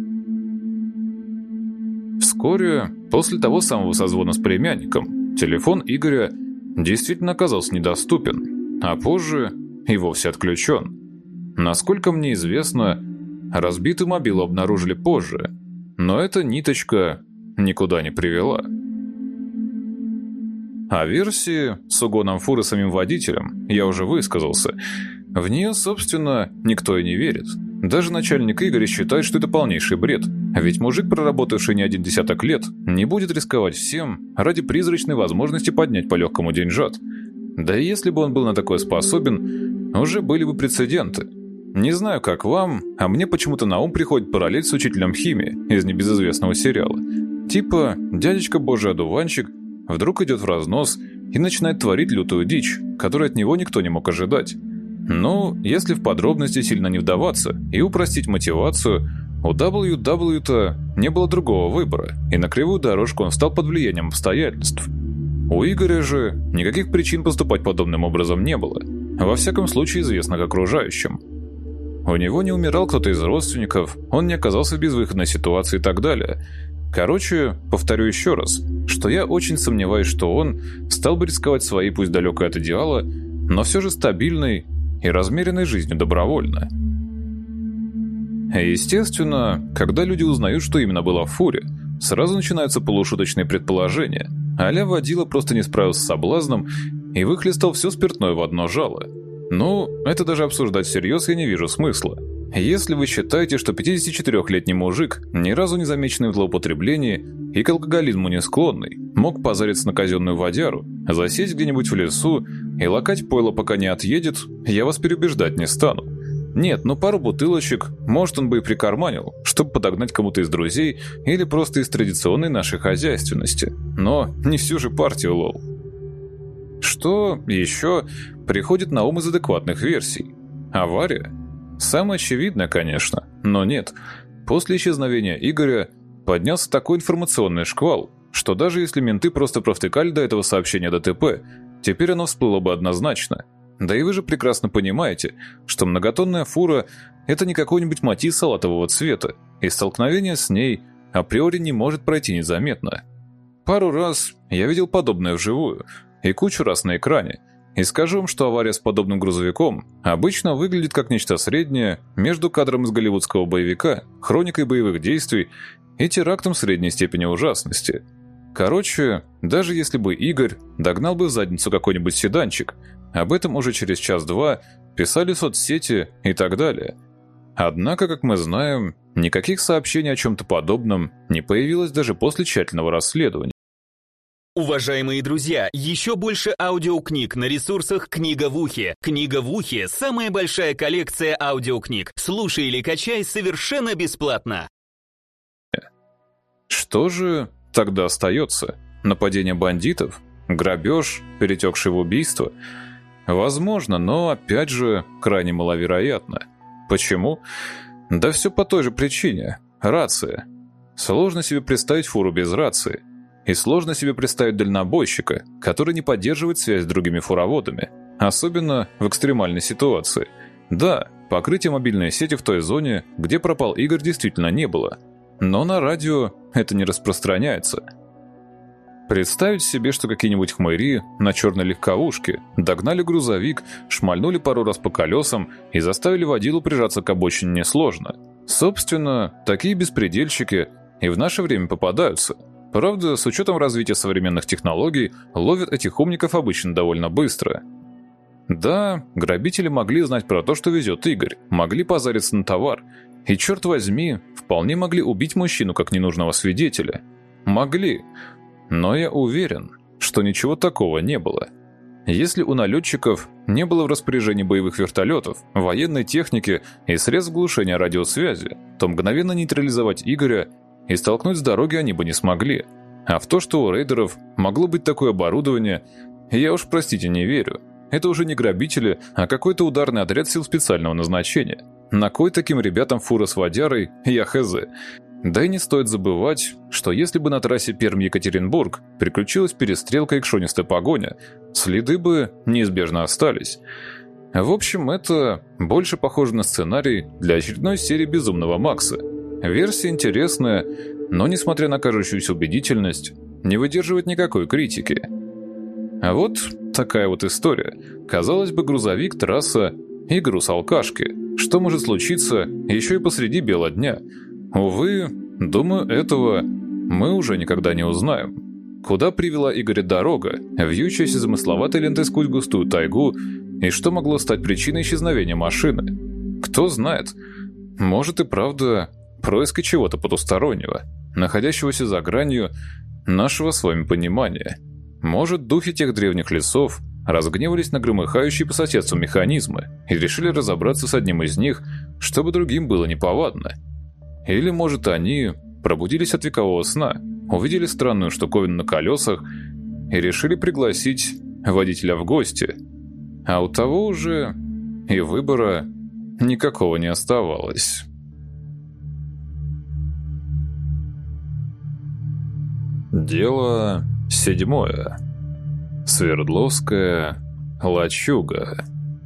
Вскоре, после того самого созвона с племянником, телефон Игоря действительно оказался недоступен, а позже и вовсе отключен. Насколько мне известно, разбитую мобилу обнаружили позже, но эта ниточка никуда не привела. О версии с угоном фуры самим водителем я уже высказался. В нее, собственно, никто и не верит. Даже начальник Игоря считает, что это полнейший бред. Ведь мужик, проработавший не один десяток лет, не будет рисковать всем ради призрачной возможности поднять по-легкому деньжат. Да и если бы он был на такое способен, уже были бы прецеденты. Не знаю, как вам, а мне почему-то на ум приходит параллель с учителем химии из небезызвестного сериала. Типа, дядечка божий одуванчик вдруг идет в разнос и начинает творить лютую дичь, которую от него никто не мог ожидать. Но, если в подробности сильно не вдаваться и упростить мотивацию, у дабл ю дабл ю-то не было другого выбора, и на кривую дорожку он встал под влиянием обстоятельств. У Игоря же никаких причин поступать подобным образом не было, во всяком случае известно к окружающим. У него не умирал кто-то из родственников, он не оказался в безвыходной ситуации и так далее. Короче, повторю еще раз, что я очень сомневаюсь, что он стал бы рисковать своей, пусть далекой от идеала, но все же стабильной и размеренной жизнью добровольно. Естественно, когда люди узнают, что именно было в фуре, сразу начинаются полушуточные предположения, а-ля водила просто не справился с соблазном и выхлестал все спиртное в одно жало. Ну, это даже обсуждать всерьез я не вижу смысла. Если вы считаете, что пятидесятичетырёхлетний мужик, ни разу не замеченный в злоупотреблении и к алкоголизму не склонный, мог позариться на казенную водяру, засесть где-нибудь в лесу и лакать пойло, пока не отъедет, я вас переубеждать не стану. Нет, ну пару бутылочек, может, он бы и прикарманил, чтобы подогнать кому-то из друзей или просто из традиционной нашей хозяйственности. Но не всю же партию, лол. Что еще приходит на ум из адекватных версий? Авария? Самое очевидное, конечно, но нет. После исчезновения Игоря поднялся такой информационный шквал, что даже если менты просто провтыкали до этого сообщения ДТП, теперь оно всплыло бы однозначно. Да и вы же прекрасно понимаете, что многотонная фура – это не какой-нибудь Матиз салатового цвета, и столкновение с ней априори не может пройти незаметно. Пару раз я видел подобное вживую, и кучу раз на экране, и скажу вам, что авария с подобным грузовиком обычно выглядит как нечто среднее между кадром из голливудского боевика, хроникой боевых действий и терактом средней степени ужасности. Короче, даже если бы Игорь догнал бы в задницу какой-нибудь седанчик, об этом уже через час-два писали соцсети и так далее. Однако, как мы знаем, никаких сообщений о чем-то подобном не появилось даже после тщательного расследования. Уважаемые друзья, еще больше аудиокниг на ресурсах «Книга в ухе». «Книга в ухе» — самая большая коллекция аудиокниг. Слушай или качай совершенно бесплатно. Что же тогда остается? Нападение бандитов? Грабеж, перетекший в убийство? Возможно, но, опять же, крайне маловероятно. Почему? Да все по той же причине. Рация. Сложно себе представить фуру без рации. И сложно себе представить дальнобойщика, который не поддерживает связь с другими фуроводами. Особенно в экстремальной ситуации. Да, покрытия мобильной сети в той зоне, где пропал Игорь, действительно не было. Но на радио это не распространяется. Представить себе, что какие-нибудь хмыри на черной легковушке догнали грузовик, шмальнули пару раз по колесам и заставили водилу прижаться к обочине несложно. Собственно, такие беспредельщики и в наше время попадаются. Правда, с учетом развития современных технологий, ловят этих умников обычно довольно быстро. Да, грабители могли знать про то, что везет Игорь, могли позариться на товар, и, черт возьми, вполне могли убить мужчину как ненужного свидетеля. Могли. Но я уверен, что ничего такого не было. Если у налетчиков не было в распоряжении боевых вертолетов, военной техники и средств глушения радиосвязи, то мгновенно нейтрализовать Игоря и столкнуть с дороги они бы не смогли. А в то, что у рейдеров могло быть такое оборудование, я уж, простите, не верю. Это уже не грабители, а какой-то ударный отряд сил специального назначения. На кой таким ребятам фура с водярой, я хз. Да и не стоит забывать, что если бы на трассе Пермь-Екатеринбург приключилась перестрелка и кшонистая погоня, следы бы неизбежно остались. В общем, это больше похоже на сценарий для очередной серии «Безумного Макса». Версия интересная, но, несмотря на кажущуюся убедительность, не выдерживает никакой критики. А вот такая вот история. Казалось бы, грузовик, трасса и груз алкашки. Что может случиться еще и посреди бела дня? Увы, думаю, этого мы уже никогда не узнаем. Куда привела Игоря дорога, вьющаяся замысловатой лентой сквозь густую тайгу, и что могло стать причиной исчезновения машины? Кто знает, может и правда происки чего-то потустороннего, находящегося за гранью нашего с вами понимания. Может, духи тех древних лесов разгневались на громыхающие по соседству механизмы и решили разобраться с одним из них, чтобы другим было неповадно. Или, может, они пробудились от векового сна, увидели странную штуковину на колесах и решили пригласить водителя в гости. А у того уже и выбора никакого не оставалось. Дело седьмое. Свердловская лачуга.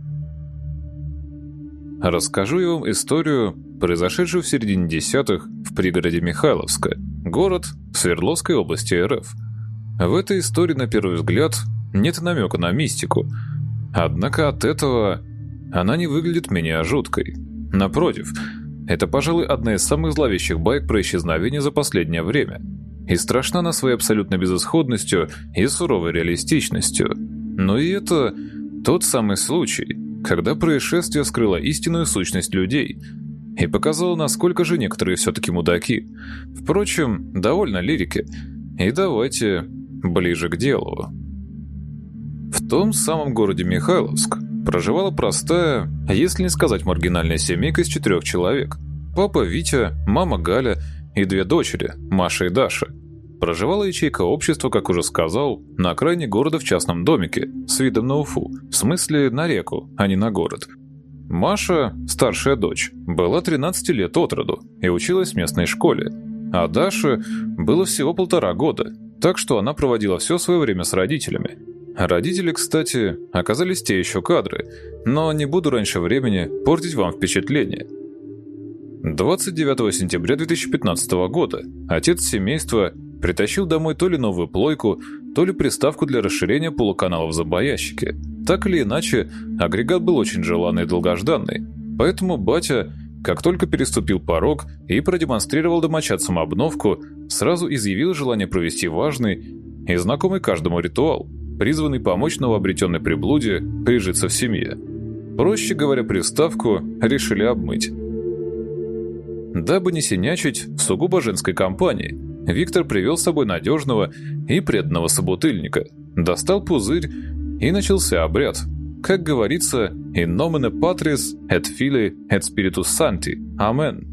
Расскажу я вам историю, произошедшую в середине десятых в пригороде Михайловска, город в Свердловской области РФ. В этой истории, на первый взгляд, нет намека на мистику. Однако от этого она не выглядит менее жуткой. Напротив, это, пожалуй, одна из самых зловещих баек про исчезновение за последнее время. И страшна она своей абсолютной безысходностью и суровой реалистичностью. Но и это тот самый случай, когда происшествие скрыло истинную сущность людей и показало, насколько же некоторые все-таки мудаки. Впрочем, довольно лирики. И давайте ближе к делу. В том самом городе Михайловск проживала простая, если не сказать маргинальная семейка из четырех человек. Папа Витя, мама Галя и две дочери, Маша и Даша. Проживала ячейка общества, как уже сказал, на окраине города в частном домике, с видом на Уфу, в смысле на реку, а не на город. Маша, старшая дочь, была тринадцати лет от роду и училась в местной школе, а Даше было всего полтора года, так что она проводила все свое время с родителями. Родители, кстати, оказались те еще кадры, но не буду раньше времени портить вам впечатление. двадцать девятого сентября две тысячи пятнадцатого года отец семейства притащил домой то ли новую плойку, то ли приставку для расширения полуканалов в зомбоящике. Так или иначе, агрегат был очень желанный и долгожданный, поэтому батя как только переступил порог и продемонстрировал домочадцам обновку, сразу изъявил желание провести важный и знакомый каждому ритуал, призванный помочь новообретенной приблуде прижиться в семье. Проще говоря, приставку решили обмыть. Дабы не синячить в сугубо женской компании, Виктор привел с собой надежного и преданного собутыльника, достал пузырь, и начался обряд. Как говорится, in nomine Patris et Filii et Spiritus Sancti. Амен.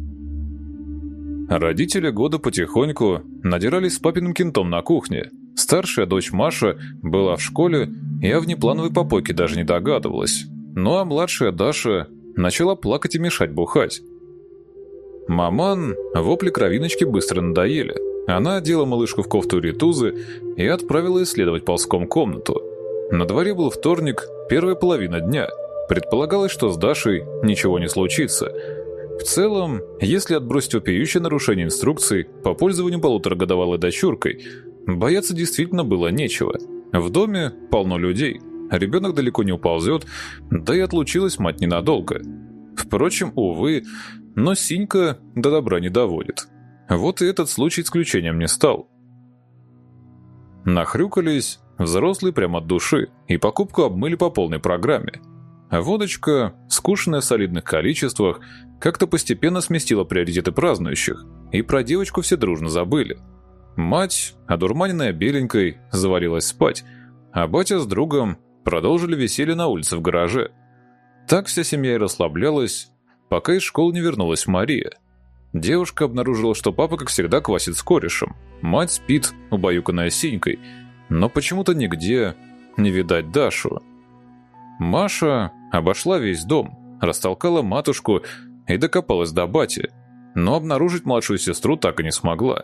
Родители года потихоньку надирались с папиным кентом на кухне. Старшая дочь Маша была в школе и о внеплановой попойке даже не догадывалась. Ну а младшая Даша начала плакать и мешать бухать. Маман вопли кровиночки быстро надоели. Она одела малышку в кофту ритузы и отправила исследовать ползком комнату. На дворе был вторник, первая половина дня. Предполагалось, что с Дашей ничего не случится. В целом, если отбросить вопиющее нарушение инструкций по пользованию полуторагодовалой дочуркой, бояться действительно было нечего. В доме полно людей, ребенок далеко не уползет, да и отлучилась мать ненадолго. Впрочем, увы, но Синька до добра не доводит. Вот и этот случай исключением не стал. Нахрюкались взрослые прямо от души и покупку обмыли по полной программе. А водочка, скушенная в солидных количествах, как-то постепенно сместила приоритеты празднующих, и про девочку все дружно забыли. Мать, одурманенная беленькой, завалилась спать, а батя с другом продолжили веселье на улице в гараже. Так вся семья и расслаблялась, пока из школы не вернулась Мария. Девушка обнаружила, что папа, как всегда, квасит с корешем. Мать спит, убаюканная Синькой, но почему-то нигде не видать Дашу. Маша обошла весь дом, растолкала матушку и докопалась до бати, но обнаружить младшую сестру так и не смогла.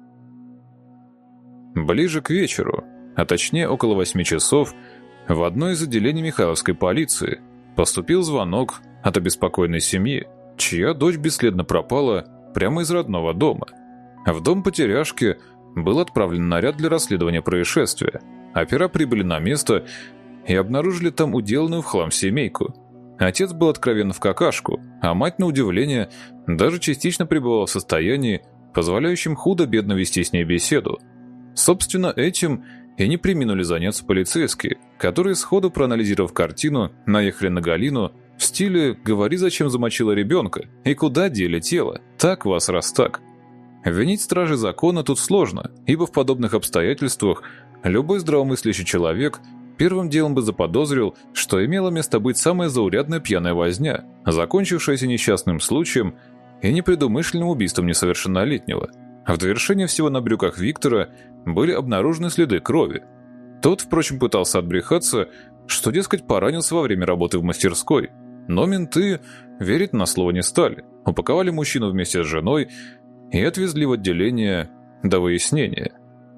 Ближе к вечеру, а точнее около восьми часов, в одно из отделений Михайловской полиции поступил звонок от обеспокоенной семьи, чья дочь бесследно пропала прямо из родного дома. В дом потеряшки был отправлен наряд для расследования происшествия. Опера прибыли на место и обнаружили там уделанную в хлам семейку. Отец был откровенно в какашку, а мать, на удивление, даже частично пребывала в состоянии, позволяющем худо-бедно вести с ней беседу. Собственно, этим и не преминули заняться полицейские, которые, сходу проанализировав картину, наехали на Галину в стиле «говори, зачем замочила ребенка и куда дели тело, так вас раз так». Винить стражей закона тут сложно, ибо в подобных обстоятельствах любой здравомыслящий человек первым делом бы заподозрил, что имела место быть самая заурядная пьяная возня, закончившаяся несчастным случаем и непредумышленным убийством несовершеннолетнего. В довершение всего на брюках Виктора были обнаружены следы крови. Тот, впрочем, пытался отбрехаться, что, дескать, поранился во время работы в мастерской, но менты верить на слово не стали, упаковали мужчину вместе с женой и отвезли в отделение до выяснения.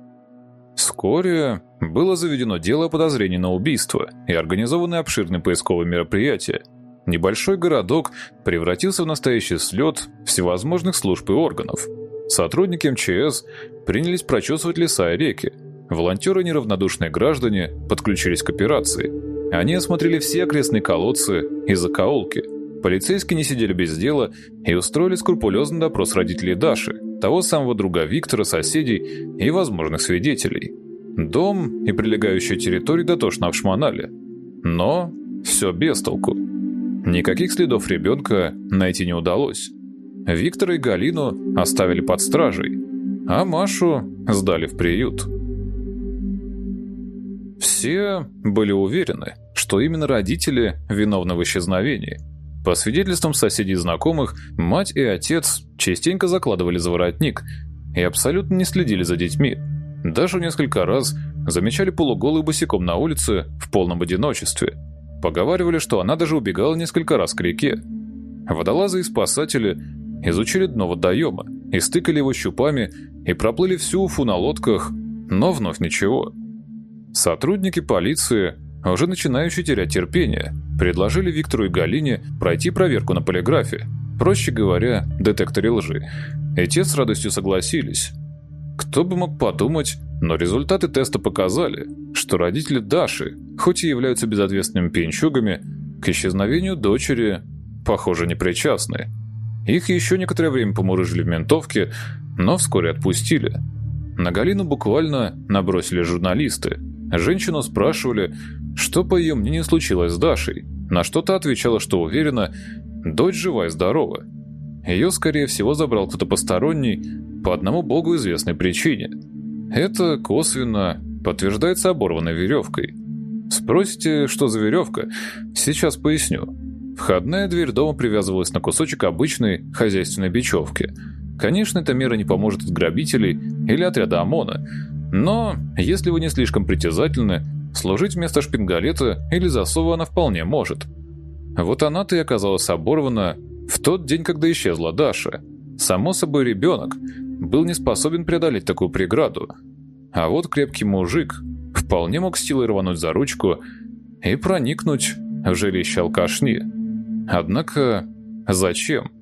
Вскоре было заведено дело о подозрении на убийство и организованы обширные поисковые мероприятия. Небольшой городок превратился в настоящий слет всевозможных служб и органов. Сотрудники эм че эс принялись прочесывать леса и реки. Волонтеры и неравнодушные граждане подключились к операции. Они осмотрели все окрестные колодцы и закоулки. Полицейские не сидели без дела и устроили скрупулезный допрос родителей Даши, того самого друга Виктора, соседей и возможных свидетелей. Дом и прилегающая территория дотошно обшмонали. Но все без толку. Никаких следов ребенка найти не удалось. Виктора и Галину оставили под стражей, а Машу сдали в приют. Все были уверены, что именно родители виновны в исчезновении. По свидетельствам соседей и знакомых, мать и отец частенько закладывали за воротник и абсолютно не следили за детьми. Даже несколько раз замечали полуголую босиком на улице в полном одиночестве. Поговаривали, что она даже убегала несколько раз к реке. Водолазы и спасатели изучили дно водоема, истыкали его щупами и проплыли всю Уфу на лодках, но вновь ничего. Сотрудники полиции, уже начинающие терять терпение, предложили Виктору и Галине пройти проверку на полиграфе, проще говоря, детекторе лжи, и те с радостью согласились. Кто бы мог подумать, но результаты теста показали, что родители Даши, хоть и являются безответственными пьянчугами, к исчезновению дочери похоже, не причастны. Их еще некоторое время помурыжили в ментовке, но вскоре отпустили. На Галину буквально набросили журналисты. Женщину спрашивали, что, по ее мнению, случилось с Дашей. На что та отвечала, что уверена, дочь жива и здорова. Ее, скорее всего, забрал кто-то посторонний по одному богу известной причине. Это косвенно подтверждается оборванной веревкой. Спросите, что за веревка? Сейчас поясню. Входная дверь дома привязывалась на кусочек обычной хозяйственной бечевки. Конечно, эта мера не поможет от грабителей или отряда ОМОНа, но, если вы не слишком притязательны, служить вместо шпингалета или засова она вполне может. Вот она-то и оказалась оборвана в тот день, когда исчезла Даша. Само собой, ребенок был не способен преодолеть такую преграду. А вот крепкий мужик вполне мог с силой рвануть за ручку и проникнуть в жилище алкашни. Однако зачем?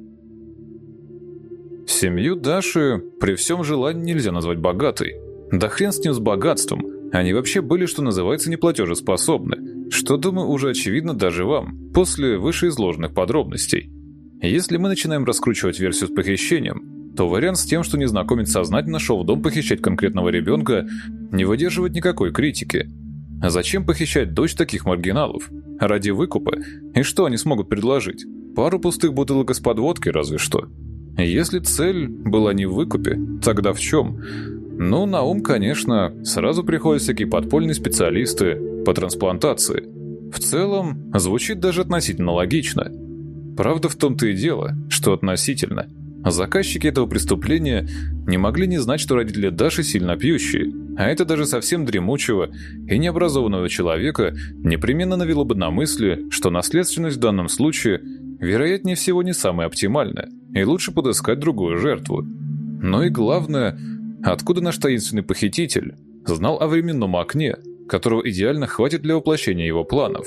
Семью Даши при всем желании нельзя назвать богатой. Да хрен с ним с богатством. Они вообще были, что называется, неплатежеспособны. Что, думаю, уже очевидно даже вам, после вышеизложенных подробностей. Если мы начинаем раскручивать версию с похищением, то вариант с тем, что незнакомец сознательно шел в дом похищать конкретного ребенка, не выдерживает никакой критики. А зачем похищать дочь таких маргиналов? Ради выкупа? И что они смогут предложить? Пару пустых бутылок из-под водки разве что. Если цель была не в выкупе, тогда в чем? Ну, на ум, конечно, сразу приходят всякие подпольные специалисты по трансплантации. В целом, звучит даже относительно логично. Правда в том-то и дело, что относительно. Заказчики этого преступления не могли не знать, что родители Даши сильно пьющие, а это даже совсем дремучего и необразованного человека непременно навело бы на мысли, что наследственность в данном случае, вероятнее всего, не самая оптимальная, и лучше подыскать другую жертву. Но и главное, откуда наш таинственный похититель знал о временном окне, которого идеально хватит для воплощения его планов.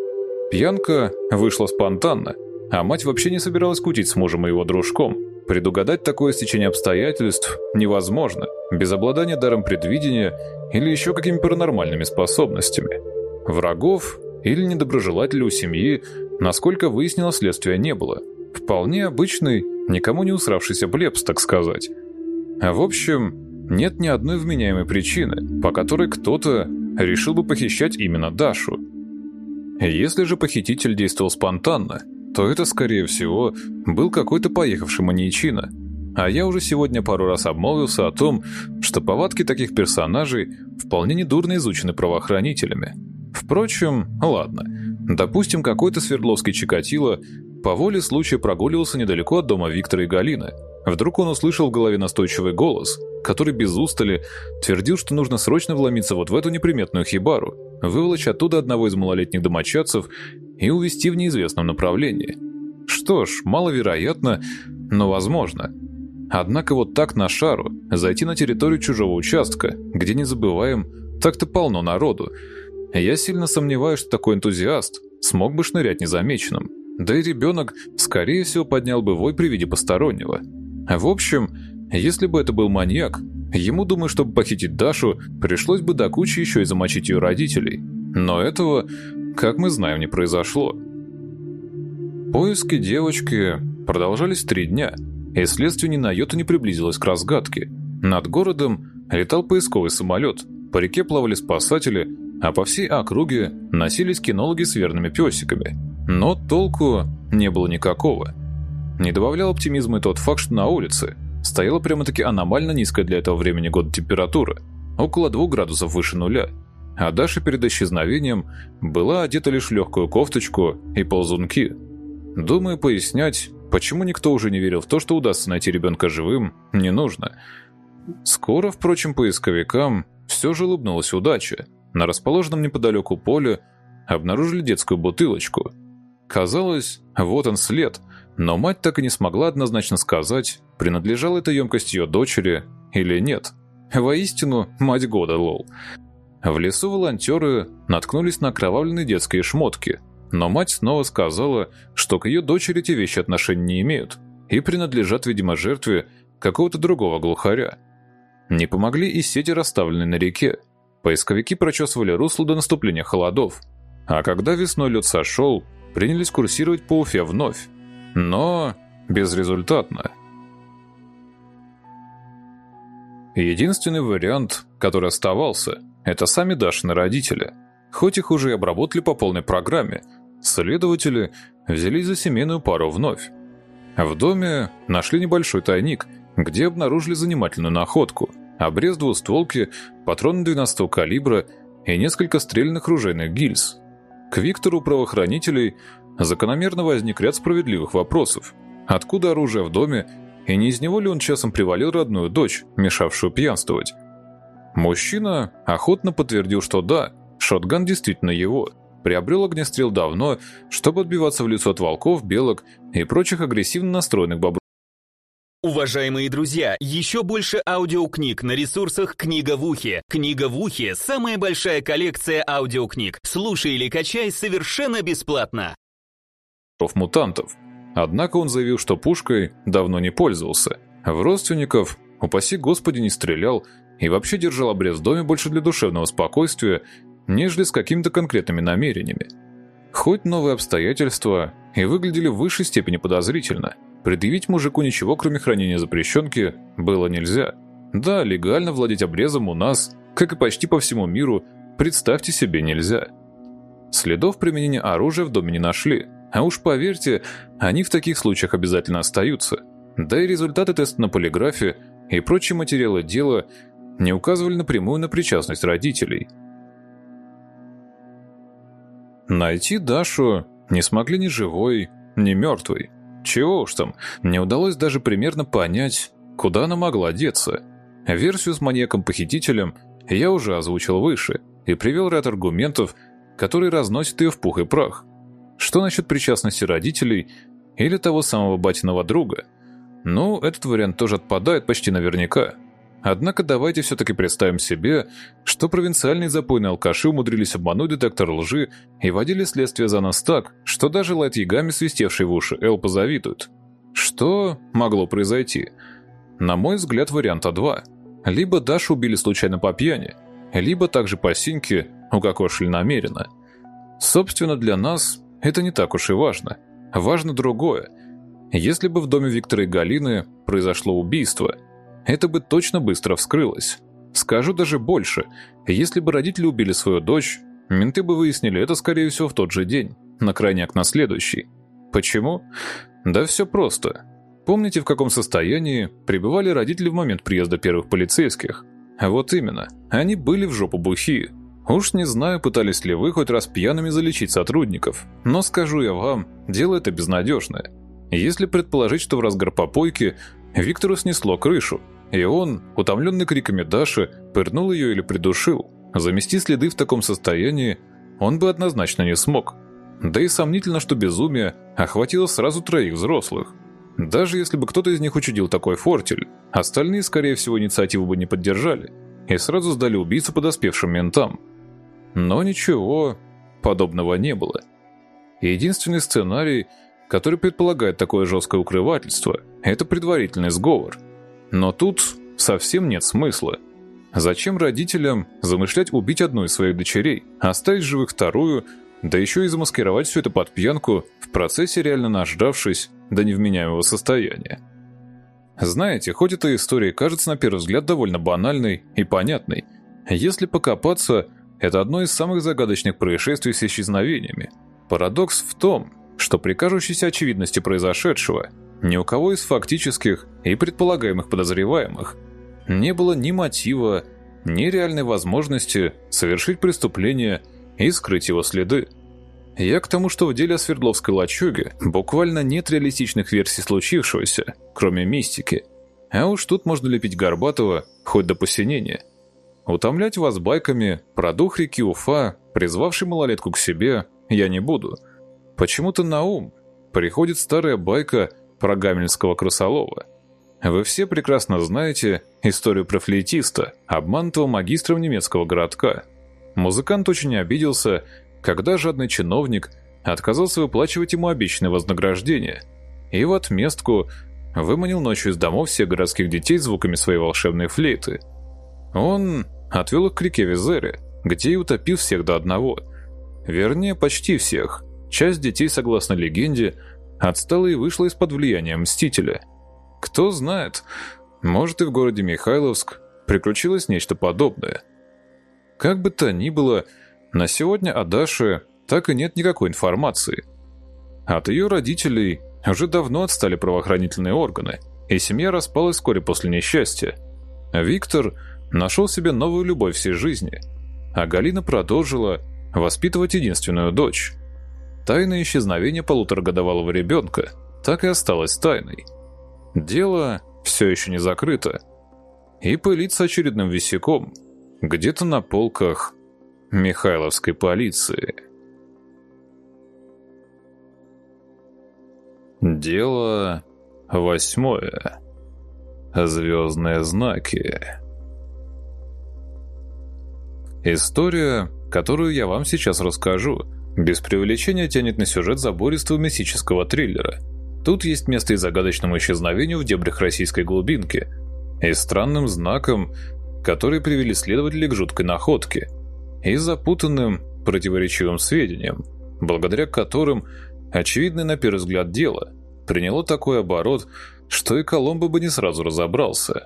Пьянка вышла спонтанно, а мать вообще не собиралась кутить с мужем и его дружком. Предугадать такое стечение обстоятельств невозможно, без обладания даром предвидения или еще какими паранормальными способностями. Врагов или недоброжелателей у семьи, насколько выяснилось, следствия не было. Вполне обычный, никому не усравшийся плебс, так сказать. А в общем, нет ни одной вменяемой причины, по которой кто-то решил бы похищать именно Дашу. Если же похититель действовал спонтанно, то это, скорее всего, был какой-то поехавший маньячина. А я уже сегодня пару раз обмолвился о том, что повадки таких персонажей вполне недурно изучены правоохранителями. Впрочем, ладно. Допустим, какой-то свердловский Чикатило по воле случая прогуливался недалеко от дома Виктора и Галины. Вдруг он услышал в голове настойчивый голос, который без устали твердил, что нужно срочно вломиться вот в эту неприметную хибару, выволочь оттуда одного из малолетних домочадцев и увезти в неизвестном направлении. Что ж, маловероятно, но возможно. Однако вот так на шару зайти на территорию чужого участка, где, не забываем, так-то полно народу. Я сильно сомневаюсь, что такой энтузиаст смог бы шнырять незамеченным. Да и ребенок, скорее всего, поднял бы вой при виде постороннего. В общем, если бы это был маньяк, ему, думаю, чтобы похитить Дашу, пришлось бы до кучи еще и замочить ее родителей. Но этого, как мы знаем, не произошло. Поиски девочки продолжались три дня, и следствие ни на йоту не приблизилось к разгадке. Над городом летал поисковый самолет, по реке плавали спасатели, а по всей округе носились кинологи с верными песиками. Но толку не было никакого. Не добавлял оптимизма и тот факт, что на улице стояла прямо-таки аномально низкая для этого времени года температура, около двух градусов выше нуля, а Даша перед исчезновением была одета лишь в легкую кофточку и ползунки. Думаю, пояснять, почему никто уже не верил в то, что удастся найти ребенка живым, не нужно. Скоро, впрочем, поисковикам все же улыбнулась удача. На расположенном неподалеку поле обнаружили детскую бутылочку. Казалось, вот он след, но мать так и не смогла однозначно сказать, принадлежала эта емкость ее дочери или нет. Воистину, мать года, лол. В лесу волонтеры наткнулись на окровавленные детские шмотки, но мать снова сказала, что к ее дочери эти вещи отношения не имеют и принадлежат, видимо, жертве какого-то другого глухаря. Не помогли и сети, расставленные на реке. Поисковики прочесывали русло до наступления холодов, а когда весной лед сошел, принялись курсировать по Уфе вновь, но безрезультатно. Единственный вариант, который оставался, это сами Дашины родители. Хоть их уже и обработали по полной программе, следователи взялись за семейную пару вновь. В доме нашли небольшой тайник, где обнаружили занимательную находку: обрез двустволки, патроны двенадцатого калибра и несколько стрельных ружейных гильз. К Виктору правоохранителей закономерно возник ряд справедливых вопросов. Откуда оружие в доме, и не из него ли он часом привалил родную дочь, мешавшую пьянствовать? Мужчина охотно подтвердил, что да, шотган действительно его. Приобрел огнестрел давно, чтобы отбиваться в лицо от волков, белок и прочих агрессивно настроенных бобров. Уважаемые друзья, еще больше аудиокниг на ресурсах «Книга в ухе». «Книга в ухе» — самая большая коллекция аудиокниг. Слушай или качай совершенно бесплатно. Мутантов. Однако он заявил, что пушкой давно не пользовался. В родственников, упаси Господи, не стрелял и вообще держал обрез в доме больше для душевного спокойствия, нежели с какими-то конкретными намерениями. Хоть новые обстоятельства и выглядели в высшей степени подозрительно, предъявить мужику ничего, кроме хранения запрещенки, было нельзя. Да, легально владеть обрезом у нас, как и почти по всему миру, представьте себе, нельзя. Следов применения оружия в доме не нашли. А уж поверьте, они в таких случаях обязательно остаются. Да и результаты теста на полиграфе и прочие материалы дела не указывали напрямую на причастность родителей. Найти Дашу не смогли ни живой, ни мертвой. Чего уж там, не удалось даже примерно понять, куда она могла деться. Версию с маньяком-похитителем я уже озвучил выше и привел ряд аргументов, которые разносят ее в пух и прах. Что насчет причастности родителей или того самого батиного друга? Ну, этот вариант тоже отпадает почти наверняка. Однако давайте все-таки представим себе, что провинциальные запойные алкаши умудрились обмануть детектор лжи и водили следствие за нас так, что даже лайт-ягами, свистевшие в уши, Эл позавидуют. Что могло произойти? На мой взгляд, варианта два. Либо Дашу убили случайно по пьяни, либо также по синьке укокошили намеренно. Собственно, для нас это не так уж и важно. Важно другое. Если бы в доме Виктора и Галины произошло убийство, это бы точно быстро вскрылось. Скажу даже больше. Если бы родители убили свою дочь, менты бы выяснили это, скорее всего, в тот же день, на крайняк на следующий. Почему? Да все просто. Помните, в каком состоянии пребывали родители в момент приезда первых полицейских? Вот именно. Они были в жопу бухие. Уж не знаю, пытались ли вы хоть раз пьяными залечить сотрудников, но скажу я вам, дело это безнадежное. Если предположить, что в разгар попойки Виктору снесло крышу, и он, утомленный криками Даши, пырнул ее или придушил, замести следы в таком состоянии он бы однозначно не смог. Да и сомнительно, что безумие охватило сразу троих взрослых. Даже если бы кто-то из них учудил такой фортель, остальные, скорее всего, инициативу бы не поддержали и сразу сдали убийцу подоспевшим ментам. Но ничего подобного не было. Единственный сценарий, который предполагает такое жесткое укрывательство, это предварительный сговор. Но тут совсем нет смысла. Зачем родителям замышлять убить одну из своих дочерей, оставить живых вторую, да еще и замаскировать все это под пьянку, в процессе реально нажравшись до невменяемого состояния? Знаете, хоть эта история кажется на первый взгляд довольно банальной и понятной, если покопаться, это одно из самых загадочных происшествий с исчезновениями. Парадокс в том, что при кажущейся очевидности произошедшего ни у кого из фактических и предполагаемых подозреваемых не было ни мотива, ни реальной возможности совершить преступление и скрыть его следы. Я к тому, что в деле о Свердловской лачуге буквально нет реалистичных версий случившегося, кроме мистики. А уж тут можно лепить Горбатова хоть до посинения. Утомлять вас байками про дух реки Уфа, призвавший малолетку к себе, я не буду. Почему-то на ум приходит старая байка про гамельнского крысолова. Вы все прекрасно знаете историю про флейтиста, обманутого магистром немецкого городка. Музыкант очень обиделся, когда жадный чиновник отказался выплачивать ему обещанное вознаграждение, и в отместку выманил ночью из домов всех городских детей звуками своей волшебной флейты. Он отвел их к реке Везере, где и утопил всех до одного. Вернее, почти всех. часть детей, согласно легенде, отстала и вышла из-под влияния Мстителя. Кто знает, может и в городе Михайловск приключилось нечто подобное. Как бы то ни было, на сегодня о Даше так и нет никакой информации. От ее родителей уже давно отстали правоохранительные органы, и семья распалась вскоре после несчастья. Виктор нашел себе новую любовь всей жизни, а Галина продолжила воспитывать единственную дочь. Тайна исчезновения полуторагодовалого ребенка так и осталась тайной. Дело все еще не закрыто и пылится очередным висяком где-то на полках Михайловской полиции. Дело восьмое. Звездные знаки. История, которую я вам сейчас расскажу, без преувеличения тянет на сюжет забористого мистического триллера. Тут есть место и загадочному исчезновению в дебрях российской глубинки, и странным знаком, которые привели следователей к жуткой находке, и запутанным, противоречивым сведениям, благодаря которым очевидное на первый взгляд дело приняло такой оборот, что и Коломбо бы не сразу разобрался.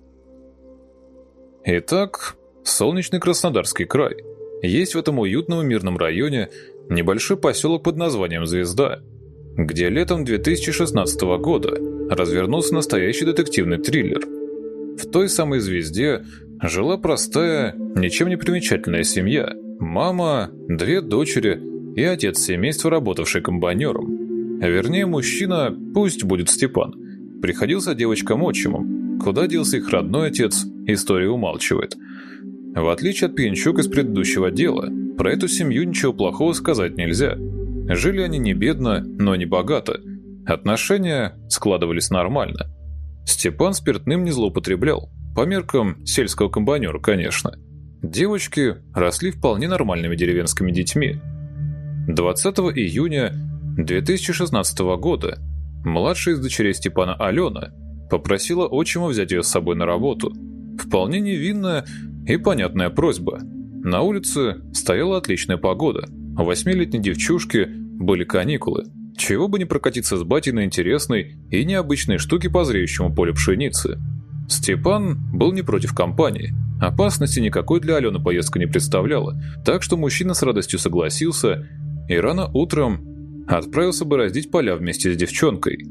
Итак, солнечный Краснодарский край. Есть в этом уютном и мирном районе небольшой поселок под названием Звезда, где летом две тысячи шестнадцатого года развернулся настоящий детективный триллер. В той самой Звезде жила простая, ничем не примечательная семья. Мама, две дочери и отец семейства, работавший комбайнером. Вернее, мужчина, пусть будет Степан, приходился девочкам отчимом. Куда делся их родной отец, история умалчивает. В отличие от пьянчук из предыдущего дела, про эту семью ничего плохого сказать нельзя. Жили они не бедно, но не богато. Отношения складывались нормально. Степан спиртным не злоупотреблял, по меркам сельского комбайнера, конечно. Девочки росли вполне нормальными деревенскими детьми. двадцатого июня две тысячи шестнадцатого года младшая из дочерей Степана Алена попросила отчима взять ее с собой на работу. Вполне невинная и понятная просьба. На улице стояла отличная погода. У восьмилетней девчушки были каникулы. Чего бы не прокатиться с батей на интересной и необычной штуке по зреющему полю пшеницы. Степан был не против компании. Опасности никакой для Алены поездка не представляла, так что мужчина с радостью согласился и рано утром отправился бороздить поля вместе с девчонкой.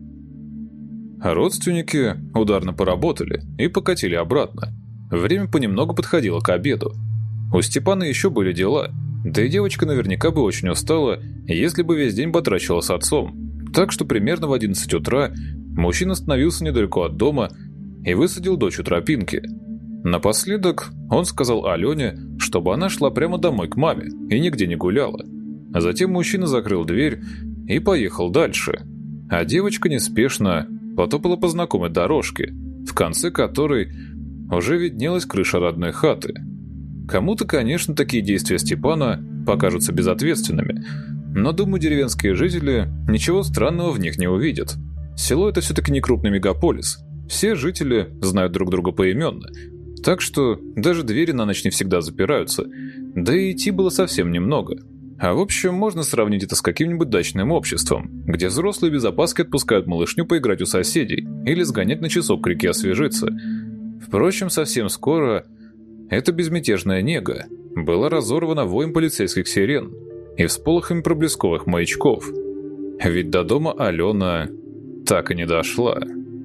Родственники ударно поработали и покатили обратно. Время понемногу подходило к обеду. У Степана еще были дела, да и девочка наверняка бы очень устала, если бы весь день потрачила с отцом. Так что примерно в одиннадцать утра мужчина остановился недалеко от дома и высадил дочь у тропинки. Напоследок он сказал Алене, чтобы она шла прямо домой к маме и нигде не гуляла. А затем мужчина закрыл дверь и поехал дальше. А девочка неспешно потопала по знакомой дорожке, в конце которой уже виднелась крыша родной хаты. Кому-то, конечно, такие действия Степана покажутся безответственными, но, думаю, деревенские жители ничего странного в них не увидят. Село — это все-таки не крупный мегаполис. Все жители знают друг друга поименно, так что даже двери на ночь не всегда запираются, да и идти было совсем немного. А в общем, можно сравнить это с каким-нибудь дачным обществом, где взрослые без опаски отпускают малышню поиграть у соседей или сгонять на часок к реке освежиться. Впрочем, совсем скоро эта безмятежная нега была разорвана воем полицейских сирен и всполохами проблесковых маячков. Ведь до дома Алена так и не дошла.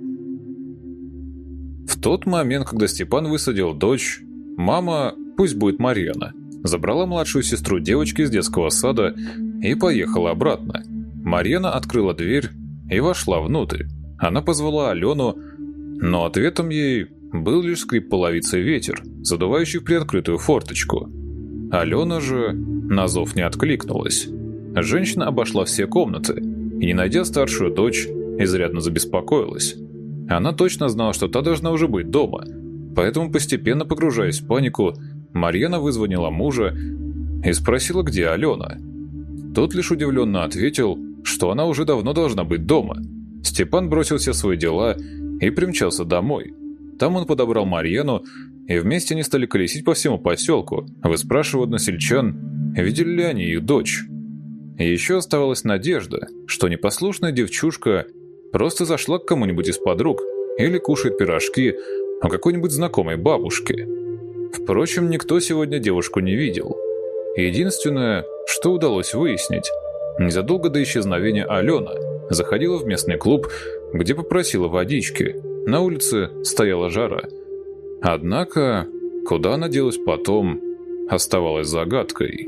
В тот момент, когда Степан высадил дочь, мама, пусть будет Марьяна, забрала младшую сестру девочки из детского сада и поехала обратно. Марьяна открыла дверь и вошла внутрь. Она позвала Алену, но ответом ей был лишь скрип половицы и ветер, задувающий в приоткрытую форточку. Алена же на зов не откликнулась. Женщина обошла все комнаты и, не найдя старшую дочь, изрядно забеспокоилась. Она точно знала, что та должна уже быть дома, поэтому, постепенно погружаясь в панику, Марьяна вызвонила мужа и спросила, где Алена. Тот лишь удивленно ответил, что она уже давно должна быть дома. Степан бросил все свои дела и примчался домой. Там он подобрал Марьяну, и вместе они стали колесить по всему поселку, выспрашивая односельчан, видели ли они их дочь. Еще оставалась надежда, что непослушная девчушка просто зашла к кому-нибудь из подруг или кушает пирожки у какой-нибудь знакомой бабушки. Впрочем, никто сегодня девушку не видел. Единственное, что удалось выяснить, незадолго до исчезновения Алена заходила в местный клуб, где попросила водички. На улице стояла жара. Однако, куда она делась потом, оставалось загадкой.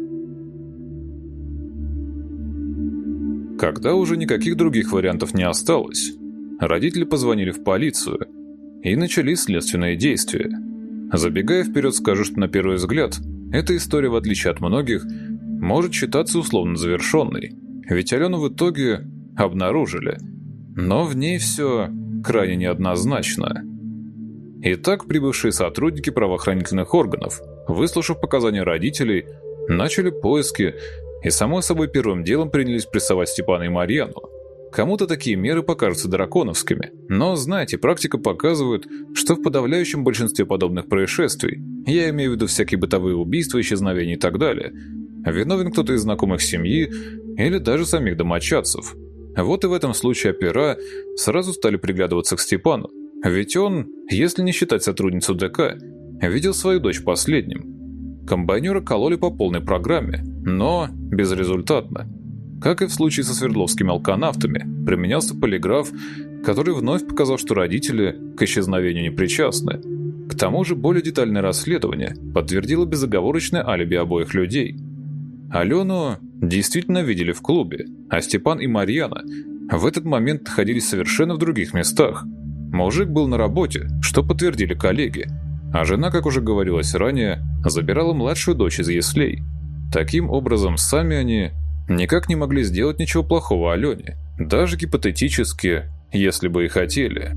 Когда уже никаких других вариантов не осталось, родители позвонили в полицию, и начались следственные действия. Забегая вперед, скажу, что на первый взгляд эта история, в отличие от многих, может считаться условно завершенной, ведь Алену в итоге обнаружили, но в ней все крайне неоднозначно. Итак, прибывшие сотрудники правоохранительных органов, выслушав показания родителей, начали поиски и, само собой, первым делом принялись прессовать Степана и Марьяну. Кому-то такие меры покажутся драконовскими, но, знаете, практика показывает, что в подавляющем большинстве подобных происшествий, я имею в виду всякие бытовые убийства, исчезновения и так далее, виновен кто-то из знакомых семьи или даже самих домочадцев. Вот и в этом случае опера сразу стали приглядываться к Степану, ведь он, если не считать сотрудницу ДК, видел свою дочь последним. Комбайнера кололи по полной программе, но безрезультатно. Как и в случае со свердловскими алканавтами, применялся полиграф, который вновь показал, что родители к исчезновению не причастны. К тому же более детальное расследование подтвердило безоговорочное алиби обоих людей. Алену действительно видели в клубе, а Степан и Марьяна в этот момент находились совершенно в других местах. Мужик был на работе, что подтвердили коллеги, а жена, как уже говорилось ранее, забирала младшую дочь из яслей. Таким образом, сами они никак не могли сделать ничего плохого Алене, даже гипотетически, если бы и хотели.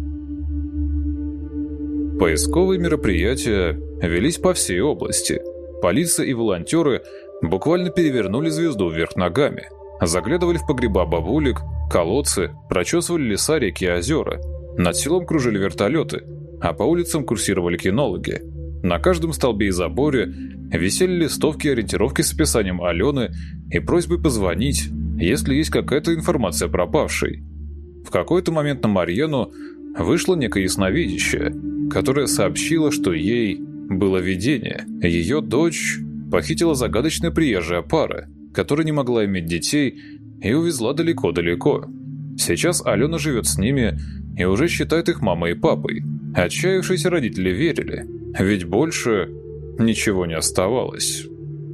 Поисковые мероприятия велись по всей области. Полиция и волонтеры буквально перевернули звезду вверх ногами, заглядывали в погреба бабулек, колодцы, прочесывали леса, реки и озера. Над селом кружили вертолеты, а по улицам курсировали кинологи. На каждом столбе и заборе висели листовки и ориентировки с описанием Алены и просьбой позвонить, если есть какая-то информация о пропавшей. В какой-то момент на Марьяну вышло некое ясновидящее, которое сообщило, что ей было видение. Ее дочь похитила загадочная приезжая пара, которая не могла иметь детей и увезла далеко-далеко. Сейчас Алена живет с ними и уже считает их мамой и папой. Отчаявшиеся родители верили, ведь больше ничего не оставалось.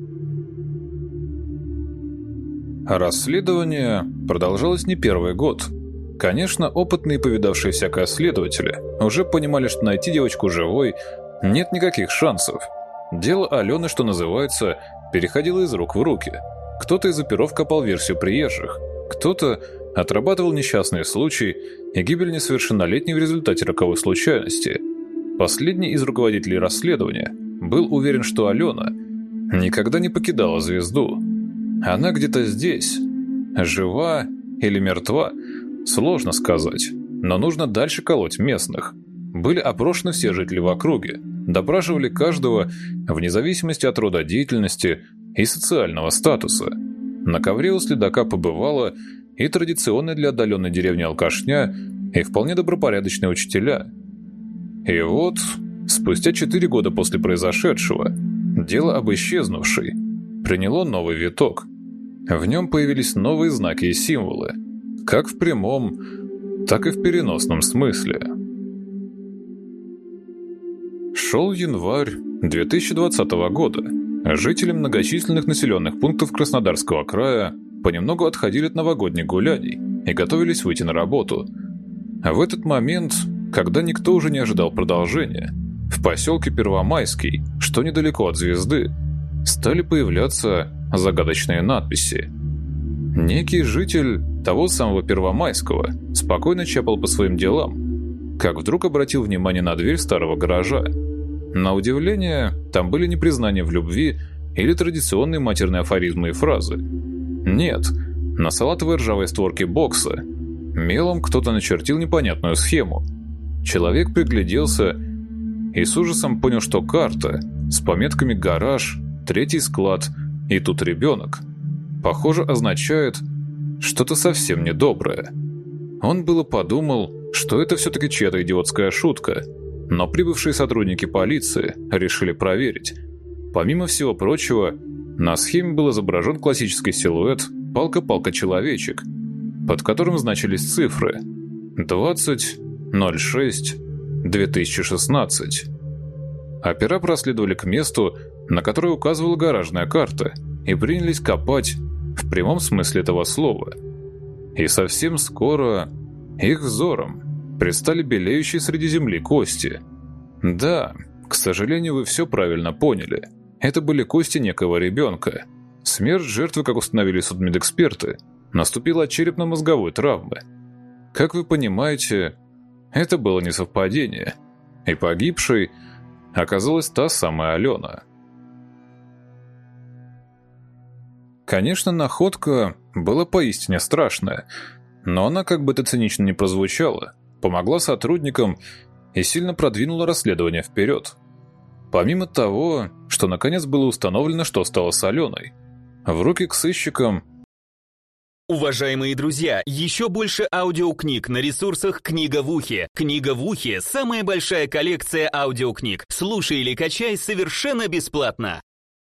Расследование продолжалось не первый год. Конечно, опытные и повидавшие всякое следователи уже понимали, что найти девочку живой нет никаких шансов. Дело Алены, что называется, переходило из рук в руки. Кто-то из оперов копал версию приезжих, кто-то отрабатывал несчастный случай и гибель несовершеннолетней в результате роковой случайности. Последний из руководителей расследования был уверен, что Алена никогда не покидала звезду. Она где-то здесь. Жива или мертва, сложно сказать, но нужно дальше колоть местных. Были опрошены все жители в округе, допрашивали каждого вне зависимости от рода деятельности и социального статуса. На ковре у следака побывала и традиционная для отдаленной деревни алкашня, и вполне добропорядочные учителя. И вот, спустя четыре года после произошедшего, дело об исчезнувшей приняло новый виток. В нем появились новые знаки и символы, как в прямом, так и в переносном смысле. Шел январь две тысячи двадцатого года. Жители многочисленных населенных пунктов Краснодарского края понемногу отходили от новогодних гуляний и готовились выйти на работу. А в этот момент, когда никто уже не ожидал продолжения, в поселке Первомайский, что недалеко от звезды, стали появляться загадочные надписи. Некий житель того самого Первомайского спокойно чапал по своим делам, как вдруг обратил внимание на дверь старого гаража. На удивление, там были не признания в любви или традиционные матерные афоризмы и фразы. Нет, на салатовой ржавой створке бокса мелом кто-то начертил непонятную схему. Человек пригляделся и с ужасом понял, что карта с пометками «гараж», «третий склад» и «тут ребенок». похоже, означает что-то совсем недоброе. Он было подумал, что это все-таки чья-то идиотская шутка, но прибывшие сотрудники полиции решили проверить. Помимо всего прочего, на схеме был изображен классический силуэт «палка-палка-человечек», под которым значились цифры двадцать ноль шесть две тысячи шестнадцать. Опера проследовали к месту, на которое указывала гаражная карта, и принялись копать в прямом смысле этого слова. И совсем скоро их взором предстали белеющие среди земли кости. Да, к сожалению, вы все правильно поняли. Это были кости некого ребенка. Смерть жертвы, как установили судмедэксперты, наступила от черепно-мозговой травмы. Как вы понимаете, это было не совпадение, и погибшей оказалась та самая Алена. Конечно, находка была поистине страшная, но она, как бы это цинично ни прозвучало, помогла сотрудникам и сильно продвинула расследование вперед. Помимо того, что наконец было установлено, что стало с Аленой, в руки к сыщикам... Уважаемые друзья, еще больше аудиокниг на ресурсах «Книга в ухе». «Книга в ухе» — самая большая коллекция аудиокниг. Слушай или качай совершенно бесплатно.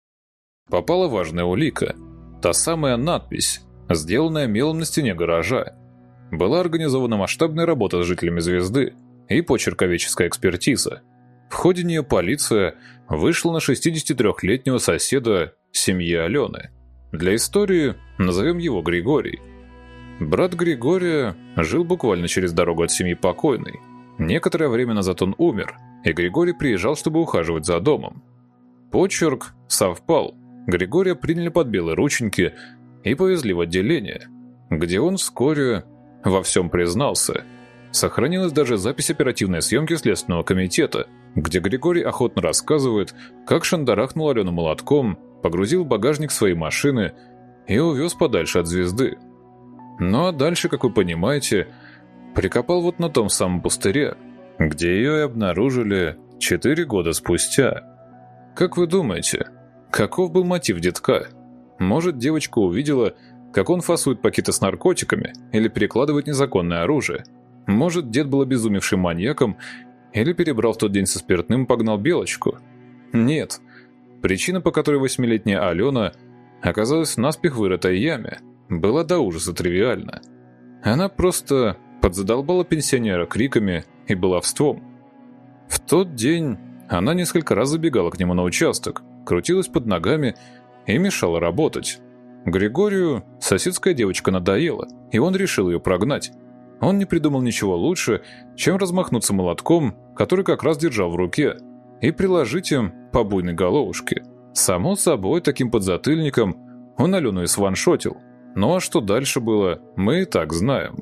Попала важная улика. Та самая надпись, сделанная мелом на стене гаража. Была организована масштабная работа с жителями звезды и почерковедческая экспертиза. В ходе нее полиция вышла на шестидесятитрёхлетнего соседа семьи Алены. Для истории назовем его Григорий. Брат Григория жил буквально через дорогу от семьи покойной. Некоторое время назад он умер, и Григорий приезжал, чтобы ухаживать за домом. Почерк совпал. Григория приняли под белые рученьки и повезли в отделение, где он вскоре во всем признался. Сохранилась даже запись оперативной съемки Следственного комитета, где Григорий охотно рассказывает, как шандарахнул Алену молотком, погрузил в багажник своей машины и увез подальше от звезды. Ну а дальше, как вы понимаете, прикопал вот на том самом пустыре, где ее и обнаружили четыре года спустя. Как вы думаете, каков был мотив детка? Может, девочка увидела, как он фасует пакеты с наркотиками или перекладывает незаконное оружие? Может, дед был обезумевшим маньяком или перебрал в тот день со спиртным и погнал белочку? Нет. Причина, по которой восьмилетняя Алена оказалась в наспех вырытой яме, была до ужаса тривиальна. Она просто подзадолбала пенсионера криками и баловством. В тот день она несколько раз забегала к нему на участок, крутилась под ногами и мешала работать. Григорию соседская девочка надоела, и он решил ее прогнать. Он не придумал ничего лучше, чем размахнуться молотком, который как раз держал в руке, и приложить им по буйной головушке. Само собой, таким подзатыльником он Алену и сваншотил. Ну а что дальше было, мы и так знаем.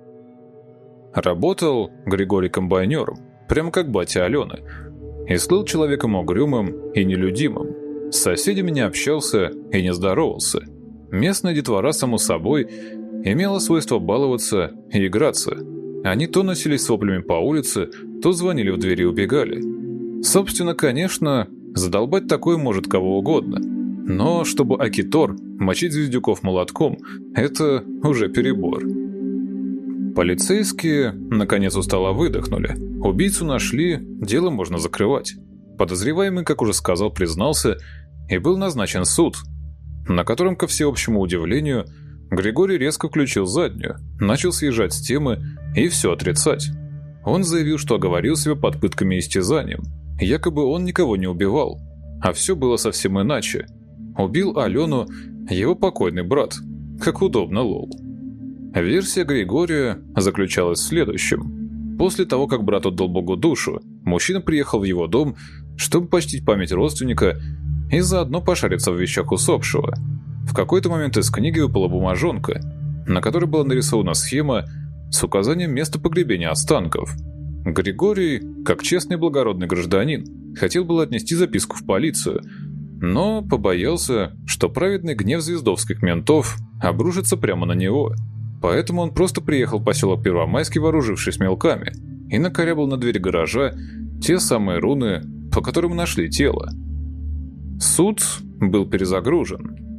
Работал Григорий комбайнером, прямо как батя Алены, и слыл человеком угрюмым и нелюдимым. С соседями не общался и не здоровался. Местная детвора, само собой, имела свойство баловаться и играться. Они то носились с воплями по улице, то звонили в дверь и убегали. Собственно, конечно, задолбать такое может кого угодно. Но чтобы Акитор мочить звездюков молотком – это уже перебор. Полицейские, наконец, устало выдохнули. Убийцу нашли, дело можно закрывать. Подозреваемый, как уже сказал, признался, и был назначен суд, на котором, ко всеобщему удивлению, Григорий резко включил заднюю, начал съезжать с темы и все отрицать. Он заявил, что оговорил себя под пытками и истязанием. Якобы он никого не убивал, а все было совсем иначе. Убил Алену его покойный брат. Как удобно, лол. Версия Григория заключалась в следующем. После того, как брат отдал Богу душу, мужчина приехал в его дом, чтобы почтить память родственника и заодно пошариться в вещах усопшего. В какой-то момент из книги выпала бумажонка, на которой была нарисована схема с указанием места погребения останков. Григорий, как честный благородный гражданин, хотел было отнести записку в полицию, но побоялся, что праведный гнев звездовских ментов обрушится прямо на него. Поэтому он просто приехал в поселок Первомайский, вооружившись мелками, и накорябал на дверь гаража те самые руны, по которым нашли тело. Суд был перезагружен,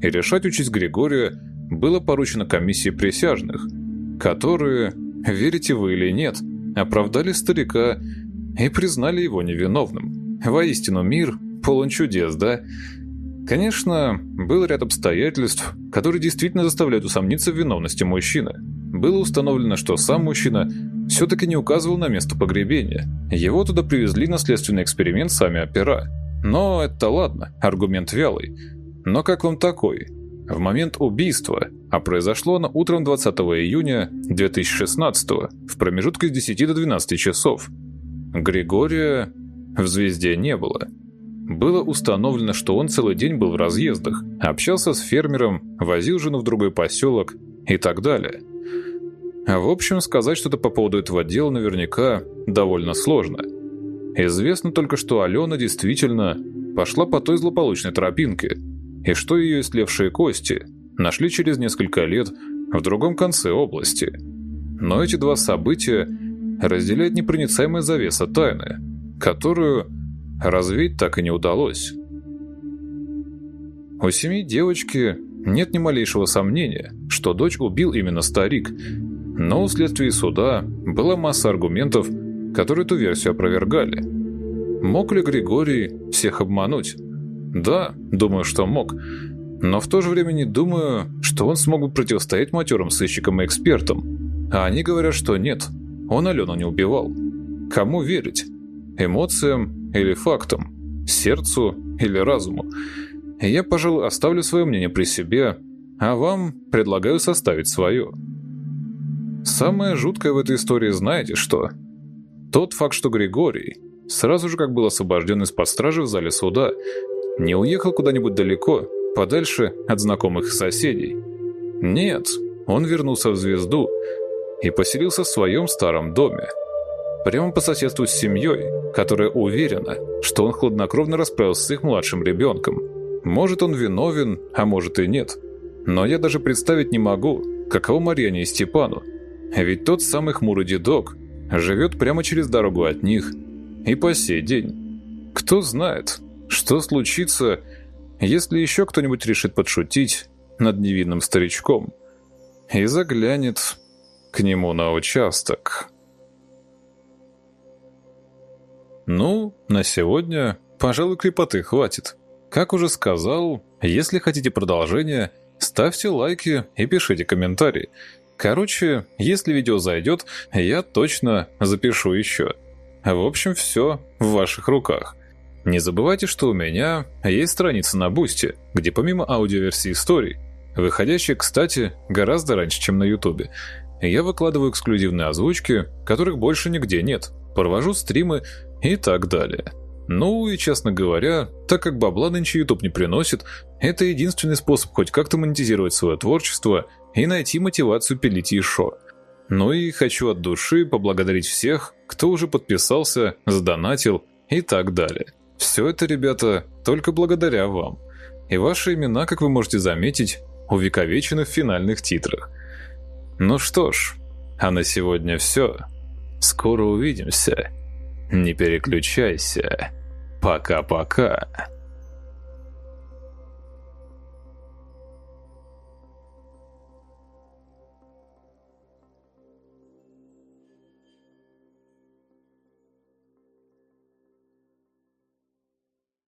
и решать участь Григория было поручено комиссии присяжных, которые, верите вы или нет, оправдали старика и признали его невиновным. Воистину мир полон чудес, да? Конечно, был ряд обстоятельств, которые действительно заставляют усомниться в виновности мужчины. Было установлено, что сам мужчина все-таки не указывал на место погребения. Его туда привезли на следственный эксперимент сами опера. Но это ладно, аргумент вялый. Но как вам такой? В момент убийства, а произошло оно утром двадцатого июня две тысячи шестнадцатого, в промежутке с десяти до двенадцати часов, Григория в «Звезде» не было. Было установлено, что он целый день был в разъездах, общался с фермером, возил жену в другой поселок и так далее. В общем, сказать что-то по поводу этого дела наверняка довольно сложно. Известно только, что Алена действительно пошла по той злополучной тропинке, и что ее истлевшие кости нашли через несколько лет в другом конце области. Но эти два события разделяет непроницаемая завеса тайны, которую развеять так и не удалось. У семьи девочки нет ни малейшего сомнения, что дочь убил именно старик, но у следствия и суда была масса аргументов, которые эту версию опровергали. Мог ли Григорий всех обмануть? Да, думаю, что мог, но в то же время не думаю, что он смог бы противостоять матерым сыщикам и экспертам. А они говорят, что нет, он Алену не убивал. Кому верить? Эмоциям или фактам? Сердцу или разуму? Я, пожалуй, оставлю свое мнение при себе, а вам предлагаю составить свое. Самое жуткое в этой истории знаете что? Тот факт, что Григорий, сразу же как был освобожден из-под стражи в зале суда, не уехал куда-нибудь далеко, подальше от знакомых и соседей. Нет, он вернулся в «Звезду» и поселился в своем старом доме. Прямо по соседству с семьей, которая уверена, что он хладнокровно расправился с их младшим ребенком. Может, он виновен, а может и нет. Но я даже представить не могу, каково Марьяне и Степану. Ведь тот самый хмурый дедок живет прямо через дорогу от них и по сей день. Кто знает, что случится, если еще кто-нибудь решит подшутить над невинным старичком и заглянет к нему на участок. Ну, на сегодня, пожалуй, крепоты хватит. Как уже сказал, если хотите продолжение, ставьте лайки и пишите комментарии. Короче, если видео зайдет, я точно запишу еще. В общем, все в ваших руках. Не забывайте, что у меня есть страница на Бусти, где помимо аудиоверсии историй, выходящей, кстати, гораздо раньше, чем на Ютубе, я выкладываю эксклюзивные озвучки, которых больше нигде нет, провожу стримы и так далее. Ну и, честно говоря, так как бабла нынче YouTube не приносит, это единственный способ хоть как-то монетизировать свое творчество и найти мотивацию пилить еще. Ну и хочу от души поблагодарить всех, кто уже подписался, сдонатил и так далее. Все это, ребята, только благодаря вам. И ваши имена, как вы можете заметить, увековечены в финальных титрах. Ну что ж, а на сегодня все. Скоро увидимся. Не переключайся. Пока-пока.